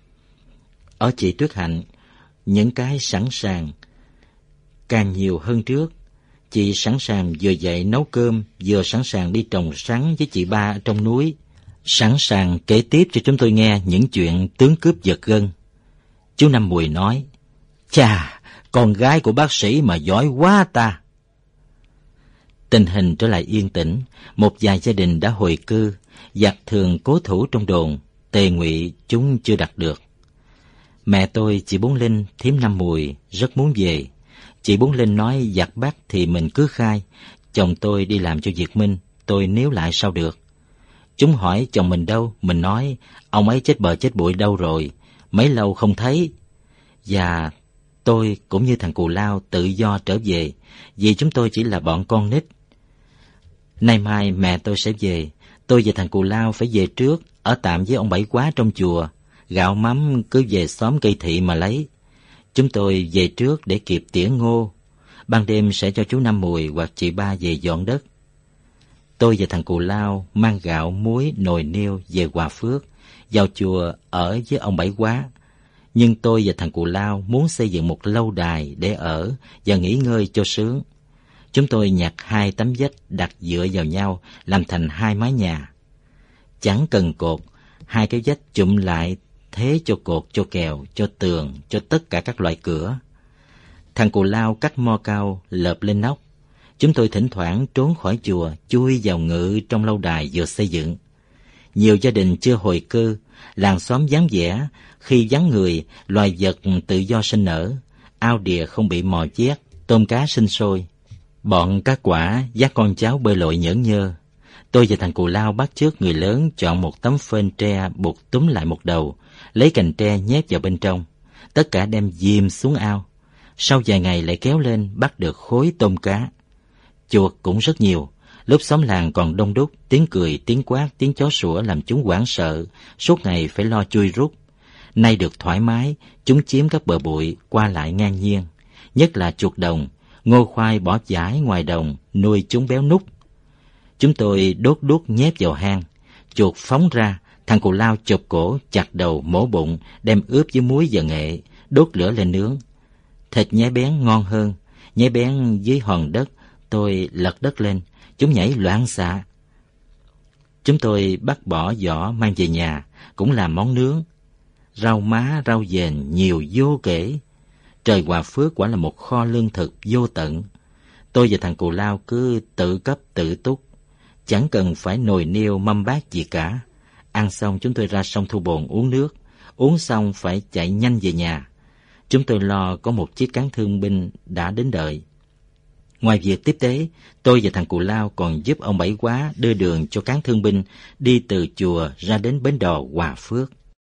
Ở chị Tuyết Hạnh, những cái sẵn sàng càng nhiều hơn trước. Chị sẵn sàng vừa dậy nấu cơm, vừa sẵn sàng đi trồng sắn với chị Ba ở trong núi, sẵn sàng kể tiếp cho chúng tôi nghe những chuyện tướng cướp giật gân. Chú Năm Mùi nói: Chà, con gái của bác sĩ mà giỏi quá ta. Tình hình trở lại yên tĩnh, một vài gia đình đã hồi cư, giặc thường cố thủ trong đồn, tề ngụy chúng chưa đặt được. Mẹ tôi, chị Bốn Linh, thím Năm Mùi rất muốn về. Chị Bốn Linh nói giặc bắt thì mình cứ khai. Chồng tôi đi làm cho Việt Minh, tôi níu lại sao được. Chúng hỏi chồng mình đâu, mình nói ông ấy chết bờ chết bụi đâu rồi, mấy lâu không thấy. Và tôi cũng như thằng Cù Lao tự do trở về, vì chúng tôi chỉ là bọn con nít. Nay mai mẹ tôi sẽ về, tôi và thằng Cù Lao phải về trước, ở tạm với ông Bảy Quá trong chùa. Gạo mắm cứ về xóm Cây Thị mà lấy. Chúng tôi về trước để kịp tỉa ngô. Ban đêm sẽ cho chú Năm Mùi hoặc chị Ba về dọn đất. Tôi và thằng Cù Lao mang gạo, muối, nồi niêu về Hòa Phước, vào chùa ở với ông Bảy Quá. Nhưng tôi và thằng Cù Lao muốn xây dựng một lâu đài để ở và nghỉ ngơi cho sướng. Chúng tôi nhặt 2 tấm vách đặt dựa vào nhau làm thành 2 mái nhà. Chẳng cần cột, 2 cái vách chụm lại thế cho cột, cho kèo, cho tường, cho tất cả các loại cửa. Thằng cù lao cắt mo cao lợp lên nóc. Chúng tôi thỉnh thoảng trốn khỏi chùa, chui vào ngự trong lâu đài vừa xây dựng. Nhiều gia đình chưa hồi cư, làng xóm vắng vẻ, khi vắng người, loài vật tự do sinh nở, ao đìa không bị mò chét, tôm cá sinh sôi. Bọn cá quả dắt con cháu bơi lội nhởn nhơ. Tôi và thằng cù lao bắt chước người lớn chọn một tấm phên tre buộc túm lại một đầu, lấy cành tre nhét vào bên trong. Tất cả đem dìm xuống ao. Sau vài ngày lại kéo lên bắt được khối tôm cá. Chuột cũng rất nhiều. Lúc xóm làng còn đông đúc, tiếng cười, tiếng quát, tiếng chó sủa làm chúng hoảng sợ, suốt ngày phải lo chui rút. Nay được thoải mái, chúng chiếm các bờ bụi, qua lại ngang nhiên. Nhất là chuột đồng, ngô khoai bỏ dải ngoài đồng, nuôi chúng béo núc. Chúng tôi đốt đuốc nhét vào hang. Chuột phóng ra, thằng cù lao chộp cổ, chặt đầu, mổ bụng, đem ướp với muối và nghệ, đốt lửa lên nướng. Thịt nhái bén ngon hơn. Nhái bén dưới hòn đất, tôi lật đất lên, chúng nhảy loạn xạ. Chúng tôi bắt bỏ vỏ mang về nhà, cũng làm món nướng. Rau má, rau dền nhiều vô kể. Trời Hòa Phước quả là một kho lương thực vô tận. Tôi và thằng cù lao cứ tự cấp tự túc, chẳng cần phải nồi niêu mâm bát gì cả. Ăn xong chúng tôi ra sông Thu Bồn uống nước, uống xong phải chạy nhanh về nhà. Chúng tôi lo có một chiếc cán thương binh đã đến đợi. Ngoài việc tiếp tế, tôi và thằng cù lao còn giúp ông Bảy Quá đưa đường cho cán thương binh đi từ chùa ra đến bến đò Hòa Phước.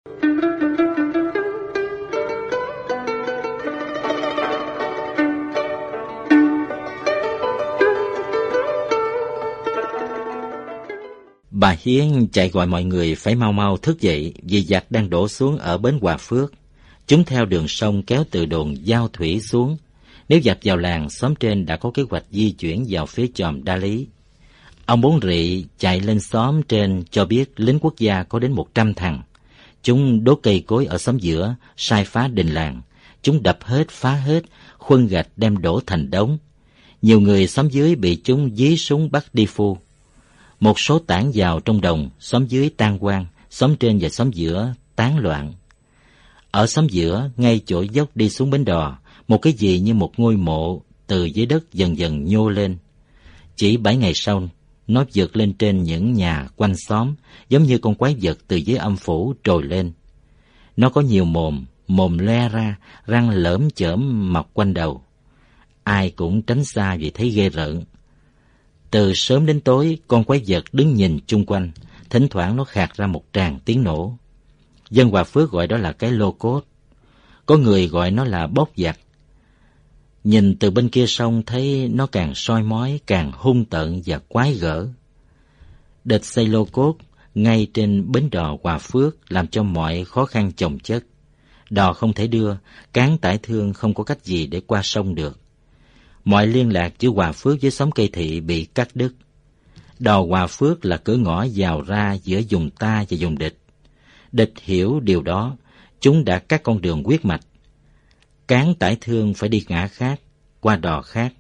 Bà Hiến chạy gọi mọi người phải mau mau thức dậy vì giặc đang đổ xuống ở bến Hòa Phước. Chúng theo đường sông kéo từ đồn Giao Thủy xuống. Nếu giặc vào làng, xóm trên đã có kế hoạch di chuyển vào phía chòm Đa Lý. Ông Bốn Rị chạy lên xóm trên cho biết lính quốc gia có đến 100 thằng. Chúng đốt cây cối ở xóm giữa, sai phá đình làng. Chúng đập hết, phá hết, khuân gạch đem đổ thành đống. Nhiều người xóm dưới bị chúng dí súng bắt đi phu. Một số tản vào trong đồng, xóm dưới tan hoang, xóm trên và xóm giữa tán loạn. Ở xóm giữa, ngay chỗ dốc đi xuống bến đò, một cái gì như một ngôi mộ từ dưới đất dần dần nhô lên. Chỉ 7 ngày sau, nó vượt lên trên những nhà quanh xóm, giống như con quái vật từ dưới âm phủ trồi lên. Nó có nhiều mồm le ra, răng lởm chởm mọc quanh đầu. Ai cũng tránh xa vì thấy ghê rợn. Từ sớm đến tối, con quái vật đứng nhìn chung quanh, thỉnh thoảng nó khạc ra một tràng tiếng nổ. Dân Hòa Phước gọi đó là cái lô cốt. Có người gọi nó là bốc giặc. Nhìn từ bên kia sông thấy nó càng soi mói, càng hung tợn và quái gở. Địch xây lô cốt ngay trên bến đò Hòa Phước làm cho mọi khó khăn chồng chất. Đò không thể đưa, cán tải thương không có cách gì để qua sông được. Mọi liên lạc giữa Hòa Phước với xóm Cây Thị bị cắt đứt. Đò Hòa Phước là cửa ngõ vào ra giữa vùng ta và vùng địch. Địch hiểu điều đó, chúng đã cắt con đường huyết mạch. Cán tải thương phải đi ngã khác, qua đò khác.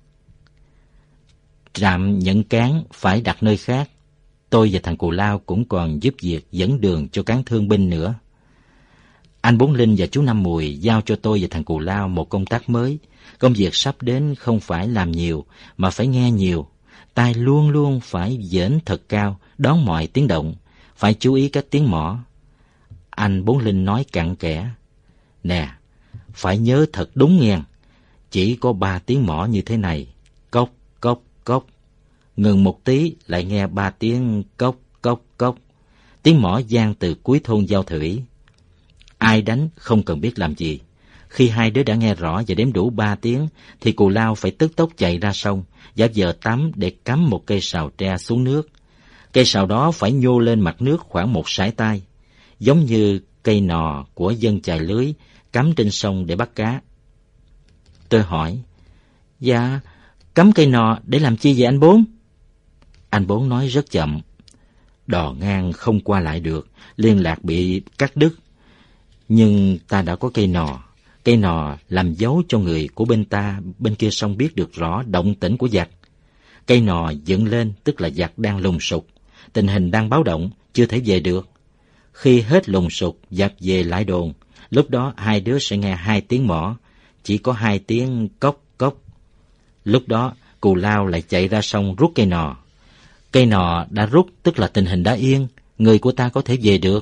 Trạm nhận cán phải đặt nơi khác. Tôi và thằng cù lao cũng còn giúp việc dẫn đường cho cán thương binh nữa. Anh Bốn Linh và chú Năm Mùi giao cho tôi và thằng cù lao một công tác mới. Công việc sắp đến không phải làm nhiều, mà phải nghe nhiều. Tai luôn luôn phải dễn thật cao, đón mọi tiếng động, phải chú ý các tiếng mõ. Anh Bốn Linh nói cặn kẽ: "Nè, phải nhớ thật đúng nghe. Chỉ có 3 tiếng mõ như thế này, cốc, cốc, cốc. Ngừng một tí lại nghe 3 tiếng cốc, cốc, cốc. Tiếng mõ vang từ cuối thôn Giao Thủy. Ai đánh không cần biết làm gì. Khi hai đứa đã nghe rõ và đếm đủ 3 tiếng, thì cù lao phải tức tốc chạy ra sông, giả vờ tắm để cắm một cây sào tre xuống nước. Cây sào đó phải nhô lên mặt nước khoảng 1 sải tay, giống như cây nò của dân chài lưới cắm trên sông để bắt cá." Tôi hỏi: "Dạ, cắm cây nò để làm chi vậy anh Bốn?" Anh Bốn nói rất chậm: "Đò ngang không qua lại được, liên lạc bị cắt đứt. Nhưng ta đã có cây nò làm dấu cho người của bên ta bên kia sông biết được rõ động tĩnh của giặc. Cây nò dựng lên tức là giặc đang lùng sục, tình hình đang báo động, chưa thể về được. Khi hết lùng sục dạt về lại đồn, lúc đó hai đứa sẽ nghe 2 tiếng mõ, chỉ có 2 tiếng cốc cốc. Lúc đó Cù Lao lại chạy ra sông rút cây nò. Cây nò đã rút tức là tình hình đã yên, người của ta có thể về được.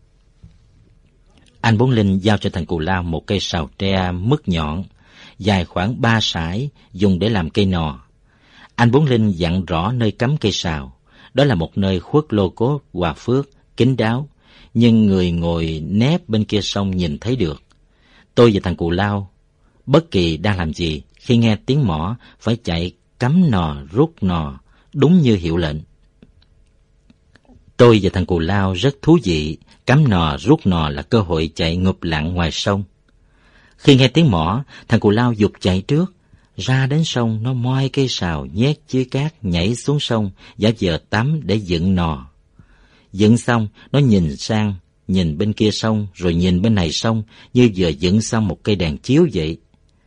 Anh Bốn Linh giao cho thằng Cù Lao một cây sào tre mứt nhọn, dài khoảng 3 sải, dùng để làm cây nò. Anh Bốn Linh dặn rõ nơi cắm cây sào, đó là một nơi khuất lô cốt Hòa Phước, kín đáo, nhưng người ngồi nép bên kia sông nhìn thấy được. Tôi và thằng Cù Lao, bất kỳ đang làm gì, khi nghe tiếng mõ phải chạy cắm nò rút nò, đúng như hiệu lệnh. Tôi và thằng Cù Lao rất thú vị, cắm nò rút nò là cơ hội chạy ngụp lặn ngoài sông. Khi nghe tiếng mõ, thằng Cù Lao giục chạy trước, ra đến sông nó moi cây sào nhét dưới cát nhảy xuống sông, giả vờ tắm để dựng nò. Dựng xong, nó nhìn bên kia sông, rồi nhìn bên này sông, như vừa dựng xong một cây đèn chiếu vậy.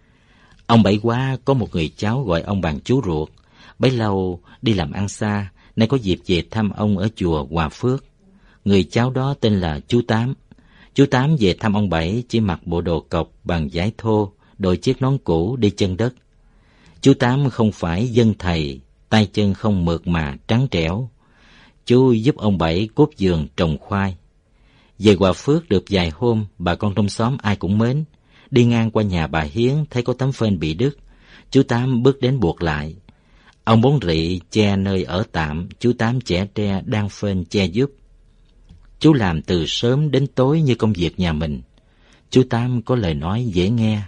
Ông Bảy Quá có một người cháu gọi ông bằng chú ruột, bấy lâu đi làm ăn xa, nay có dịp về thăm ông ở chùa Hòa Phước. Người cháu đó tên là chú Tám. Chú Tám về thăm ông Bảy chỉ mặc bộ đồ cộc bằng vải thô, đội chiếc nón cũ đi chân đất. Chú Tám không phải dân thầy, tay chân không mượt mà trắng trẻo. Chú giúp ông Bảy cốt vườn trồng khoai. Về Hòa Phước được vài hôm, bà con trong xóm ai cũng mến. Đi ngang qua nhà bà Hiến thấy có tấm phên bị đứt, chú Tám bước đến buộc lại. Ông Bốn Rị che nơi ở tạm, chú Tám chẻ tre đang phên che giúp. Chú làm từ sớm đến tối như công việc nhà mình. Chú Tám có lời nói dễ nghe.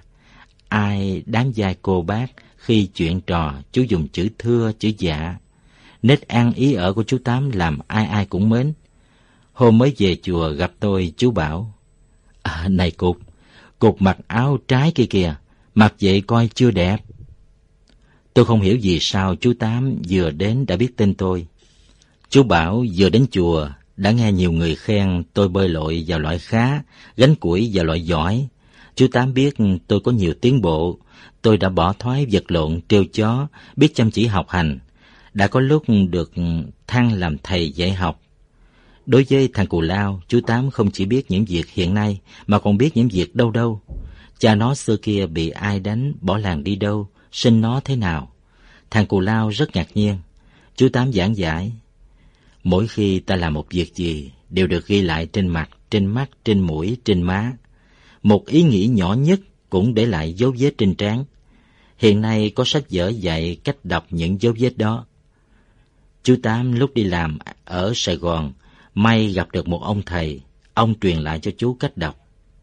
Ai đám vai cô bác, khi chuyện trò chú dùng chữ thưa, chữ dạ. Nết ăn ý ở của chú Tám làm ai ai cũng mến. Hôm mới về chùa gặp tôi, chú bảo: này Cục mặc áo trái kia kìa, mặc vậy coi chưa đẹp. Tôi không hiểu vì sao chú Tám vừa đến đã biết tên tôi. Chú bảo vừa đến chùa đã nghe nhiều người khen tôi bơi lội vào loại khá, gánh củi vào loại giỏi. Chú Tám biết tôi có nhiều tiến bộ, tôi đã bỏ thói vật lộn trêu chó, biết chăm chỉ học hành, đã có lúc được thăng làm thầy dạy học. Đối với thằng Cù Lao, chú Tám không chỉ biết những việc hiện nay mà còn biết những việc đâu đâu. Cha nó xưa kia bị ai đánh, bỏ làng đi đâu, sinh nó thế nào. Thằng Cù Lao rất ngạc nhiên. Chú Tám giảng giải: mỗi khi ta làm một việc gì đều được ghi lại trên mặt, trên mắt, trên mũi, trên má. Một ý nghĩ nhỏ nhất cũng để lại dấu vết trên trán. Hiện nay có sách vở dạy cách đọc những dấu vết đó. Chú Tám lúc đi làm ở Sài Gòn may gặp được một ông thầy, ông truyền lại cho chú cách đọc.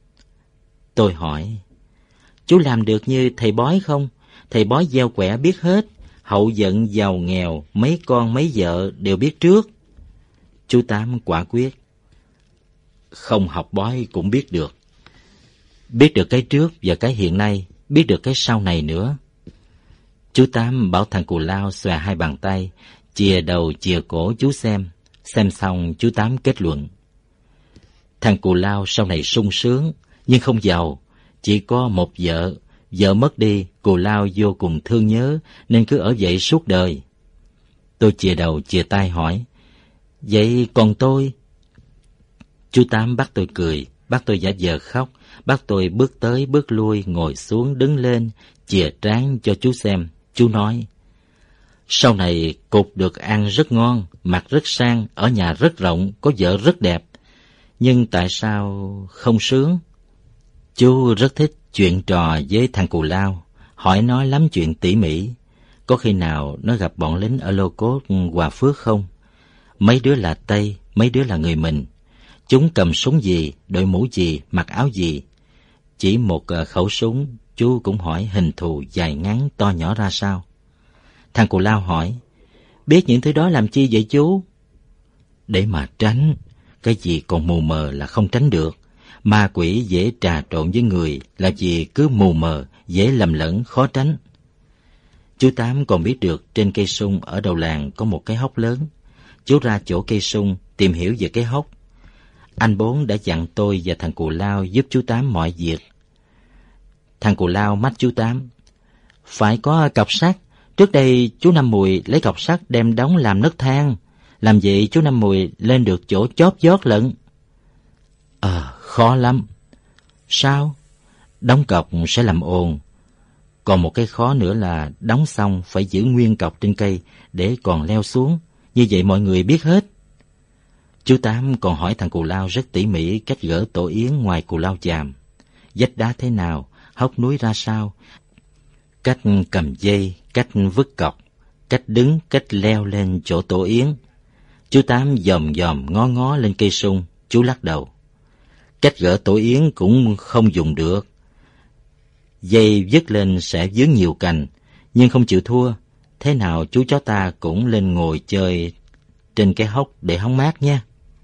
Tôi hỏi: chú làm được như thầy Bói không? Thầy Bói gieo quẻ biết hết, hậu vận giàu nghèo, mấy con mấy vợ đều biết trước. Chú Tám quả quyết: không học bói cũng biết được. Biết được cái trước và cái hiện nay, biết được cái sau này nữa. Chú Tám bảo thằng Cù Lao xòe 2 bàn tay, chìa đầu chìa cổ chú xem. Xem xong chú Tám kết luận: thằng Cù Lao sau này sung sướng, nhưng không giàu, chỉ có một vợ. Vợ mất đi, Cù Lao vô cùng thương nhớ, nên cứ ở vậy suốt đời. Tôi chìa đầu chìa tay hỏi: vậy còn tôi? Chú Tám bắt tôi cười, bắt tôi giả vờ khóc, bắt tôi bước tới bước lui, ngồi xuống đứng lên, chìa trán cho chú xem. Chú nói: sau này Cục được ăn rất ngon, mặc rất sang, ở nhà rất rộng, có vợ rất đẹp. Nhưng tại sao không sướng? Chú rất thích chuyện trò với thằng Cù Lao, hỏi nó lắm chuyện tỉ mỉ. Có khi nào nó gặp bọn lính ở Lô Cốt, Hòa Phước không? Mấy đứa là Tây, mấy đứa là người mình. Chúng cầm súng gì, đội mũ gì, mặc áo gì? Chỉ một khẩu súng, chú cũng hỏi hình thù dài ngắn to nhỏ ra sao. Thằng Cù Lao hỏi: biết những thứ đó làm chi vậy chú? Để mà tránh. Cái gì còn mù mờ là không tránh được. Ma quỷ dễ trà trộn với người là vì cứ mù mờ, dễ lầm lẫn, khó tránh. Chú Tám còn biết được trên cây sung ở đầu làng có một cái hốc lớn. Chú ra chỗ cây sung tìm hiểu về cái hốc. Anh Bốn đã dặn tôi và thằng Cù Lao giúp chú Tám mọi việc. Thằng Cù Lao mách chú Tám: phải có cọc sắt. Trước đây chú Năm Mùi lấy cọc sắt đem đóng làm nấc thang. Làm vậy chú Năm Mùi lên được chỗ chóp vót lận. Khó lắm. Sao? Đóng cọc sẽ làm ồn. Còn một cái khó nữa là đóng xong phải giữ nguyên cọc trên cây để còn leo xuống. Như vậy mọi người biết hết. Chú Tám còn hỏi thằng Cù Lao rất tỉ mỉ cách gỡ tổ yến ngoài Cù Lao Chàm. Vách đá thế nào, hốc núi ra sao, cách cầm dây, cách vứt cọc, cách đứng, cách leo lên chỗ tổ yến. Chú Tám dòm dòm ngó ngó lên cây sung, chú lắc đầu. Cách gỡ tổ yến cũng không dùng được. Dây vứt lên sẽ vướng nhiều cành, nhưng không chịu thua. Thế nào chú cháu ta cũng lên ngồi chơi trên cái hốc để hóng mát nha.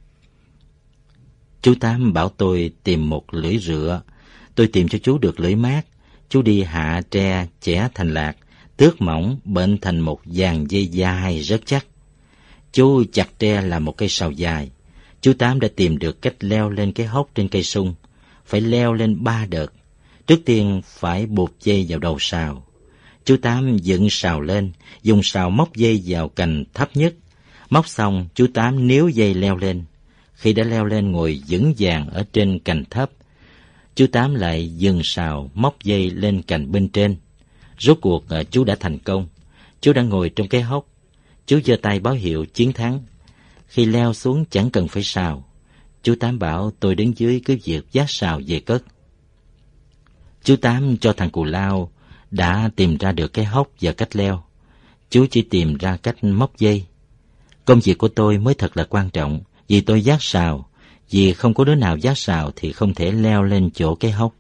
Chú Tám bảo tôi tìm một lưỡi rựa. Tôi tìm cho chú được lưỡi mát. Chú đi hạ tre, chẻ thành lạc, tước mỏng, bệnh thành một dàn dây dài rất chắc. Chú chặt tre làm một cây sào dài. Chú Tám đã tìm được cách leo lên cái hốc trên cây sung. Phải leo lên 3 đợt. Trước tiên phải buộc dây vào đầu sào. Chú Tám dựng sào lên, dùng sào móc dây vào cành thấp nhất. Móc xong, chú Tám níu dây leo lên. Khi đã leo lên ngồi vững vàng ở trên cành thấp, chú Tám lại dừng sào móc dây lên cành bên trên. Rốt cuộc chú đã thành công. Chú đã ngồi trong cái hốc. Chú giơ tay báo hiệu chiến thắng. Khi leo xuống chẳng cần phải sào. Chú Tám bảo tôi đứng dưới cứ việc vác sào về cất. Chú Tám cho thằng Cù Lao đã tìm ra được cái hốc và cách leo. Chú chỉ tìm ra cách móc dây. Công việc của tôi mới thật là quan trọng, vì tôi vác sào. Vì không có đứa nào vác sào thì không thể leo lên chỗ cái hốc.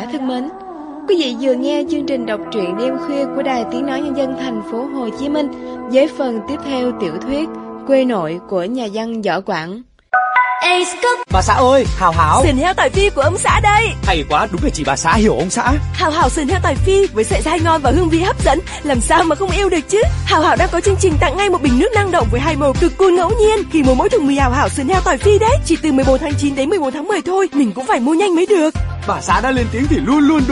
giả thân mến, quý vị vừa nghe chương trình đọc truyện đêm khuya của Đài Tiếng Nói Nhân dân thành phố Hồ Chí Minh với phần tiếp theo tiểu thuyết Quê Nội của nhà văn Võ Quảng. Ê Scott, Bà xã ơi, Hào Hảo. sườn heo tỏi phi của ông xã đây. Hay quá, đúng là chị bà xã hiểu ông xã. Hào Hảo sườn heo tỏi phi với sợi dai ngon và hương vị hấp dẫn, làm sao mà không yêu được chứ. Hào Hảo đang có chương trình tặng ngay một bình nước năng động với 2 màu cực cool ngẫu nhiên khi mua mỗi thùng mì Hào Hảo sườn heo tỏi phi đấy. Chỉ từ 14 tháng 9 đến 11 tháng 10 thôi, mình cũng phải mua nhanh mới được. Bà xã đã lên tiếng thì luôn luôn đúng.